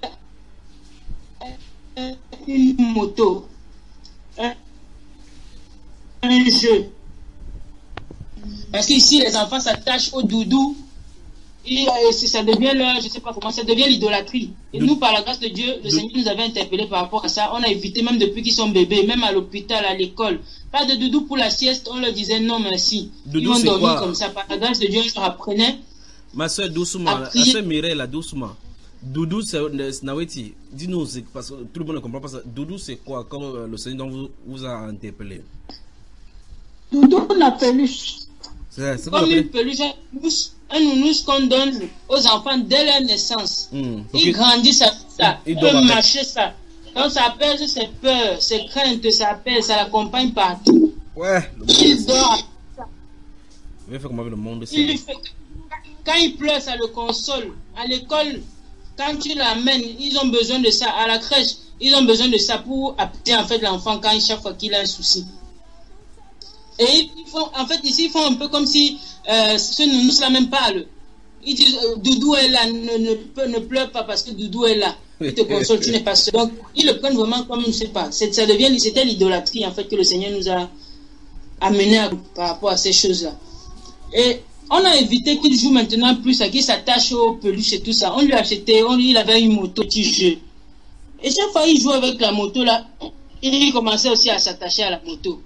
une moto, un jeu. Parce qu'ici, les enfants s'attachent au doudou. Et ça devient leur, je sais pas comment, ça devient l'idolâtrie. Et nous, par la grâce de Dieu, le Seigneur nous avait interpellés par rapport à ça. On a évité, même depuis qu'ils sont bébés, même à l'hôpital, à l'école. Pas de doudou pour la sieste, on leur disait non merci. Doudou, ils vont dormir comme ça. Par la grâce de Dieu, on leur apprenait. Ma soeur, doucement, la soeur Mireille, là, doucement. Doudou, c'est Naweti. Dis-nous, parce que tout le monde ne comprend pas ça. Doudou, c'est quoi, comme le Seigneur vous a interpellé? Doudou, la peluche. C'est comme une peluche, un nounouche qu'on donne aux enfants dès leur naissance. Ils grandissent à ça, ils peuvent marcher ça. Donc ça apaise ses peurs, ses craintes, ça apaise, ça l'accompagne partout. Ouais. Il dort. Il fait comme avec le monde. Quand il pleure, ça le console. À l'école, quand tu l'amènes, ils ont besoin de ça. À la crèche, ils ont besoin de ça pour apaiser en fait l'enfant quand chaque fois qu'il a un souci. Et ils font, en fait, ici, ils font un peu comme si ce nounours-là même parle. Ils disent, Doudou est là, ne pleure pas parce que Doudou est là. Il te console, tu n'es pas seul. Donc, ils le prennent vraiment comme, je ne sais pas, c'était l'idolâtrie, en fait, que le Seigneur nous a amené par rapport à ces choses-là. Et on a évité qu'il joue maintenant plus, à qu'il s'attache aux peluches et tout ça. On lui a acheté, il avait une moto, petit jeu. Et chaque fois il joue avec la moto là, il commençait aussi à s'attacher à la moto.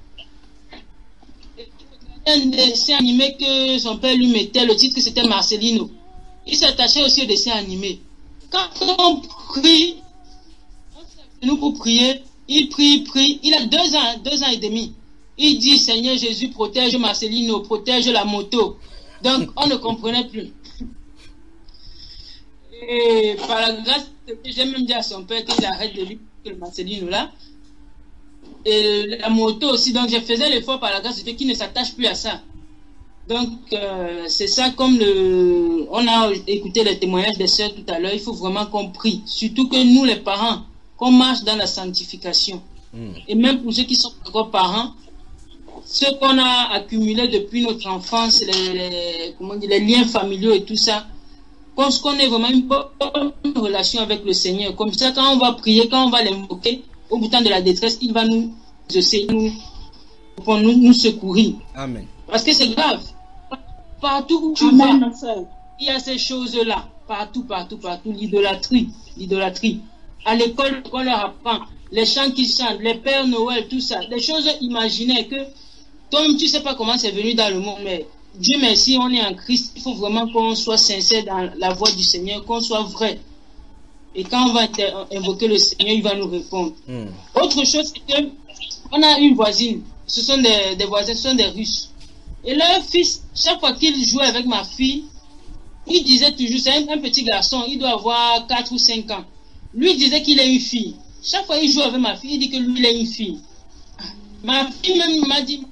Un dessin animé que son père lui mettait, le titre c'était Marcelino. Il s'attachait aussi au dessin animé. Quand on prie, nous pour prier, il prie, il a 2 ans et demi. Il dit, Seigneur Jésus, protège Marcelino, protège la moto. Donc, on ne comprenait plus. Et par la grâce, j'ai même dit à son père qu'il arrête de lui le Marcelino là. Et la moto aussi, donc je faisais l'effort par la grâce de Dieu qu'il ne s'attache plus à ça. Donc, c'est ça, comme on a écouté les témoignages des sœurs tout à l'heure, il faut vraiment qu'on prie. Surtout que nous, les parents, qu'on marche dans la sanctification. Et même pour ceux qui sont encore parents, ce qu'on a accumulé depuis notre enfance, les liens familiaux et tout ça, qu'on ait vraiment une bonne relation avec le Seigneur. Comme ça, quand on va prier, quand on va l'invoquer, au bout de la détresse, il va nous secourir. Amen. Parce que c'est grave. Partout où tu vas, il y a ces choses-là. Partout. L'idolâtrie. À l'école, on leur apprend. Les chants qu'ils chantent, les Pères Noël, tout ça. Des choses imaginaires que, toi-même, tu ne sais pas comment c'est venu dans le monde, mais Dieu merci, on est en Christ. Il faut vraiment qu'on soit sincère dans la voix du Seigneur, qu'on soit vrai. Et quand on va invoquer le Seigneur, il va nous répondre. Autre chose, c'est que on a une voisine. Ce sont des voisins, ce sont des Russes. Et leur fils, chaque fois qu'il jouait avec ma fille, il disait toujours, c'est un petit garçon, il doit avoir 4 ou 5 ans. Lui disait qu'il est une fille. Chaque fois qu'il joue avec ma fille, il dit que lui, il est une fille. Ma fille même m'a dit,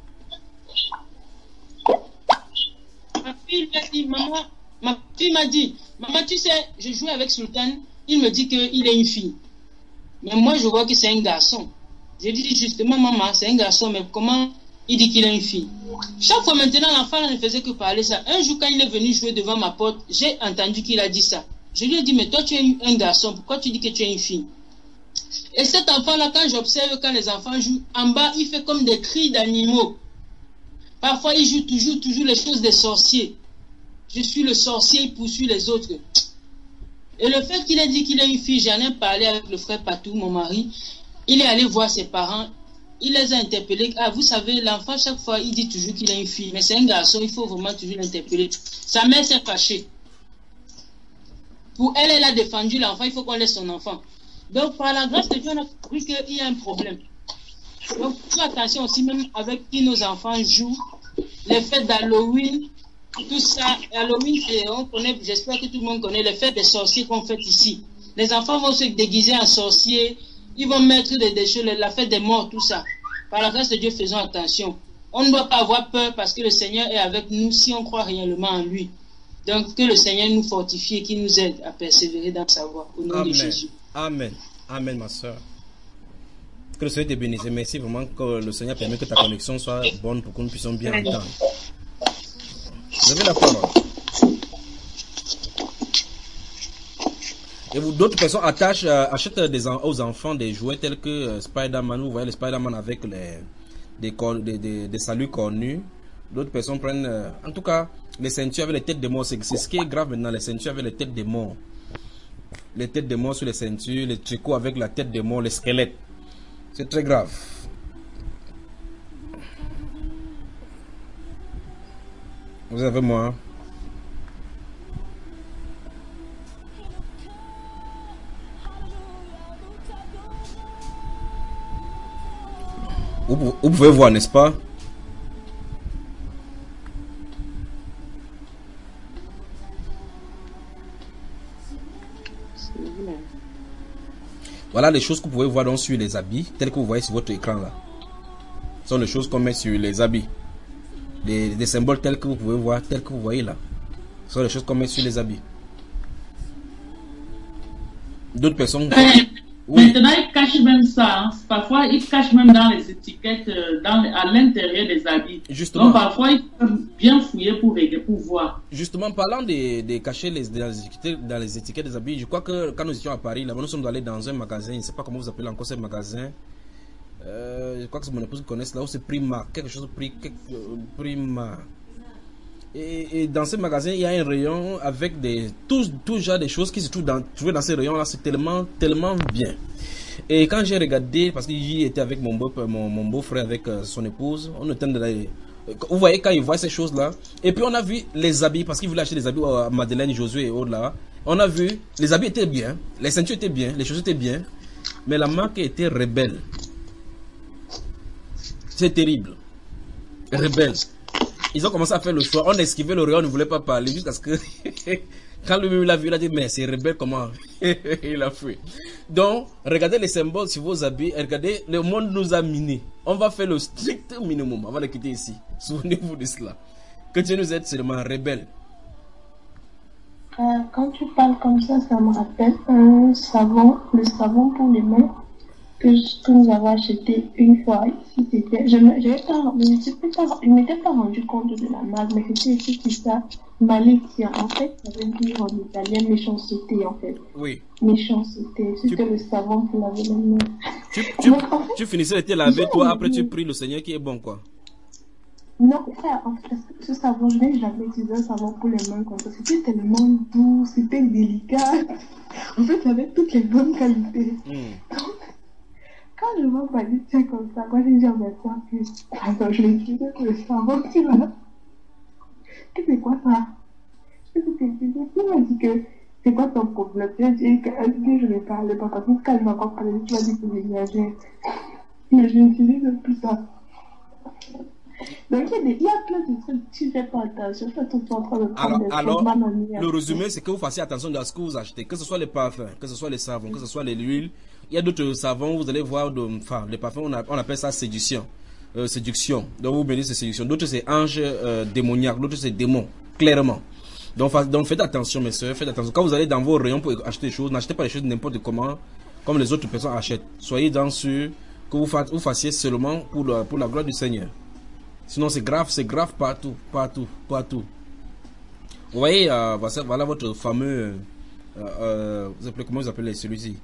maman, tu sais, je joue avec Sultan, il me dit qu'il est une fille. Mais moi, je vois que c'est un garçon. J'ai dit justement, maman, c'est un garçon, mais comment il dit qu'il est une fille? Chaque fois maintenant, l'enfant ne faisait que parler ça. Un jour, quand il est venu jouer devant ma porte, j'ai entendu qu'il a dit ça. Je lui ai dit, mais toi, tu es un garçon, pourquoi tu dis que tu es une fille? Et cet enfant-là, quand j'observe, quand les enfants jouent, en bas, il fait comme des cris d'animaux. Parfois, il joue toujours les choses des sorciers. Je suis le sorcier, il poursuit les autres. Et le fait qu'il ait dit qu'il est une fille, j'en ai parlé avec le frère Patou, mon mari. Il est allé voir ses parents. Il les a interpellés. Ah, vous savez, l'enfant, chaque fois, il dit toujours qu'il est une fille. Mais c'est un garçon, il faut vraiment toujours l'interpeller. Sa mère s'est fâchée. Pour elle, elle a défendu l'enfant, il faut qu'on laisse son enfant. Donc, par la grâce de Dieu, on a compris qu'il y a un problème. Donc, faites attention aussi, même avec qui nos enfants jouent. Les fêtes d'Halloween, tout ça. Halloween, on connaît, j'espère que tout le monde connaît les fêtes des sorciers qu'on fait ici. Les enfants vont se déguiser en sorciers, ils vont mettre des choses, la fête des morts, tout ça. Par la grâce de Dieu, faisons attention. On ne doit pas avoir peur parce que le Seigneur est avec nous si on croit réellement en lui. Donc, que le Seigneur nous fortifie et qu'il nous aide à persévérer dans sa voie. Au nom de Jésus. Amen. Amen, ma soeur. Que le Seigneur te bénisse. Merci vraiment que le Seigneur permet que ta connexion soit bonne pour que nous puissions bien entendre. Vous avez la parole. Et d'autres personnes achètent aux enfants des jouets tels que Spider-Man. Vous voyez le Spider-Man avec des saluts cornus. D'autres personnes prennent, en tout cas, les ceintures avec les têtes de morts. C'est ce qui est grave maintenant, les ceintures avec les têtes de morts. Les têtes de morts sur les ceintures, les tricots avec la tête de mort, les squelettes. C'est très grave. Vous avez moi. Vous pouvez voir, n'est-ce pas? Voilà les choses que vous pouvez voir donc sur les habits, telles que vous voyez sur votre écran là. Ce sont les choses qu'on met sur les habits. Des symboles tels que vous pouvez voir, tels que vous voyez là. Ce sont les choses qu'on met sur les habits. D'autres personnes Oui. Maintenant, ils cachent même ça. Hein. Parfois, ils cachent même dans les étiquettes, à l'intérieur des habits. Justement. Donc, parfois, ils peuvent bien fouiller pour voir. Justement, parlant de cacher dans les étiquettes des habits, je crois que quand nous étions à Paris, là-bas, nous sommes allés dans un magasin, je ne sais pas comment vous appelez encore ce magasin. Je crois que mon épouse connaît là où c'est Prima, quelque chose Prima. Et dans ce magasin, il y a un rayon avec tout genre de choses qui se trouvent dans ce rayon-là. C'est tellement bien. Et quand j'ai regardé, parce que j'y étais avec mon beau-frère, avec son épouse, on était vous voyez, quand ils voient ces choses-là. Et puis on a vu les habits, parce qu'ils voulaient acheter des habits à Madeleine, Josué et autres là. On a vu, les habits étaient bien, les ceintures étaient bien, les choses étaient bien. Mais la marque était Rebelle. C'est terrible. Rebelle. Ils ont commencé à faire le choix. On esquivait le rayon, on ne voulait pas parler jusqu'à ce que quand lui l'a vu, il a dit mais c'est Rebelle comment. Il a fui. Donc regardez les symboles sur vos habits. Regardez, le monde nous a minés. On va faire le strict minimum avant de quitter ici. Souvenez-vous de cela. Que Dieu nous aide seulement. Rebelle. Quand tu parles comme ça me rappelle un savon, le savon pour les mains que nous avons acheté une fois ici. C'était, je ne m'étais pas rendu compte de la marque, mais c'était écrit ça, Malikia. En fait, ça veut dire en italien méchanceté, en fait. Oui. Méchanceté. C'était le savon pour laver les mains. Tu finissais de te laver, toi, après tu pries le Seigneur qui est bon, quoi. Non, en fait, ce savon, je n'ai jamais utilisé un savon pour les mains comme ça. C'était tellement doux, c'était délicat. En fait, ça avait toutes les bonnes qualités. Quand je vois Malikia comme ça, moi j'ai dit à ma soeur que attends, je vais utiliser le savon, tu vois. C'est quoi ça? Qu'est-ce que tu dis? Tu m'as dit que c'est quoi ton problème? Tu as dit que je ne parlais pas, parce que quand je m'en parler, tu m'as dit que j'exagère. Mais je n'utilise plus ça. Donc il y a plein de trucs, tu fais pas attention, fais tout le temps en train de prendre alors, le résumé, c'est que vous fassiez attention à ce que vous achetez, que ce soit les parfums, que ce soit les savons, que ce soit les huiles. Il y a d'autres savons, vous allez voir, les parfums, on appelle ça séduction. Donc vous bénissez séduction. D'autres c'est ange démoniaque, d'autres c'est démon, clairement. Donc faites attention, mes soeurs, faites attention. Quand vous allez dans vos rayons pour acheter des choses, n'achetez pas les choses n'importe comment, comme les autres personnes achètent. Soyez dans ce que vous fassiez seulement pour la gloire du Seigneur. Sinon c'est grave partout. Vous voyez, voilà votre fameux, vous appelez, comment vous appelez celui-ci?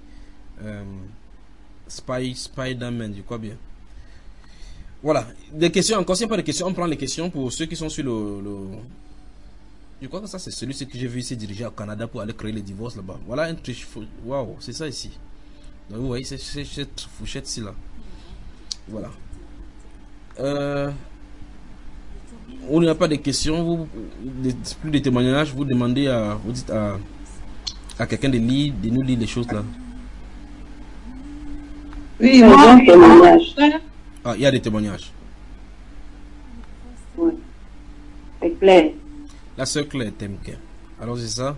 Spider-Man, je crois bien. Voilà, des questions encore, s'il n'y a pas de questions, on prend les questions pour ceux qui sont sur le... Je crois que ça c'est celui que j'ai vu ici diriger au Canada pour aller créer les divorces là-bas. Voilà un triche, waouh, c'est ça ici. Donc vous voyez, c'est cette fourchette-ci là. Voilà. On n'a pas de questions, plus de témoignages, vous demandez vous dites à quelqu'un de nous lire les choses là. Oui, bon témoignage. Ah, il y a des témoignages. Oui. C'est Claire. La sœur Claire Temke. Allons-y ça.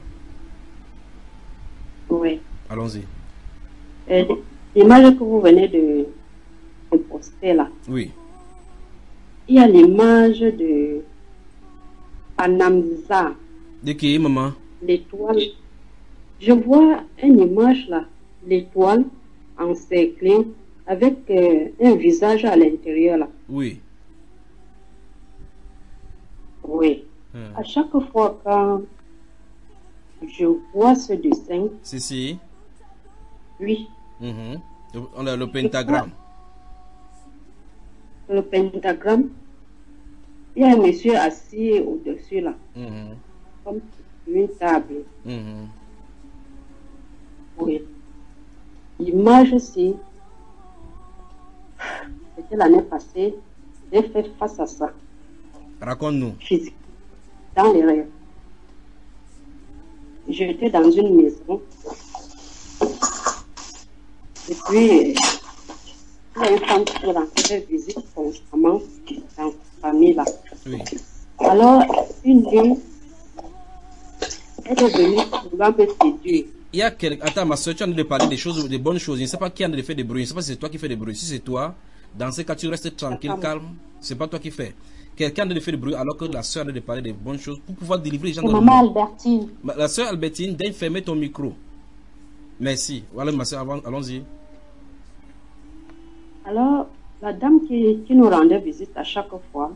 Oui. Allons-y. L'image que vous venez de poster là. Oui. Il y a l'image de Anamza. De qui, maman? L'étoile. Je vois une image là. L'étoile encerclée avec un visage à l'intérieur là. Oui. Oui. À chaque fois quand je vois ce dessin. Si. Oui. On a le pentagramme. Le pentagramme. Il y a un monsieur assis au-dessus là. Comme sur une table. Oui. L'image aussi. C'était l'année passée. J'ai fait face à ça. Raconte-nous. Physique. Dans les rêves. J'étais dans une maison. Et puis, il y a une femme qui rendait visite constamment dans sa famille là. Oui. Alors, une nuit, elle est venue vouloir me séduire. Il y a quelqu'un. Attends, ma soeur, tu as envie de parler des choses, des bonnes choses. Je ne sais pas qui a envie de faire des bruits. Je ne sais pas si c'est toi qui fais des bruits. Si c'est toi, dans ce cas, tu restes tranquille, calme. C'est pas toi qui fais. Quelqu'un a de faire du bruit alors que la soeur a de parler des bonnes choses pour pouvoir délivrer les gens. Maman Albertine. La soeur Albertine, d'ailleurs, fermer ton micro. Merci. Voilà, ma soeur, allons-y. Alors, la dame qui nous rendait visite à chaque fois,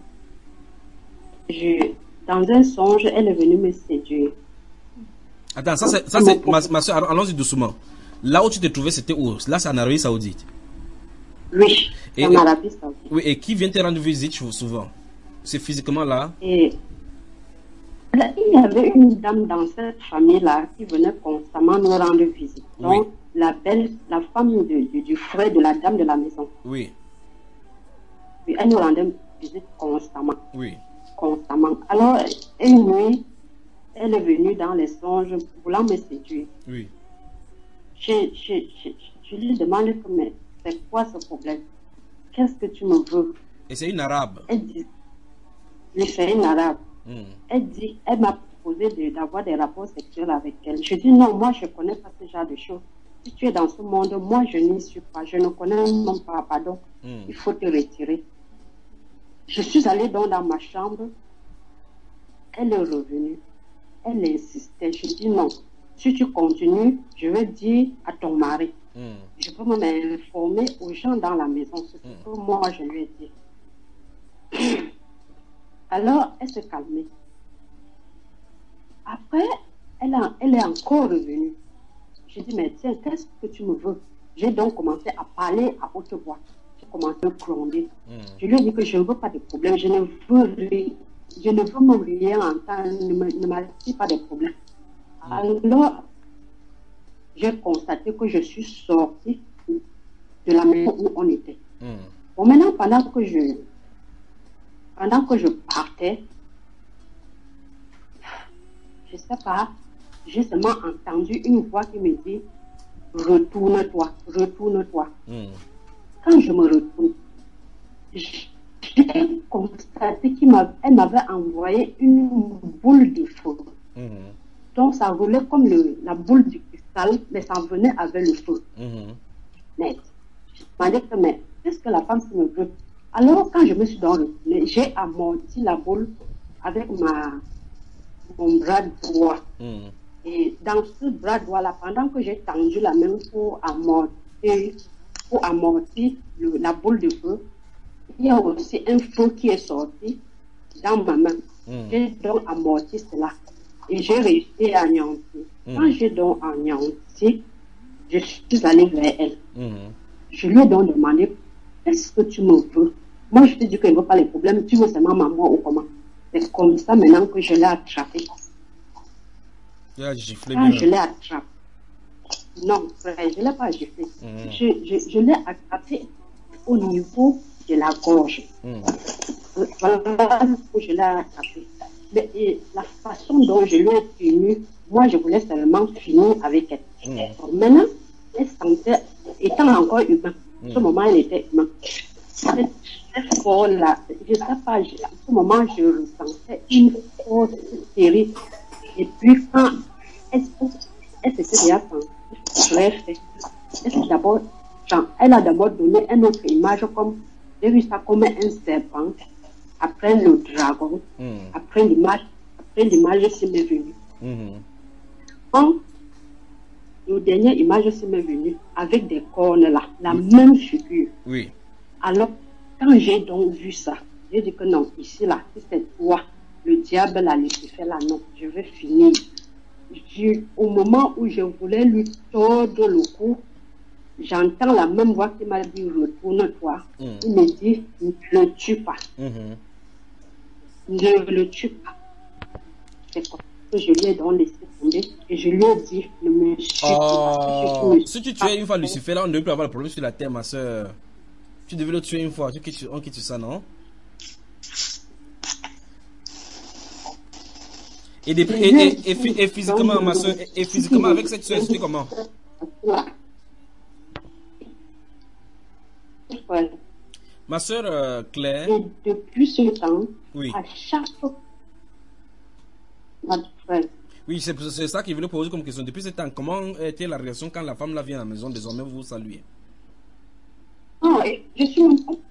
dans un songe, elle est venue me séduire. Attends, ça c'est ma soeur, allons-y doucement. Là où tu te trouvais, c'était où? Là, c'est en Arabie Saoudite. Oui, en Arabie Saoudite. Oui, et qui vient te rendre visite souvent? C'est physiquement là? Et il y avait une dame dans cette famille-là qui venait constamment nous rendre visite. Donc, la femme du frère de la dame de la maison. Oui. Oui, elle nous rendait visite constamment. Oui. Constamment. Alors, une nuit, elle est venue dans les songes voulant me séduire. Oui. Je lui demande, mais c'est quoi ce problème? Qu'est-ce que tu me veux? Et c'est une arabe? Elle dit, oui, c'est une arabe. Elle m'a proposé d'avoir des rapports sexuels avec elle. Je dis non, moi je ne connais pas ce genre de choses. Si tu es dans ce monde, moi je n'y suis pas. Je ne connais même pas, pardon. Il faut te retirer. Je suis allée donc dans ma chambre. Elle est revenue. Elle insistait. Je dis non. Si tu continues, je vais dire à ton mari. Je peux m'informer aux gens dans la maison. C'est ce que moi je lui ai dit. Alors, elle s'est calmée. Après, elle est encore revenue. J'ai dit, mais tiens, qu'est-ce que tu me veux? J'ai donc commencé à parler à haute voix. J'ai commencé à gronder. Je lui ai dit que je ne veux pas de problème. Je ne veux même rien entendre. Ne m'attire pas de problème. Alors, j'ai constaté que je suis sortie de la maison où on était. Bon, maintenant, pendant que je partais, je ne sais pas, j'ai seulement entendu une voix qui me dit « Retourne-toi, retourne-toi ». Quand je me retourne, j'ai constaté qu'elle m'avait envoyé une boule de feu. Donc ça roulait comme la boule du cristal, mais ça venait avec le feu. Mais je me demandais que, mais qu'est-ce que la femme me veut? Alors, quand je me suis retournée, j'ai amorti la boule avec mon bras droit. Et dans ce bras droit-là, pendant que j'ai tendu la main pour amortir la boule de feu, il y a aussi un feu qui est sorti dans ma main. J'ai donc amorti cela. Et j'ai réussi à anéantir. Quand j'ai donc anéanti, je suis allée vers elle. Je lui ai donc demandé, qu'est-ce que tu me veux? Moi, je te dis que je ne veux pas les problèmes. Tu veux seulement maman ou comment? C'est comme ça maintenant que je l'ai attrapé. Quand je l'ai attrapé. Non, frère, je ne l'ai pas giflé. Je l'ai attrapé au niveau de la gorge. Voilà où je l'ai attrapé. Mais la façon dont je lui ai tenu, moi, je voulais seulement finir avec elle. Maintenant, elle sentait, étant encore humain, à ce moment, elle était humaine. Cette force-là, je ne sais pas, à ce moment, je ressentais une force terrible. Et puis, quand elle s'était déjà sentie, elle a d'abord donné une autre image, comme, j'ai vu ça comme un serpent, après le dragon, après l'image, c'est m'est venue. Quand la dernière image c'est m'est venue, avec des cornes là, la même figure. Oui. Alors, quand j'ai donc vu ça, j'ai dit que non, ici là, si c'est toi, le diable là, Lucifer là, non, je vais finir. Au moment où je voulais lui tordre le cou, j'entends la même voix qui m'a dit retourne-toi. Il me dit ne le tue pas. Ne le tue pas. C'est comme ça que je lui ai donc laissé tomber et je lui ai dit ne me tue pas. Si tu tuais une fois Lucifer là, on ne devait plus avoir le problème sur la terre, ma soeur. Tu devais le tuer une fois. On quitte ça, non? Et physiquement, ma soeur, et physiquement avec cette soeur, c'était comment? Ma soeur Claire. Et depuis ce temps, oui. À chaque fois, oui, c'est ça qu'il voulait poser comme question. Depuis ce temps, comment était la réaction quand la femme là vient à la maison? Désormais, vous saluez. Non, je suis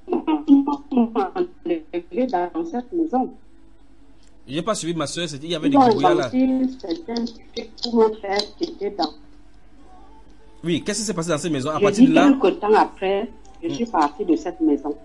enlevée dans cette maison. Je n'ai pas suivi ma soeur, il y avait des brouillards là. Oui, qu'est-ce qui s'est passé dans cette maison? À Je partir dis de là... quelque temps après, je suis partie de cette maison.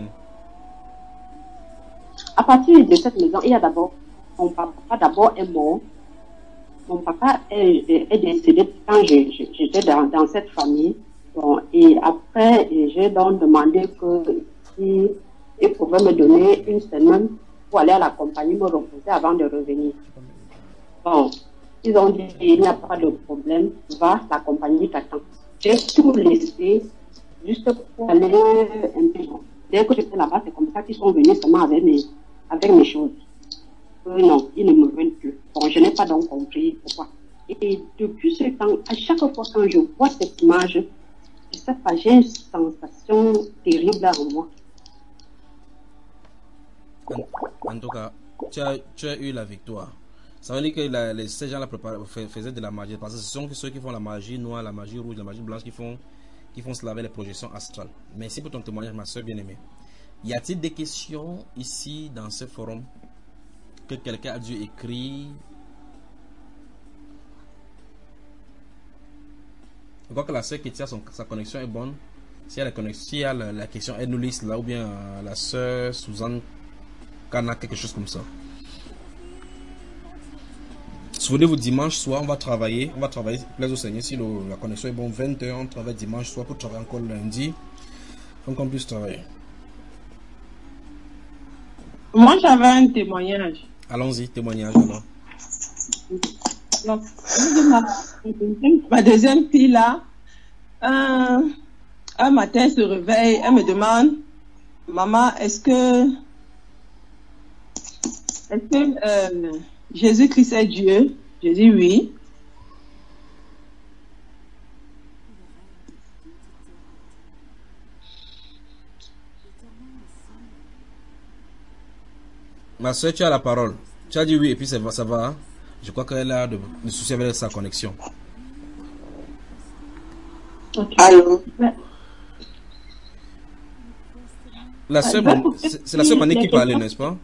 À partir de cette maison, il y a d'abord, mon papa d'abord est mort. Mon papa est décédé quand j'étais dans cette famille. Bon, et après, j'ai donc demandé qu'il pouvait me donner une semaine pour aller à la compagnie me reposer avant de revenir. Bon, ils ont dit il n'y a pas de problème, va, la compagnie t'attend. J'ai tout laissé juste pour aller un peu. Dès que j'étais là-bas, c'est comme ça qu'ils sont venus seulement avec mes choses. Non, ils ne me veulent plus. Bon, je n'ai pas donc compris pourquoi. Et depuis ce temps, à chaque fois quand je vois cette image, je sais pas, j'ai une sensation terrible en moi. En tout cas, tu as eu la victoire. Ça veut dire que ces gens-là faisaient de la magie. Parce que ce sont ceux qui font la magie noire, la magie rouge, la magie blanche qui font cela avec les projections astrales. Merci pour ton témoignage, ma soeur bien-aimée. Y a-t-il des questions ici dans ce forum que quelqu'un a dû écrire? Je crois que la sœur Ketia, sa connexion est bonne. Si il y a la question, elle nous liste là, ou bien la sœur Suzanne Kana, quelque chose comme ça. Souvenez-vous, dimanche soir, on va travailler, plaise au Seigneur, si la connexion est bonne, 20h, on travaille dimanche soir pour travailler encore lundi, donc on puisse travailler. Moi, j'avais un témoignage. Allons-y, témoignage alors. Donc, ma deuxième fille là, un matin elle se réveille, elle me demande, maman, est-ce que Jésus-Christ est Dieu? Je dis oui. Ma soeur, tu as la parole. Tu as dit oui et puis ça va. Je crois qu'elle a des soucis avec sa connexion. Okay. Allô? C'est la sœur Monique qui parlait, n'est-ce pas?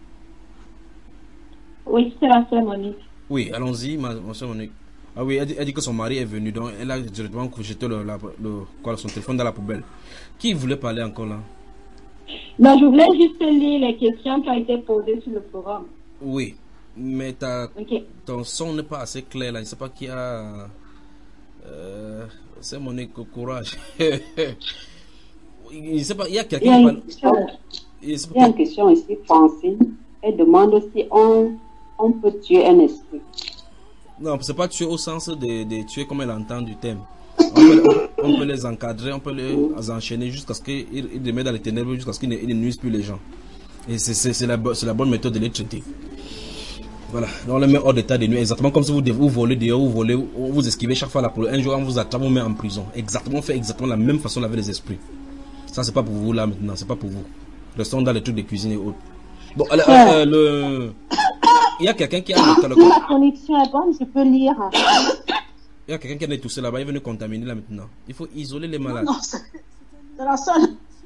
Oui, c'est la sœur Monique. Oui, allons-y, ma sœur Monique. Ah oui, elle dit que son mari est venu, donc elle a directement jeté son téléphone dans la poubelle. Qui voulait parler encore là? Non, je voulais juste lire les questions qui ont été posées sur le forum. Oui, mais ton son n'est pas assez clair là. Je ne sais pas qui a... c'est Monique, courage. Je ne sais pas, il y a quelqu'un qui parle... Il y a une question ici, Francine. Elle demande si on peut tuer un esprit. Non, c'est pas tuer au sens de tuer comme elle entend du thème. On peut les encadrer, on peut les enchaîner jusqu'à ce qu'ils les mettent dans les ténèbres, jusqu'à ce qu'ils ne nuisent plus les gens. Et c'est la bonne méthode de les traiter. Voilà, on les met hors d'état de nuit, exactement comme si vous volez dehors, vous esquivez chaque fois la police. Un jour on vous attrape, on vous met en prison. Exactement, on fait exactement la même façon avec les esprits. Ça c'est pas pour vous là maintenant, c'est pas pour vous. Restons dans les trucs de cuisine et autres. Bon, alors, il y a quelqu'un qui a... Si la connexion est bonne, je peux lire. Il y a quelqu'un qui a toussé là-bas, il est venu contaminer là maintenant. Il faut isoler les malades. Non, c'est la seule.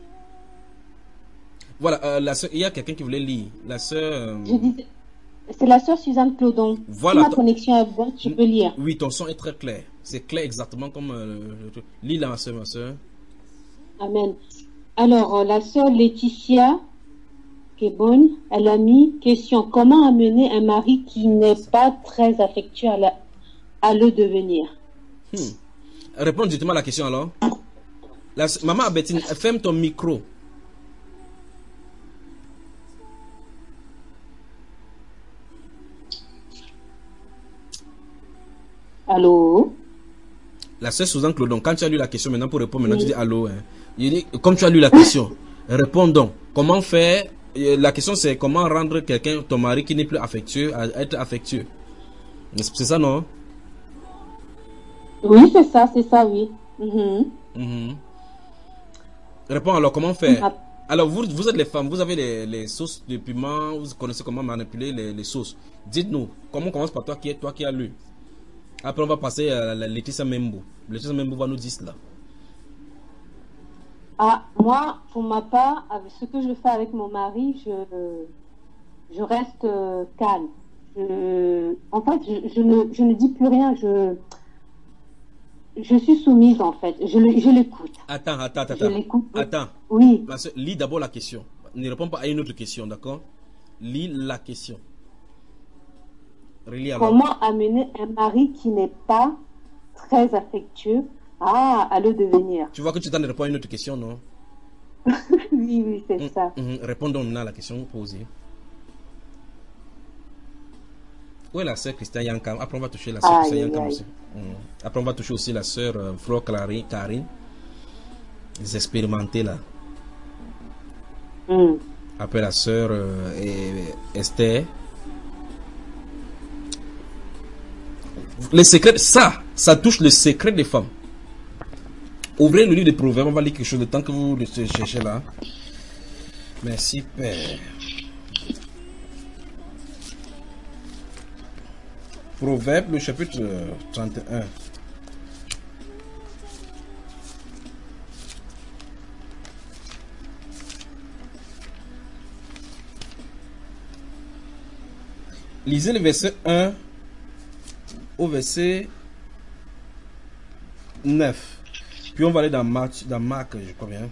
Voilà, il y a quelqu'un qui voulait lire. La sœur... C'est la sœur Suzanne Clodon. Voilà, si ma connexion est bonne, je peux lire. Oui, ton son est très clair. C'est clair exactement comme... lis là, ma sœur. Amen. Alors, la sœur Laetitia... qui est bonne, elle a mis question: comment amener un mari qui n'est pas très affectueux à le devenir? Réponds directement à la question alors. Maman Abetine, ferme ton micro. Allô? La sœur Suzanne Clodon, quand tu as lu la question maintenant pour répondre, maintenant tu dis allô. Hein. Il dit, comme tu as lu la question, réponds donc. Comment faire? La question c'est comment rendre quelqu'un, ton mari qui n'est plus affectueux, à être affectueux. C'est ça, non? Oui, c'est ça, oui. Réponds alors, comment faire? Alors, vous êtes les femmes, vous avez les sauces de piment, vous connaissez comment manipuler les sauces. Dites-nous, comment on commence par toi qui as lu? Après, on va passer à la Laetitia Membo. Laetitia Membo va nous dire cela. Ah, moi, pour ma part, avec ce que je fais avec mon mari, je reste calme. En fait, je ne dis plus rien. Je suis soumise en fait. Je l'écoute. Attends. Je l'écoute. Attends. Oui. Ma soeur, lis d'abord la question. Ne réponds pas à une autre question, d'accord? Lis la question. Relis alors. Comment amener un mari qui n'est pas très affectueux à le devenir? Tu vois que tu t'en réponds à une autre question, non? Oui, c'est ça. Réponds donc à la question posée. Où est la sœur Christiane Yankam? Après, on va toucher la sœur Christiane Yankam aussi. Après, on va toucher aussi la sœur Flo Karine. Les expérimentés là. Après, la sœur Esther. Les secrets, ça touche le secret des femmes. Ouvrez le livre des Proverbes, on va lire quelque chose de temps que vous le cherchez là. Merci, Père. Proverbe, le chapitre 31. Lisez le verset 1 au verset 9. Puis on va aller dans Marc, je crois bien.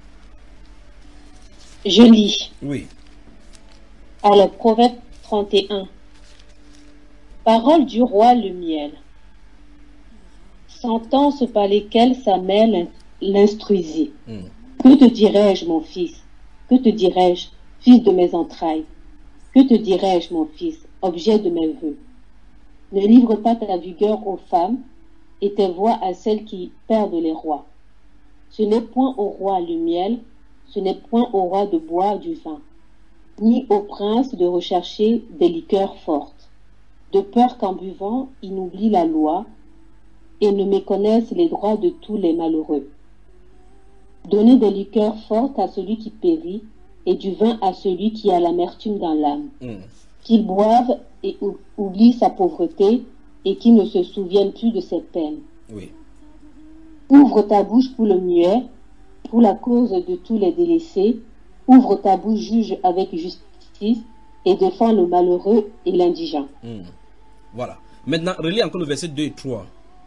Je lis. Oui. Alors, Proverbe 31. Parole du roi le miel. Sentences par lesquelles sa mère l'instruisit. Que te dirais-je, mon fils? Que te dirais-je, fils de mes entrailles? Que te dirais-je, mon fils, objet de mes vœux? Ne livre pas ta vigueur aux femmes, et tes voix à celles qui perdent les rois. Ce n'est point au roi le miel, ce n'est point au roi de boire du vin, ni au prince de rechercher des liqueurs fortes, de peur qu'en buvant, ils n'oublient la loi, et ne méconnaissent les droits de tous les malheureux. Donnez des liqueurs fortes à celui qui périt, et du vin à celui qui a l'amertume dans l'âme, qu'il boive et oublie sa pauvreté, et qui ne se souviennent plus de ses peines. Oui. Ouvre ta bouche pour le muet, pour la cause de tous les délaissés. Ouvre ta bouche, juge avec justice, et défends le malheureux et l'indigent. Voilà. Maintenant, relis encore le verset 2 et 3.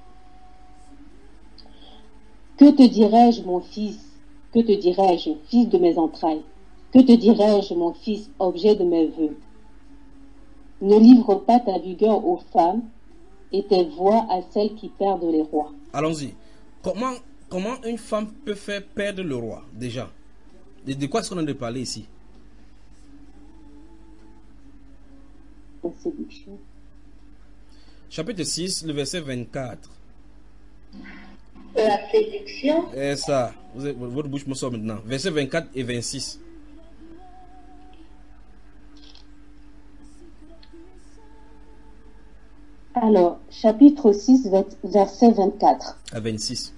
Que te dirais-je, mon fils? Que te dirais-je, fils de mes entrailles? Que te dirais-je, mon fils, objet de mes vœux? Ne livre pas ta vigueur aux femmes, et tes voix à celles qui perdent les rois. Allons-y. Comment une femme peut faire perdre le roi, déjà? De quoi est-ce qu'on a de parler ici? Chapitre 6, le verset 24. La séduction. Et ça, votre bouche me sort maintenant. Verset 24 et 26. Alors, chapitre 6, verset 24. À 26.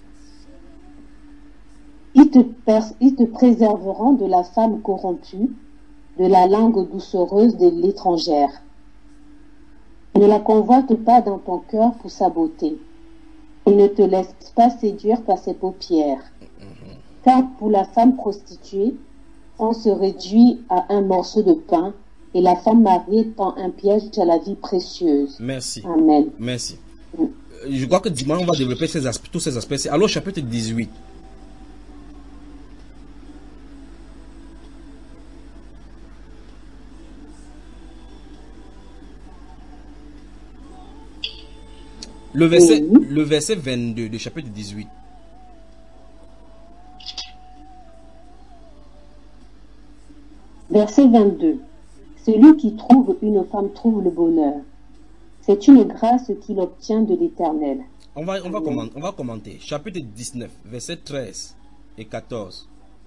Ils te préserveront de la femme corrompue, de la langue doucereuse de l'étrangère. Ne la convoite pas dans ton cœur pour sa beauté, et ne te laisse pas séduire par ses paupières. Car pour la femme prostituée, on se réduit à un morceau de pain, et la femme mariée tend un piège à la vie précieuse. Merci. Amen. Merci. Je crois que dimanche, on va développer tous ces aspects. Alors, chapitre 18. Le verset 22 du chapitre 18. Verset 22. Celui qui trouve une femme trouve le bonheur. C'est une grâce qu'il obtient de l'Éternel. On va commenter. Chapitre 19, verset 13 et 14.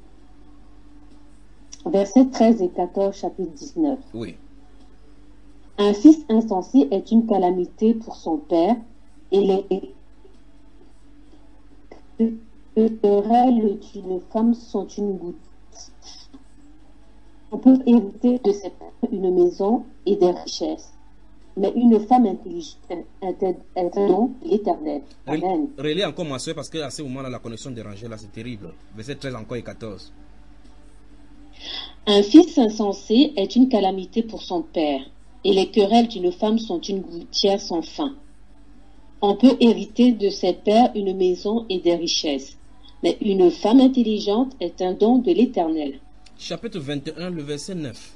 Verset 13 et 14, chapitre 19. Oui. Un fils insensé est une calamité pour son père, et les querelles d'une femme sont une goutte. On peut hériter de cette une maison et des richesses, mais une femme intelligente est un don de l'Éternel. Amen. Relis encore ma soeur, parce qu'à ce moment-là, la connexion dérangée, là, c'est terrible. Verset 13 encore et 14. Un fils insensé est une calamité pour son père, et les querelles d'une femme sont une gouttière sans fin. On peut hériter de ses pères une maison et des richesses. Mais une femme intelligente est un don de l'Éternel. Chapitre 21, le verset 9.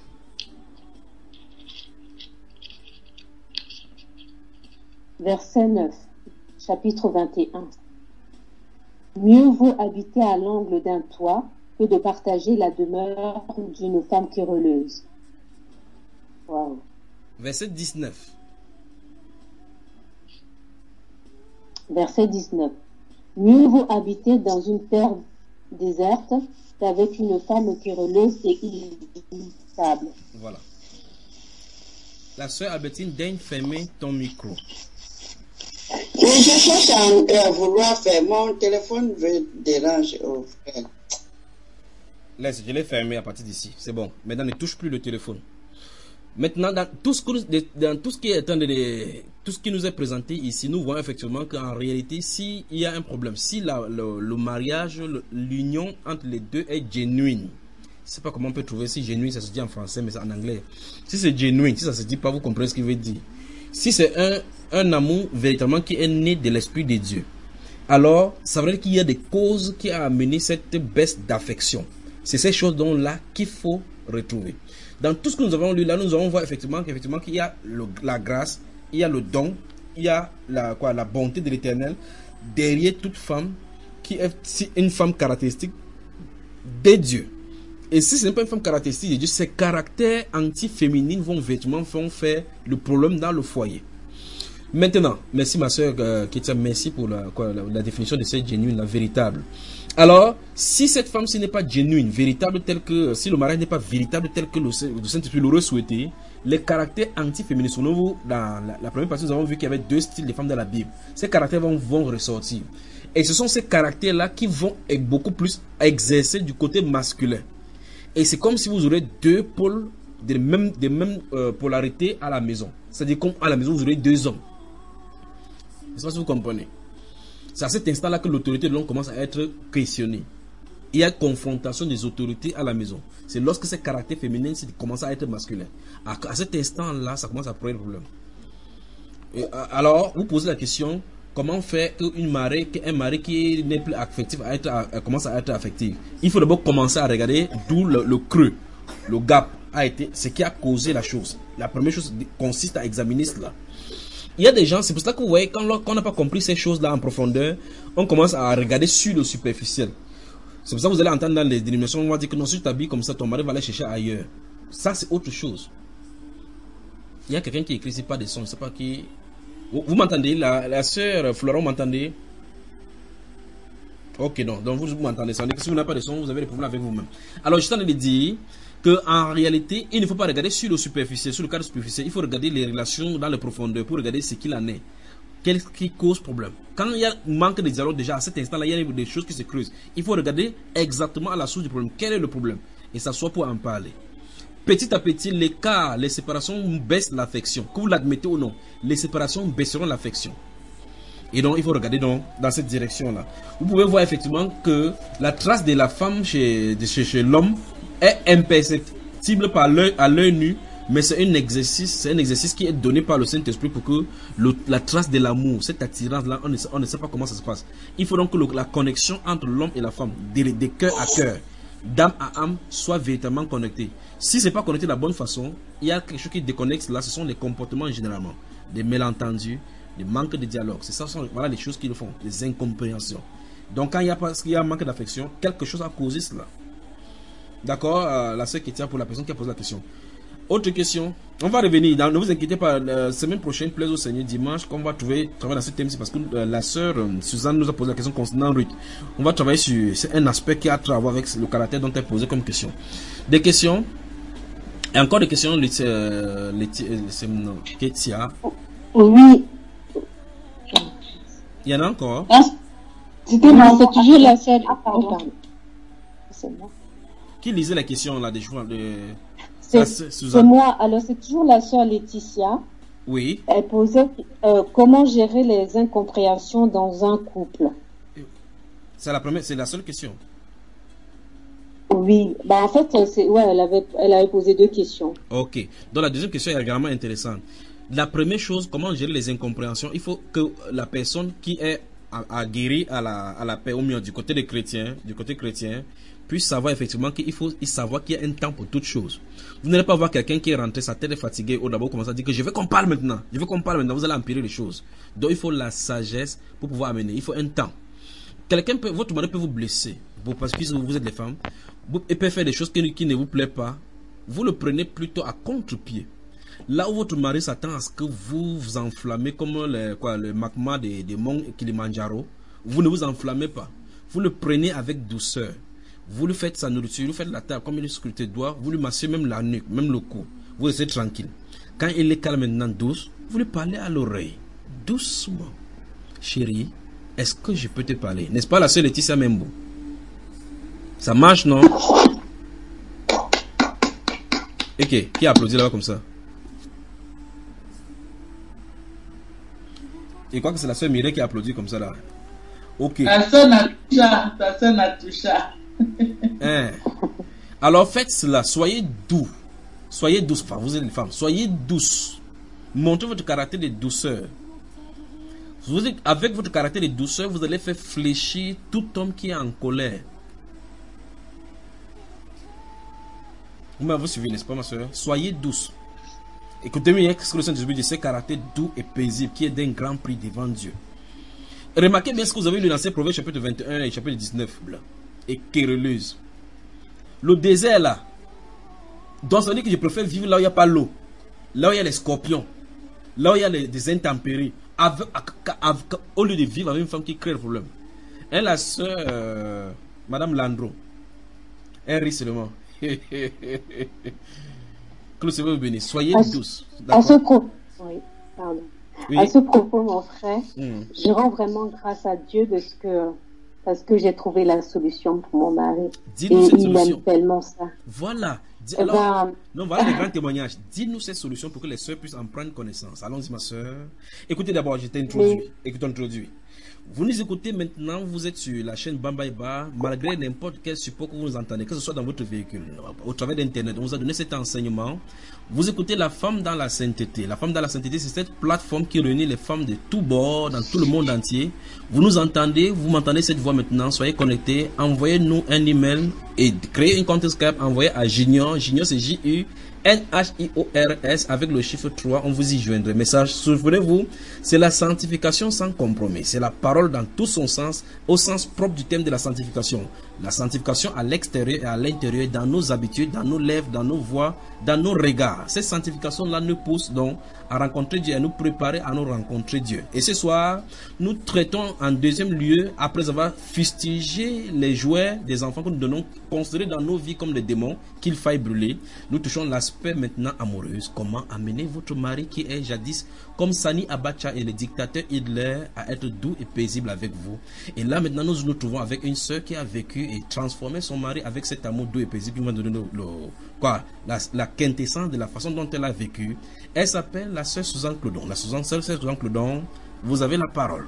Verset 9, chapitre 21. Mieux vaut habiter à l'angle d'un toit que de partager la demeure d'une femme querelleuse. Wow. Verset 19. Verset 19. Mieux vaut habiter dans une terre déserte qu'avec une femme querelleuse et irritable. Voilà. La sœur Albertine, daigne fermer ton micro. Je cherche à vouloir faire. Mon téléphone dérange. Oh, frère. Laisse, je l'ai fermé à partir d'ici. C'est bon. Maintenant, ne touche plus le téléphone. Maintenant, dans tout ce qui nous est présenté ici, nous voyons effectivement qu'en réalité, s'il y a un problème, si le mariage, l'union entre les deux est genuine, je ne sais pas comment on peut trouver si genuine, ça se dit en français, mais c'est en anglais. Si c'est genuine, si ça se dit pas, vous comprenez ce qu'il veut dire. Si c'est un amour véritablement qui est né de l'Esprit de Dieu, alors ça veut dire qu'il y a des causes qui ont amené cette baisse d'affection. C'est ces choses-là qu'il faut retrouver. Dans tout ce que nous avons lu là, nous avons vu effectivement qu'il y a la grâce, il y a le don, il y a la bonté de l'Éternel derrière toute femme qui est une femme caractéristique de Dieu. Et si ce n'est pas une femme caractéristique de Dieu, ces caractères anti-féminines vont véritablement faire le problème dans le foyer. Maintenant, merci ma soeur Ketia, merci pour la définition de cette genuine, la véritable. Alors, si cette femme n'est pas genuine, véritable, si le mariage n'est pas véritable tel que le Saint-Esprit l'aurait souhaité, les caractères anti-féministes, dans la première partie, nous avons vu qu'il y avait deux styles de femmes dans la Bible. Ces caractères vont ressortir. Et ce sont ces caractères-là qui vont beaucoup plus exercer du côté masculin. Et c'est comme si vous aurez deux pôles des mêmes polarités à la maison. C'est-à-dire qu'à la maison, vous aurez deux hommes. Je ne sais pas si vous comprenez. C'est à cet instant-là que l'autorité de l'homme commence à être questionnée. Il y a confrontation des autorités à la maison. C'est lorsque ces caractères féminins commencent à être masculins. À cet instant-là, ça commence à poser problème. Alors, vous posez la question, comment faire qu'un mari qui n'est plus affectif commence à être affectif? Il faut d'abord commencer à regarder d'où le creux, le gap a été, ce qui a causé la chose. La première chose consiste à examiner cela. Il y a des gens, c'est pour ça que vous voyez, quand on n'a pas compris ces choses-là en profondeur, on commence à regarder sur le superficiel. C'est pour ça que vous allez entendre dans les dénominations, on va dire que non, si tu t'habilles comme ça, ton mari va aller chercher ailleurs. Ça, c'est autre chose. Il y a quelqu'un qui écrit, c'est pas des sons, je ne sais pas qui. Vous m'entendez? La sœur Florent, m'entendez? Ok, non, donc vous m'entendez. Ça veut dire que si vous n'avez pas de son, vous avez des problèmes avec vous-même. Alors, je suis en train de dire qu'en réalité, il ne faut pas regarder sur le superficiel, sur le cadre superficiel. Il faut regarder les relations dans les profondeurs pour regarder ce qu'il en est. Qu'est-ce qui cause problème? Quand il y a un manque de dialogue, déjà à cet instant-là, il y a des choses qui se creusent. Il faut regarder exactement à la source du problème. Quel est le problème? Et s'asseoir pour en parler. Petit à petit, les séparations baissent l'affection. Que vous l'admettez ou non, les séparations baisseront l'affection. Et donc, il faut regarder dans cette direction-là. Vous pouvez voir effectivement que la trace de la femme chez l'homme est imperceptible à l'œil nu, mais c'est un exercice qui est donné par le Saint-Esprit pour que la trace de l'amour, cette attirance-là, on ne sait pas comment ça se passe. Il faut donc que la connexion entre l'homme et la femme, de cœur à cœur, d'âme à âme, soit véritablement connectée. Si ce n'est pas connecté de la bonne façon, il y a quelque chose qui déconnecte là, ce sont les comportements généralement, des malentendus, des manques de dialogue. C'est ça, voilà les choses qu'ils font, les incompréhensions. Donc quand il y a un manque d'affection, quelque chose a causé cela. D'accord, la sœur qui tient pour la personne qui a posé la question. Autre question, on va revenir, ne vous inquiétez pas, la semaine prochaine, plaise au Seigneur, dimanche, qu'on va travailler dans ce thème, c'est parce que la sœur Suzanne nous a posé la question concernant Ruth. On va travailler sur un aspect qui a à voir avec le caractère dont elle posait comme question. Des questions, et encore des questions, Ketia. Oui. Il y en a encore? C'est toujours la sœur. C'est moi. Qui lisait la question là des joueurs de... C'est moi. Alors c'est toujours la sœur Laetitia. Oui. Elle posait comment gérer les incompréhensions dans un couple. C'est la seule question. Oui. Bah en fait elle avait posé deux questions. Ok. Donc la deuxième question est également intéressante. La première chose, comment gérer les incompréhensions, il faut que la personne qui est aguerrie à la paix, au mieux du côté chrétien, puisse savoir effectivement qu'il faut savoir qu'il y a un temps pour toute chose. Vous n'allez pas voir quelqu'un qui est rentré, sa tête est fatiguée, ou d'abord commencer à dire que je veux qu'on parle maintenant, vous allez empirer les choses. Donc il faut la sagesse pour pouvoir amener, il faut un temps. Votre mari peut vous blesser, parce que vous êtes des femmes, il peut faire des choses qui ne vous plaisent pas, vous le prenez plutôt à contre-pied. Là où votre mari s'attend à ce que vous vous enflammez comme le magma des monts Kilimanjaro, vous ne vous enflammez pas. Vous le prenez avec douceur. Vous lui faites sa nourriture, vous faites la table comme il scrutait doigt, vous lui massez même la nuque, même le cou. Vous restez tranquille. Quand il est calme maintenant, douce, vous lui parlez à l'oreille. Doucement. Chérie, est-ce que je peux te parler? N'est-ce pas la sœur Laetitia Membo? Ça marche, non? Ok, qui applaudit là-bas comme ça? Et quoi que c'est la sœur Mireille qui applaudit comme ça là? Ok. Ta sœur Natoucha. Hein. Alors faites cela, soyez doux. Soyez douce, enfin, vous êtes une femme. Soyez douce. Montrez votre caractère de douceur. Avec votre caractère de douceur, vous allez faire fléchir tout homme qui est en colère. Vous m'avez suivi, n'est-ce pas, ma soeur? Soyez douce. Écoutez-moi, ce que le Saint-Esprit dit, c'est caractère doux et paisible qui est d'un grand prix devant Dieu. Remarquez bien ce que vous avez lu dans ces Proverbes chapitre 21 et chapitre 19. Là, et querelleuse. Le désert là. Donc ça veut dire que je préfère vivre là où il n'y a pas l'eau. Là où il y a les scorpions. Là où il y a des intempéries. Au lieu de vivre avec une femme qui crée le problème. Et la soeur, Madame Landro. Elle rit seulement. Que le Seigneur vous bénisse. Soyez douce. À ce propos, à ce propos, mon frère, je rends vraiment grâce à Dieu parce que j'ai trouvé la solution pour mon mari. Dis-nous cette solution. Il aime tellement ça. Voilà. Alors, voilà les grands témoignages. Dis-nous cette solution pour que les soeurs puissent en prendre connaissance. Allons-y, ma soeur. Écoutez d'abord, je t'ai introduit. Vous nous écoutez maintenant, vous êtes sur la chaîne Bambaïba, malgré n'importe quel support que vous entendez, que ce soit dans votre véhicule, au travers d'Internet, on vous a donné cet enseignement. Vous écoutez La Femme dans la Sainteté. La Femme dans la Sainteté, c'est cette plateforme qui réunit les femmes de tous bords, dans tout le monde entier. Vous nous entendez, vous m'entendez cette voix maintenant, soyez connectés, envoyez-nous un email et créez un compte Skype, envoyez à Junior, Junior c'est J-U-N-H-I-O-R-S avec le chiffre 3, on vous y joindrait. Message, souvenez-vous, c'est la sanctification sans compromis. C'est la parole dans tout son sens, au sens propre du thème de la sanctification. La sanctification à l'extérieur et à l'intérieur, dans nos habitudes, dans nos lèvres, dans nos voix, dans nos regards. Cette sanctification-là nous pousse donc à rencontrer Dieu, à nous préparer à nous rencontrer Dieu. Et ce soir, nous traitons en deuxième lieu, après avoir fustigé les jouets des enfants que nous donnons, considérés dans nos vies comme des démons, qu'il faille brûler. Nous touchons l'aspect maintenant amoureux. Comment amener votre mari qui est jadis comme Sani Abacha et le dictateur Hitler à être doux et paisible avec vous. Et là maintenant nous nous trouvons avec une sœur qui a vécu et transformé son mari avec cet amour doux et paisible qui va donner la quintessence de la façon dont elle a vécu. Elle s'appelle la sœur Suzanne Clodon. La sœur Suzanne Clodon, vous avez la parole.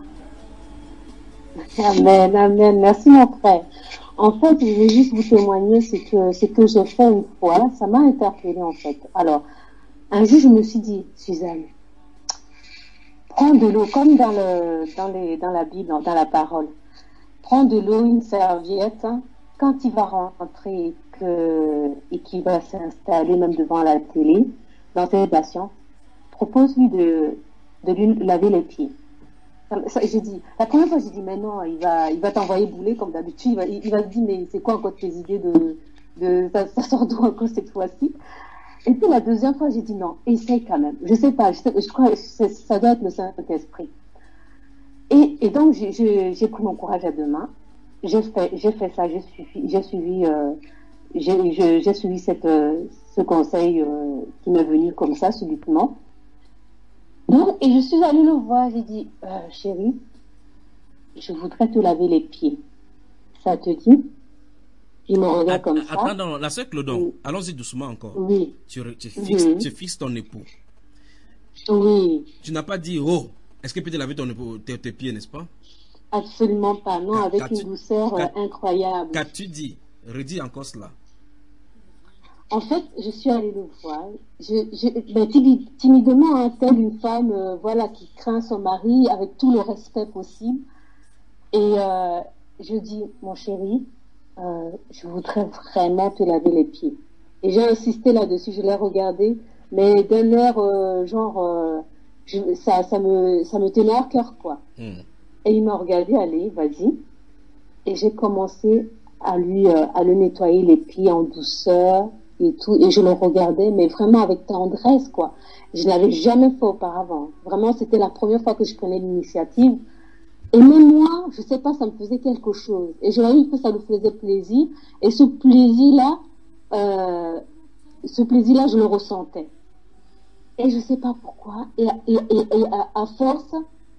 Amen, amen. Merci mon frère. En fait, je vais juste vous témoigner ce que j'ai fait une fois. Ça m'a interpellée en fait. Alors, un jour, je me suis dit, Suzanne, prends de l'eau, comme dans la Bible, dans la parole. Prends de l'eau, une serviette. Quand il va rentrer et qu'il va s'installer même devant la télé, dans ses patients, propose-lui de lui laver les pieds. J'ai dit, la première fois, j'ai dit, mais non, il va t'envoyer bouler comme d'habitude. Il va se dire, mais c'est quoi encore tes idées ça sort d'où encore cette fois-ci? Et puis la deuxième fois, j'ai dit, non, essaye quand même. Je sais pas, je crois que ça doit être le Saint-Esprit. Et donc, j'ai pris mon courage à deux mains. J'ai fait ça, j'ai suivi ce conseil qui m'est venu comme ça, subitement. Donc, et je suis allée le voir, j'ai dit, chérie, je voudrais te laver les pieds. Ça te dit? Il me regarde comme ça. Attends, la sœur Clodon, allons-y doucement encore. Oui. Tu fixes ton époux. Oui. Tu n'as pas dit, oh, est-ce que peut te laver tes pieds, n'est-ce pas? Absolument pas, non, avec une douceur incroyable. Qu'as-tu dit? Redis encore cela. En fait, je suis allée le voir. Timidement, hein, telle une femme, voilà, qui craint son mari avec tout le respect possible. Et je dis, mon chéri, je voudrais vraiment te laver les pieds. Et j'ai insisté là-dessus, je l'ai regardé, mais d'un air ça me tenait à cœur, quoi. Et il m'a regardé, allez, vas-y. Et j'ai commencé à le nettoyer les pieds en douceur et tout. Et je le regardais, mais vraiment avec tendresse, quoi. Je ne l'avais jamais fait auparavant. Vraiment, c'était la première fois que je prenais l'initiative. Et même moi, je sais pas, ça me faisait quelque chose. Et je voyais que ça lui faisait plaisir. Et ce plaisir-là, je le ressentais. Et je sais pas pourquoi. Et à force,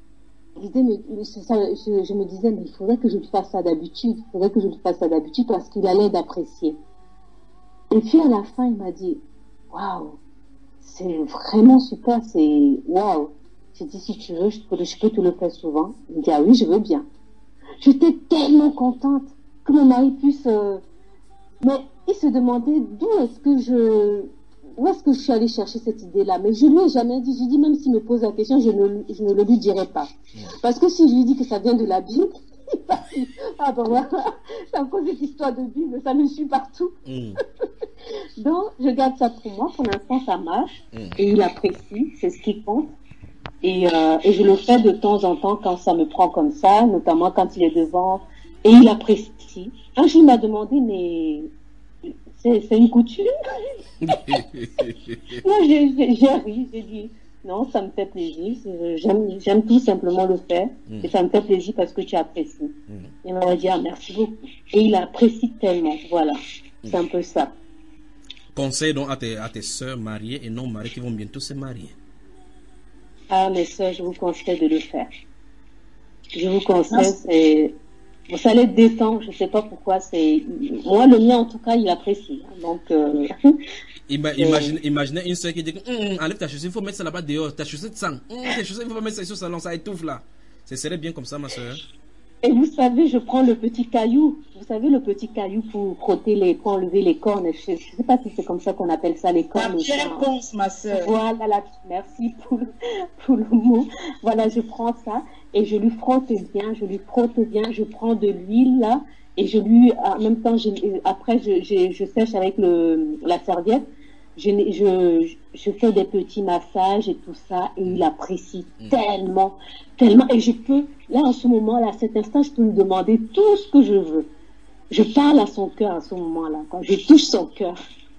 je me disais, mais il faudrait que je lui fasse ça d'habitude. Il faudrait que je lui fasse ça d'habitude parce qu'il allait d'apprécier. Et puis à la fin, il m'a dit, waouh, c'est vraiment super, c'est waouh. J'ai dit, si tu veux, je peux te le faire souvent. Il me dit, ah oui, je veux bien. J'étais tellement contente que mon mari puisse... Mais il se demandait où est-ce que je suis allée chercher cette idée-là. Mais je lui ai jamais dit. J'ai dit, même s'il me pose la question, je ne le lui dirai pas. Parce que si je lui dis que ça vient de la Bible, ah ben voilà, ça me cause cette histoire de Bible, ça me suit partout. Donc, je garde ça pour moi. Pour l'instant, ça marche. Et il apprécie, c'est ce qui compte. Et je le fais de temps en temps quand ça me prend comme ça, notamment quand il est devant. Et il apprécie. Un jour, il m'a demandé, mais c'est une coutume? Moi, j'ai ri, j'ai dit, non, ça me fait plaisir. J'aime tout simplement le faire. Et ça me fait plaisir parce que tu apprécies. Il m'a dit, ah, merci beaucoup. Et il apprécie tellement. Voilà. C'est un peu ça. Conseil donc à tes sœurs mariées et non mariées qui vont bientôt se marier. Ah, mes sœurs, je vous conseille de le faire. Je vous conseille, ça les détend, je sais pas pourquoi, moi, le mien, en tout cas, il apprécie. Donc, imaginez une soeur qui dit, enlève ta chaussure, il faut mettre ça là-bas dehors, ta chaussure de sang, tes chaussures, il faut pas mettre ça sur le salon, ça étouffe là. Ce serait bien comme ça, ma soeur. Et vous savez, je prends le petit caillou. Vous savez, le petit caillou pour frotter pour enlever les cornes. Je ne sais pas si c'est comme ça qu'on appelle ça, les cornes. La pierre ponce, ma soeur. Voilà, merci pour le mot. Voilà, je prends ça et je lui frotte bien, je prends de l'huile là et en même temps, après, je sèche avec la serviette. Je fais des petits massages et tout ça et il apprécie tellement et je peux, là en ce moment-là, à cet instant, je peux lui demander tout ce que je veux. Je parle à son cœur à ce moment-là, quand je touche son cœur.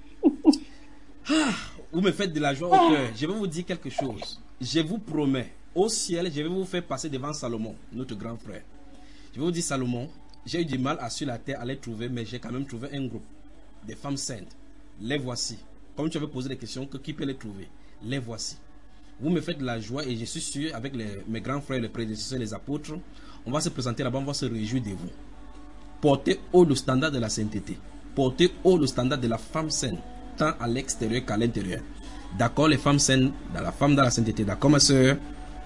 Vous me faites de la joie au cœur. Je vais vous dire quelque chose. Je vous promets, au ciel, je vais vous faire passer devant Salomon, notre grand frère. Je vais vous dire, Salomon, j'ai eu du mal sur la terre à les trouver, mais j'ai quand même trouvé un groupe des femmes saintes. Les voici. Comme tu avais posé des questions, qui peut les trouver? Les voici. Vous me faites de la joie et je suis sûr, avec mes grands frères, les prédécesseurs, les apôtres, on va se présenter là-bas, on va se réjouir de vous. Portez haut le standard de la sainteté. Portez haut le standard de la femme sainte, tant à l'extérieur qu'à l'intérieur. D'accord, les femmes saintes, dans la sainteté. D'accord, ma soeur?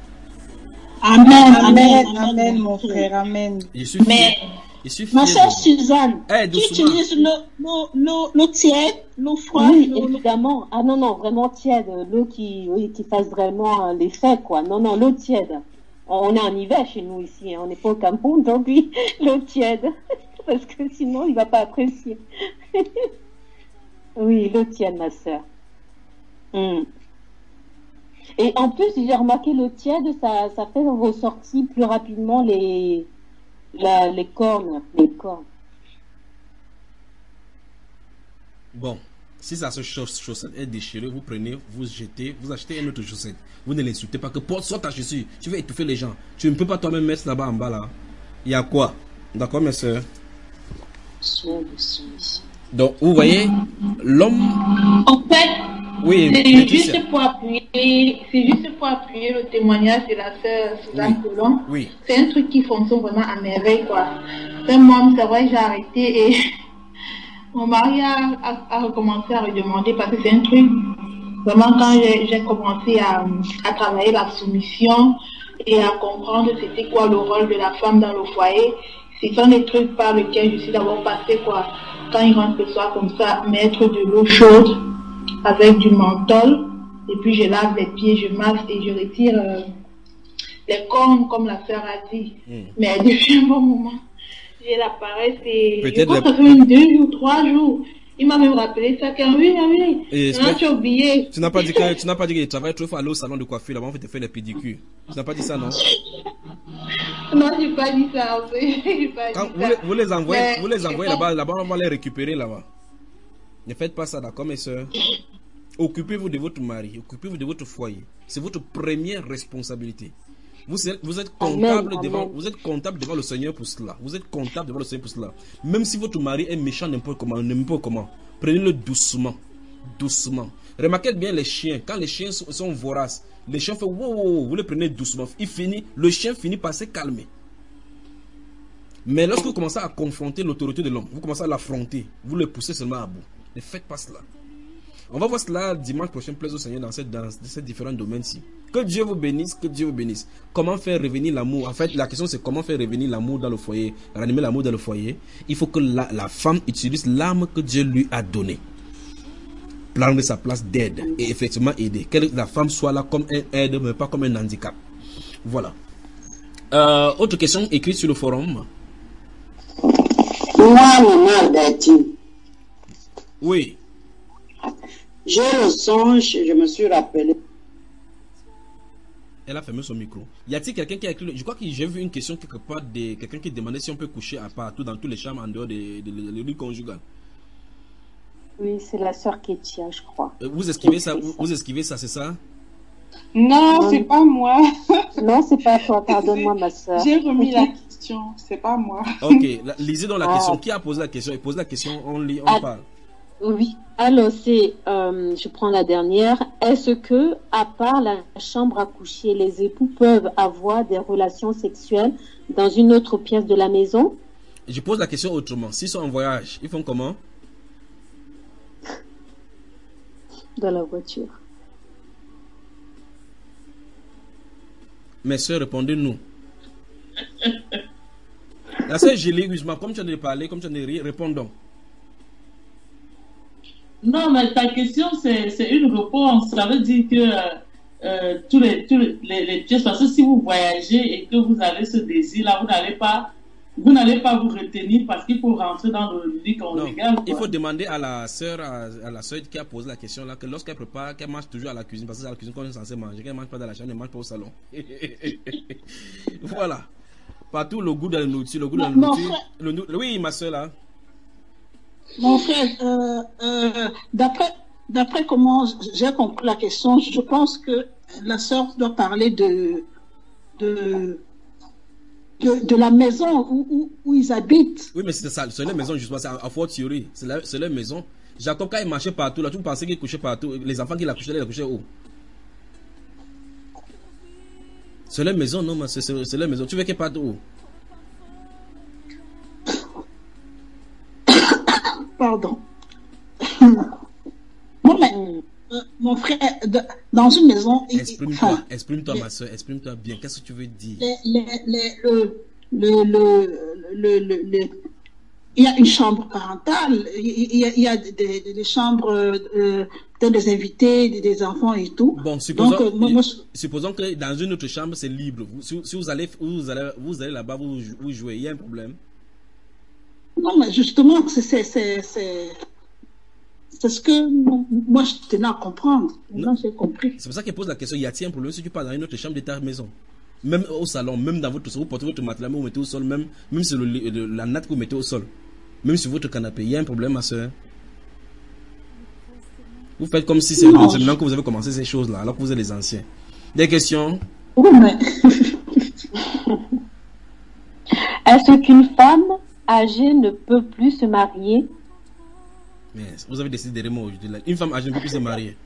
Amen, mon frère, amen. Je suis fier. Ma soeur Suzanne, tu utilises l'eau tiède, l'eau froide? Oui, évidemment. Ah non, vraiment tiède. L'eau qui fasse vraiment l'effet, quoi. Non, l'eau tiède. On est en hiver chez nous ici, hein. On n'est pas au Cameroun, donc oui, l'eau tiède. Parce que sinon, il ne va pas apprécier. Oui, l'eau tiède, ma soeur. Et en plus, j'ai remarqué l'eau tiède, ça fait ressortir plus rapidement les cornes. Bon, si sa chaussette est déchirée, vous prenez, vous jetez, vous achetez une autre chaussette. Vous ne l'insultez pas, que porte ta chaussure. Tu vas étouffer les gens. Tu ne peux pas toi-même mettre là-bas en bas là. Il y a quoi? D'accord, mes soeurs? Donc, vous voyez, l'homme... En fait, oui, c'est juste pour appuyer le témoignage de la sœur Suzanne Colomb. Oui. C'est un truc qui fonctionne vraiment à merveille, quoi. Moi, c'est vrai, j'ai arrêté et mon mari a recommencé à redemander parce que c'est un truc, vraiment, quand j'ai commencé à travailler la soumission et à comprendre c'était quoi le rôle de la femme dans le foyer, Ce sont des trucs par lesquels je suis d'abord passée, quoi. Quand il rentre le soir comme ça, mettre de l'eau chaude avec du menthol, et puis je lave les pieds, je masse et je retire les cornes comme la sœur a dit. Mais depuis un bon moment, j'ai l'appareil, je crois que ça fait 2 ou 3 jours. Il m'a même rappelé ça, que oui, tu as oublié. Tu n'as pas dit qu'il travaille trop fort, aller au salon de coiffure, là-bas, on fait te faire les pédicures. Tu n'as pas dit ça, non? Non, j'ai pas dit ça, en fait. Quand vous les envoyez là-bas, on va les récupérer là-bas. Ne faites pas ça, d'accord, mes soeurs? Occupez-vous de votre mari, occupez-vous de votre foyer. C'est votre première responsabilité. Vous êtes comptable devant le Seigneur pour cela. Vous êtes comptable devant le Seigneur pour cela. Même si votre mari est méchant n'importe comment, prenez-le doucement. Doucement. Remarquez bien les chiens. Quand les chiens sont voraces, les chiens font wow, vous les prenez doucement. Le chien finit par se calmer. Mais lorsque vous commencez à confronter l'autorité de l'homme, vous commencez à l'affronter, vous le poussez seulement à bout. Ne faites pas cela. On va voir cela dimanche prochain, plaise au Seigneur, dans ces différents domaines-ci. Que Dieu vous bénisse, que Dieu vous bénisse. Comment faire revenir l'amour? En fait, la question c'est comment faire revenir l'amour dans le foyer, ranimer l'amour dans le foyer. Il faut que la femme utilise l'arme que Dieu lui a donnée. Prendre sa place d'aide et effectivement aider. Que la femme soit là comme un aide, mais pas comme un handicap. Voilà. Autre question écrite sur le forum. Moi, maman Betty. Oui. J'ai le songe, je me suis rappelé. Elle a fermé son micro. Y a-t-il quelqu'un qui a écrit? Je crois que j'ai vu une question quelque part de quelqu'un qui demandait si on peut coucher à partout dans toutes les chambres en dehors de l'union conjugale. Oui, c'est la sœur Ketia, je crois. Vous esquivez ça, c'est ça? Non, c'est pas moi. Non, c'est pas toi, pardonne-moi, ma sœur. J'ai remis la question, c'est pas moi. Ok, lisez donc la question. Qui a posé la question? Il pose la question, on lit, on parle. Oui, alors je prends la dernière. Est-ce que, à part la chambre à coucher, les époux peuvent avoir des relations sexuelles dans une autre pièce de la maison? Je pose la question autrement. S'ils sont en voyage, ils font comment? Dans la voiture. Mes soeurs, répondez-nous. La sœur Julie Guzman, comme tu en as parlé, comme tu en as ri, réponds donc. Non, mais ta question, c'est une réponse. Ça veut dire que tous les pièces, parce que si vous voyagez et que vous avez ce désir-là, vous n'allez pas vous retenir parce qu'il faut rentrer dans le lit conjugal. Il faut demander à la sœur qui a posé la question là, que lorsqu'elle prépare, qu'elle mange toujours à la cuisine, parce que c'est à la cuisine qu'on est censé manger, qu'elle ne mange pas dans la chambre, elle ne mange pas au salon. Voilà. Partout le goût de la nourriture, le goût de la nourriture. Oui, ma sœur là. Mon frère, d'après comment j'ai compris la question, je pense que la sœur doit parler de la maison où ils habitent. Oui, mais c'est ça, c'est leur maison justement, c'est à Fort Thierry, c'est leur maison. Jacob, quand il marchait partout, là, tu pensais qu'il couchait partout, les enfants qu'il a couché là, il a couché où? C'est leur maison, non, mais c'est leur maison. Tu veux qu'il parte où? Pardon. Mon frère, dans une maison... Exprime-toi, ma soeur, exprime-toi bien. Qu'est-ce que tu veux dire? Il y a une chambre parentale, il y a des chambres des invités, des enfants et tout. Bon, supposons que dans une autre chambre, c'est libre. Si vous allez là-bas, vous jouez, il y a un problème? Non, mais justement, c'est ce que moi je tenais à comprendre. Maintenant, j'ai compris. C'est pour ça qu'elle pose la question. Y a-t-il un problème si tu pars dans une autre chambre de ta maison? Même au salon, même dans votre salon, vous portez votre matelas, vous mettez au sol, même sur la natte que vous mettez au sol, même sur votre canapé. Il y a un problème, ma soeur? Vous faites comme si c'est maintenant que vous avez commencé ces choses-là, alors que vous êtes les anciens. Des questions? Oui, mais... Est-ce qu'une femme âgée ne peut plus se marier? Mais vous avez décidé de remonter aujourd'hui. Une femme âgée ne peut plus se marier.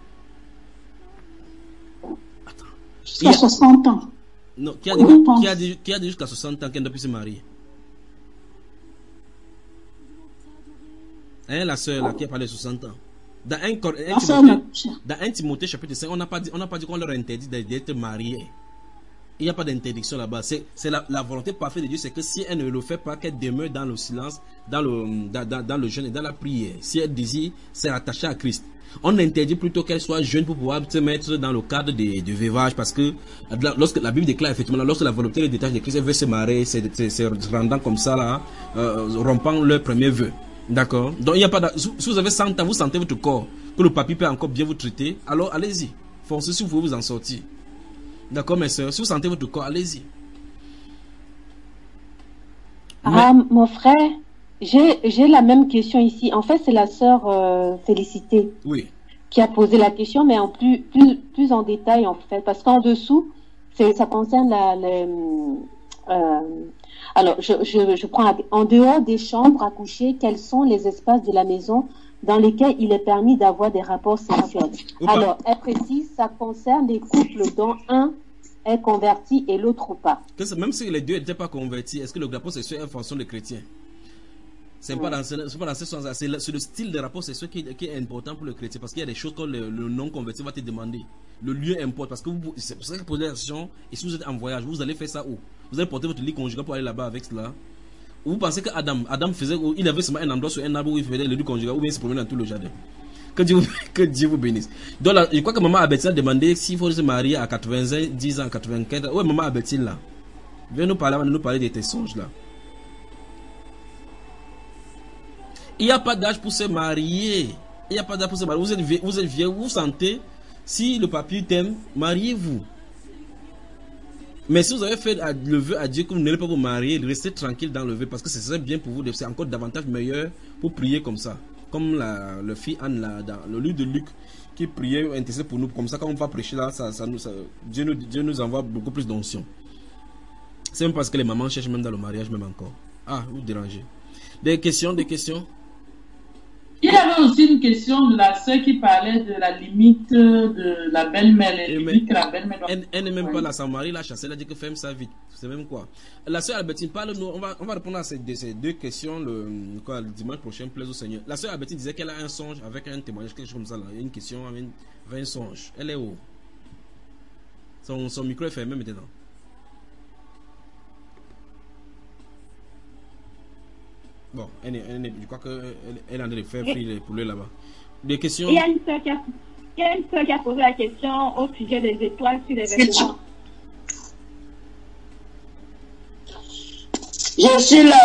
Attends. Jusqu'à 60 ans. Non, qui a dit jusqu'à 60 ans qu'elle ne peut plus se marier? Hein, la soeur là, qui a parlé de 60 ans. Dans 1 Timothée chapitre 5, on n'a pas dit qu'on leur interdit d'être mariés. Il n'y a pas d'interdiction là-bas. C'est la volonté parfaite de Dieu, c'est que si elle ne le fait pas, qu'elle demeure dans le silence, dans le jeûne et dans la prière. Si elle désire s'est attachée à Christ. On interdit plutôt qu'elle soit jeune pour pouvoir se mettre dans le cadre du veuvage, parce que lorsque la Bible déclare effectivement, lorsque la volonté les détache de Christ, elle veut se marier, c'est rendant comme ça là, rompant leur premier vœu. D'accord? Donc il n'y a pas si vous avez 100 ans, vous sentez votre corps, que le papy peut encore bien vous traiter, alors allez-y. Foncez si vous pouvez vous en sortir. D'accord, mes soeurs? Si vous sentez votre corps, allez-y. Ah, mon frère, j'ai la même question ici. En fait, c'est la sœur Félicité qui a posé la question, mais en plus en détail, en fait. Parce qu'en dessous, ça concerne alors, je prends en dehors des chambres à coucher, quels sont les espaces de la maison dans lesquels il est permis d'avoir des rapports sexuels. Alors, elle précise, ça concerne les couples dont un est converti et l'autre pas. Même si les deux n'étaient pas convertis, est-ce que le rapport sexuel est en fonction des chrétiens? C'est pas dans ce sens-là. C'est le style de rapport sexuel qui est important pour le chrétien, parce qu'il y a des choses que le non-converti va te demander. Le lieu importe, parce que c'est pour ça que vous posez la question, et si vous êtes en voyage, vous allez faire ça où? Vous allez porter votre lit conjugal pour aller là-bas avec cela? Vous pensez que Adam faisait, il avait seulement un endroit sur un arbre où il faisait le lit conjugal, ou bien il se promenait dans tout le jardin? Que Dieu vous bénisse. Donc là, je crois que maman Abel a demandé s'il faut se marier à 90 ans, 84 ans. Ouais, maman Abel là. Viens nous parler de tes songes là. Il n'y a pas d'âge pour se marier. Il n'y a pas d'âge pour se marier. Vous êtes vieux, vous sentez. Si le papy t'aime, mariez-vous. Mais si vous avez fait le vœu à Dieu que vous n'allez pas vous marier, restez tranquille dans le vœu, parce que ce serait bien pour vous. C'est encore davantage meilleur pour prier comme ça. Comme le fille Anne là, dans le livre de Luc, qui priait, intercède pour nous. Comme ça, quand on va prêcher là, Dieu nous envoie beaucoup plus d'onction. C'est même parce que les mamans cherchent même dans le mariage, même encore. Ah, vous dérangez. Des questions? Il y avait aussi une question de la sœur qui parlait de la limite de la belle-mère. Elle n'est même pas là, son mari l'a chassée, elle a dit que ferme ça vite. C'est même quoi? La sœur Albertine, parle-nous, on va répondre à ces deux questions le dimanche prochain, plaise au Seigneur. La sœur Albertine disait qu'elle a un songe avec un témoignage, quelque chose comme ça là. Il y a une question avec un songe. Elle est où? Son micro est fermé maintenant. Bon, je crois qu'elle en est de faire frire les poulets là-bas. Des questions? Il y a une sœur qui a posé la question au sujet des étoiles sur les vêtements. Je suis là.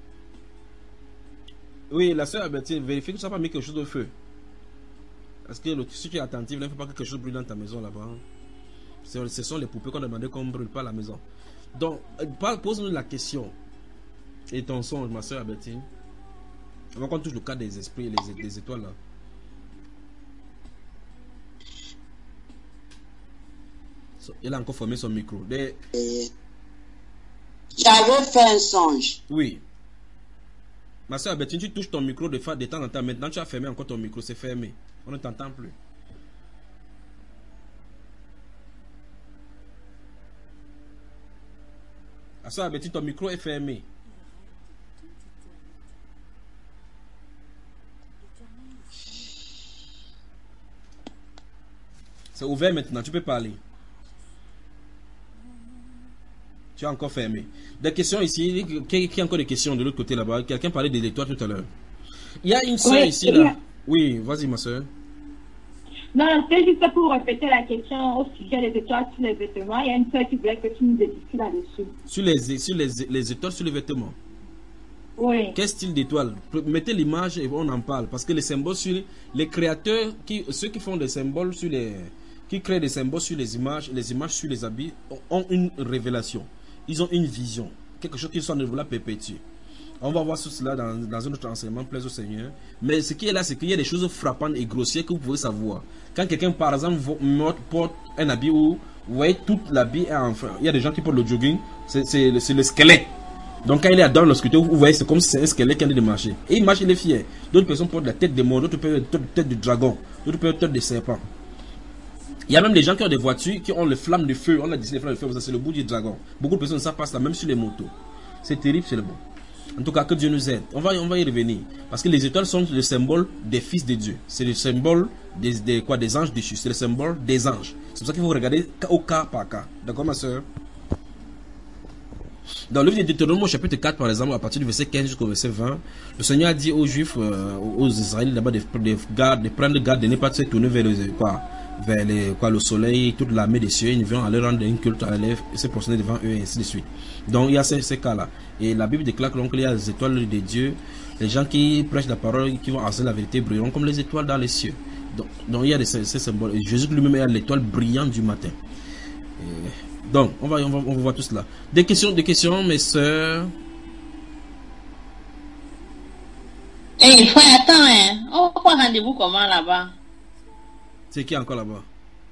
Oui, la sœur Albertine, vérifie que tu n'as pas mis quelque chose de feu. Parce que si tu es attentif, ne fais pas que quelque chose brûle dans ta maison là-bas. Ce sont les poupées qu'on a demandé qu'on ne brûle pas la maison. Donc, pose-nous la question. Et ton songe, ma soeur Albertine. Avant qu'on touche le cas des esprits et des étoiles là. Il a encore formé son micro. J'avais fait un songe. Oui. Ma soeur Albertine, tu touches ton micro de temps en temps. Maintenant, tu as fermé encore ton micro. C'est fermé. On ne t'entend plus. Ma soeur Albertine, ton micro est fermé. C'est ouvert maintenant, tu peux parler. Tu as encore fermé. Des questions ici, qui a encore des questions de l'autre côté là-bas? Quelqu'un parlait de l'étoile tout à l'heure. Il y a une soeur ici là. Oui, vas-y ma soeur. Non, c'est juste pour répéter la question au sujet des étoiles sur les vêtements. Il y a une soeur qui voulait que tu nous édifies là-dessus. Sur les étoiles sur les vêtements. Oui. Quel style d'étoile? Mettez l'image et on en parle. Parce que les symboles sur les créateurs, ceux qui font des symboles sur les... qui créent des symboles sur les images sur les habits, ont une révélation. Ils ont une vision. Quelque chose qu'ils sont de vouloir perpétuer. On va voir tout cela dans un autre enseignement, plaise au Seigneur. Mais ce qui est là, c'est qu'il y a des choses frappantes et grossières que vous pouvez savoir. Quand quelqu'un, par exemple, porte un habit où, vous voyez, tout l'habit est enfin. Il y a des gens qui portent le jogging, c'est le squelette. Donc quand il est dans l'obscurité, vous voyez, c'est comme si c'est un squelette qui est en train de marcher. Et il marche, il est fier. D'autres personnes portent la tête de mort, d'autres portent la tête de dragon, d'autres portent la tête de serpent. Il y a même des gens qui ont des voitures qui ont les flammes de feu. On a dit les flammes de feu, c'est le bout du dragon. Beaucoup de personnes, ça passe là, même sur les motos. C'est terrible, c'est le bon. En tout cas, que Dieu nous aide. On va y revenir. Parce que les étoiles sont le symbole des fils de Dieu. C'est le symbole des anges déchus. C'est le symbole des anges. C'est pour ça qu'il faut regarder au cas par cas. D'accord, ma soeur? Dans le livre de Deutéronome, chapitre 4, par exemple, à partir du verset 15 jusqu'au verset 20, le Seigneur a dit aux Juifs, aux Israélites, d'abord de prendre garde, de ne pas se tourner vers le soleil, toute l'armée des cieux, ils vont aller rendre un culte à l'élève et se prosterner devant eux, et ainsi de suite. Donc il y a ces cas-là. Et la Bible déclare que il y a les étoiles de Dieu, les gens qui prêchent la parole, qui vont enseigner la vérité, brilleront comme les étoiles dans les cieux. Donc il y a ces symboles. Et Jésus lui-même est l'étoile brillante du matin. Donc, on va voir tout cela. Des questions, mes soeurs. Eh, frère, attends, hein. On prend rendez-vous comment là-bas? C'est qui encore là-bas?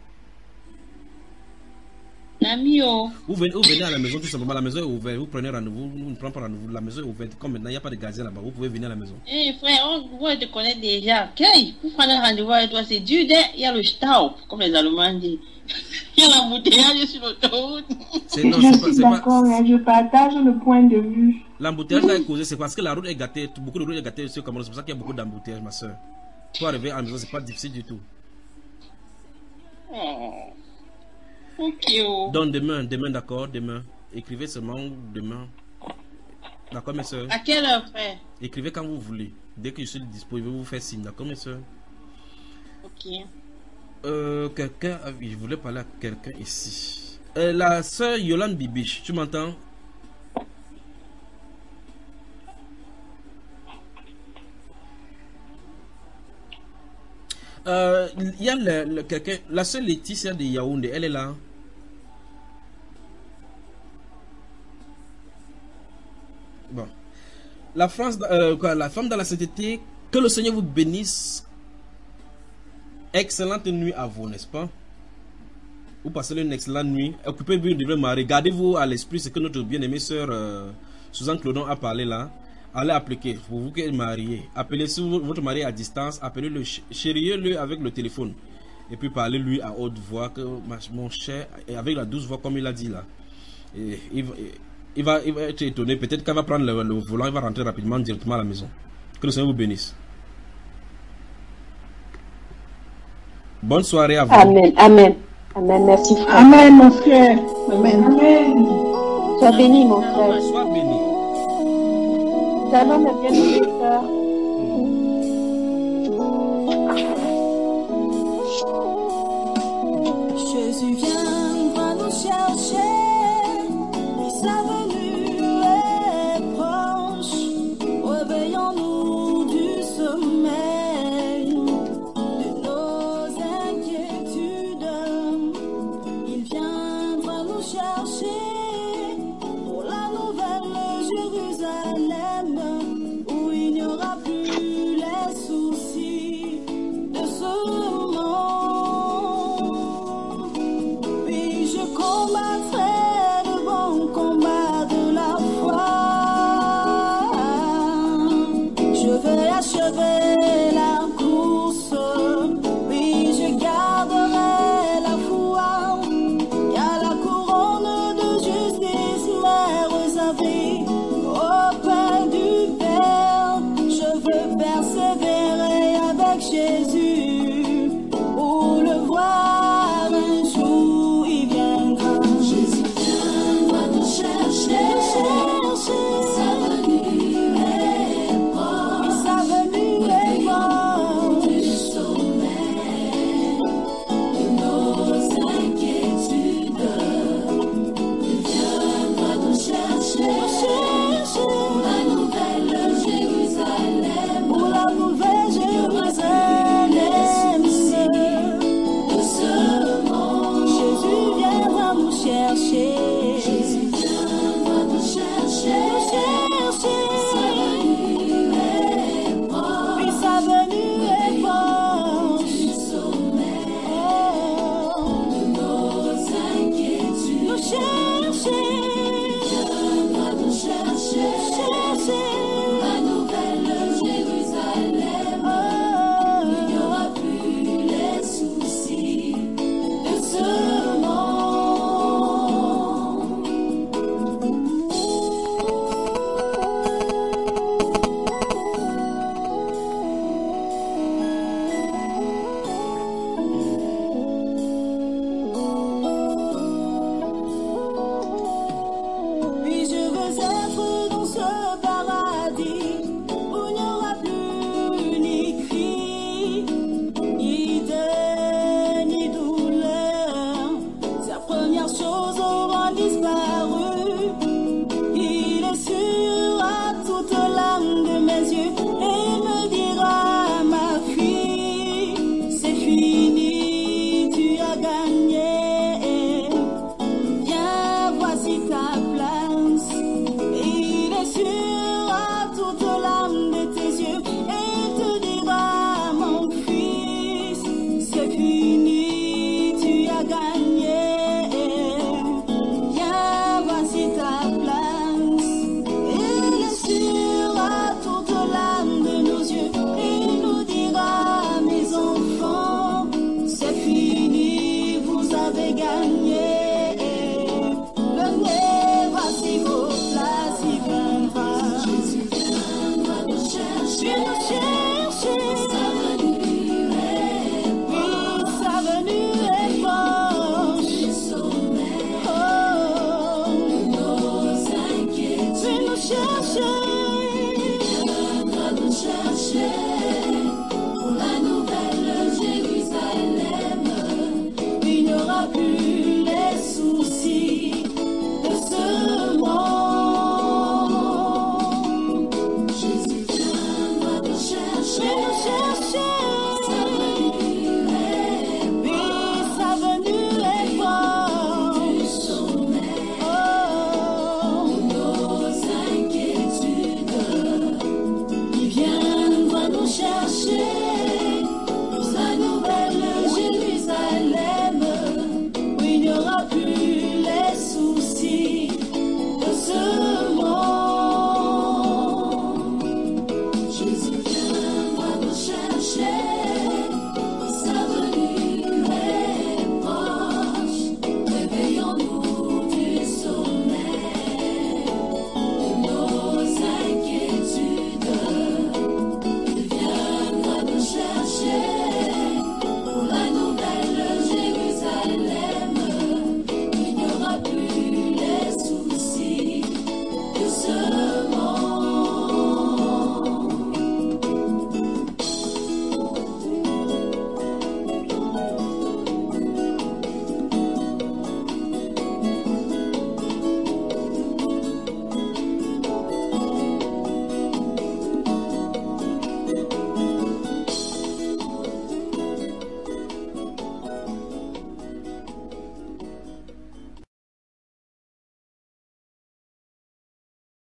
Namio. Vous venez à la maison, tout simplement. La maison est ouverte. Vous prenez rendez-vous. Vous ne prenez pas rendez-vous. La maison est ouverte. Comme maintenant, il n'y a pas de gazelle là-bas. Vous pouvez venir à la maison. Eh, frère, on te connaît déjà. Okay. Pour prendre un rendez-vous avec toi, c'est dur. Il y a le stau, comme les Allemands disent. Il y a l'embouteillage sur l'autoroute. Je suis d'accord, je partage le point de vue. L'embouteillage là est causé, c'est parce que la route est gâtée. Beaucoup de routes est gâtée sur Cameroun. C'est pour ça qu'il y a beaucoup d'embouteillages, ma soeur. Pour arriver à la maison, c'est pas difficile du tout. Oh. Ok. Donc demain, d'accord, demain. Écrivez seulement demain. D'accord, mes soeurs? À quelle heure, frère? Écrivez quand vous voulez. Dès que je suis disponible, vous faites signe. D'accord, mes soeurs? Ok. Quelqu'un, je voulais parler à quelqu'un ici. La sœur Yolande Bibiche, tu m'entends? Il y a quelqu'un, la sœur Laetitia de Yaoundé, elle est là. Bon. La femme dans la sainteté, que le Seigneur vous bénisse. Excellente nuit à vous, n'est-ce pas? Vous passez une excellente nuit. Occupez-vous de votre mari. Gardez-vous à l'esprit ce que notre bien-aimée sœur Suzanne Clodon a parlé là. Allez appliquer. Pour vous qui êtes marié, appelez votre mari à distance. Appelez-le, chériez-le avec le téléphone. Et puis parlez-lui à haute voix que mon cher, et avec la douce voix comme il a dit là. Et il va être étonné. Peut-être qu'elle va prendre le volant. Il va rentrer rapidement directement à la maison. Que le Seigneur vous bénisse. Bonne soirée à vous. Amen, amen. Amen, merci frère. Amen, mon frère. Amen. Amen. Sois béni, mon frère. Sois béni. Shalom, bien, frère.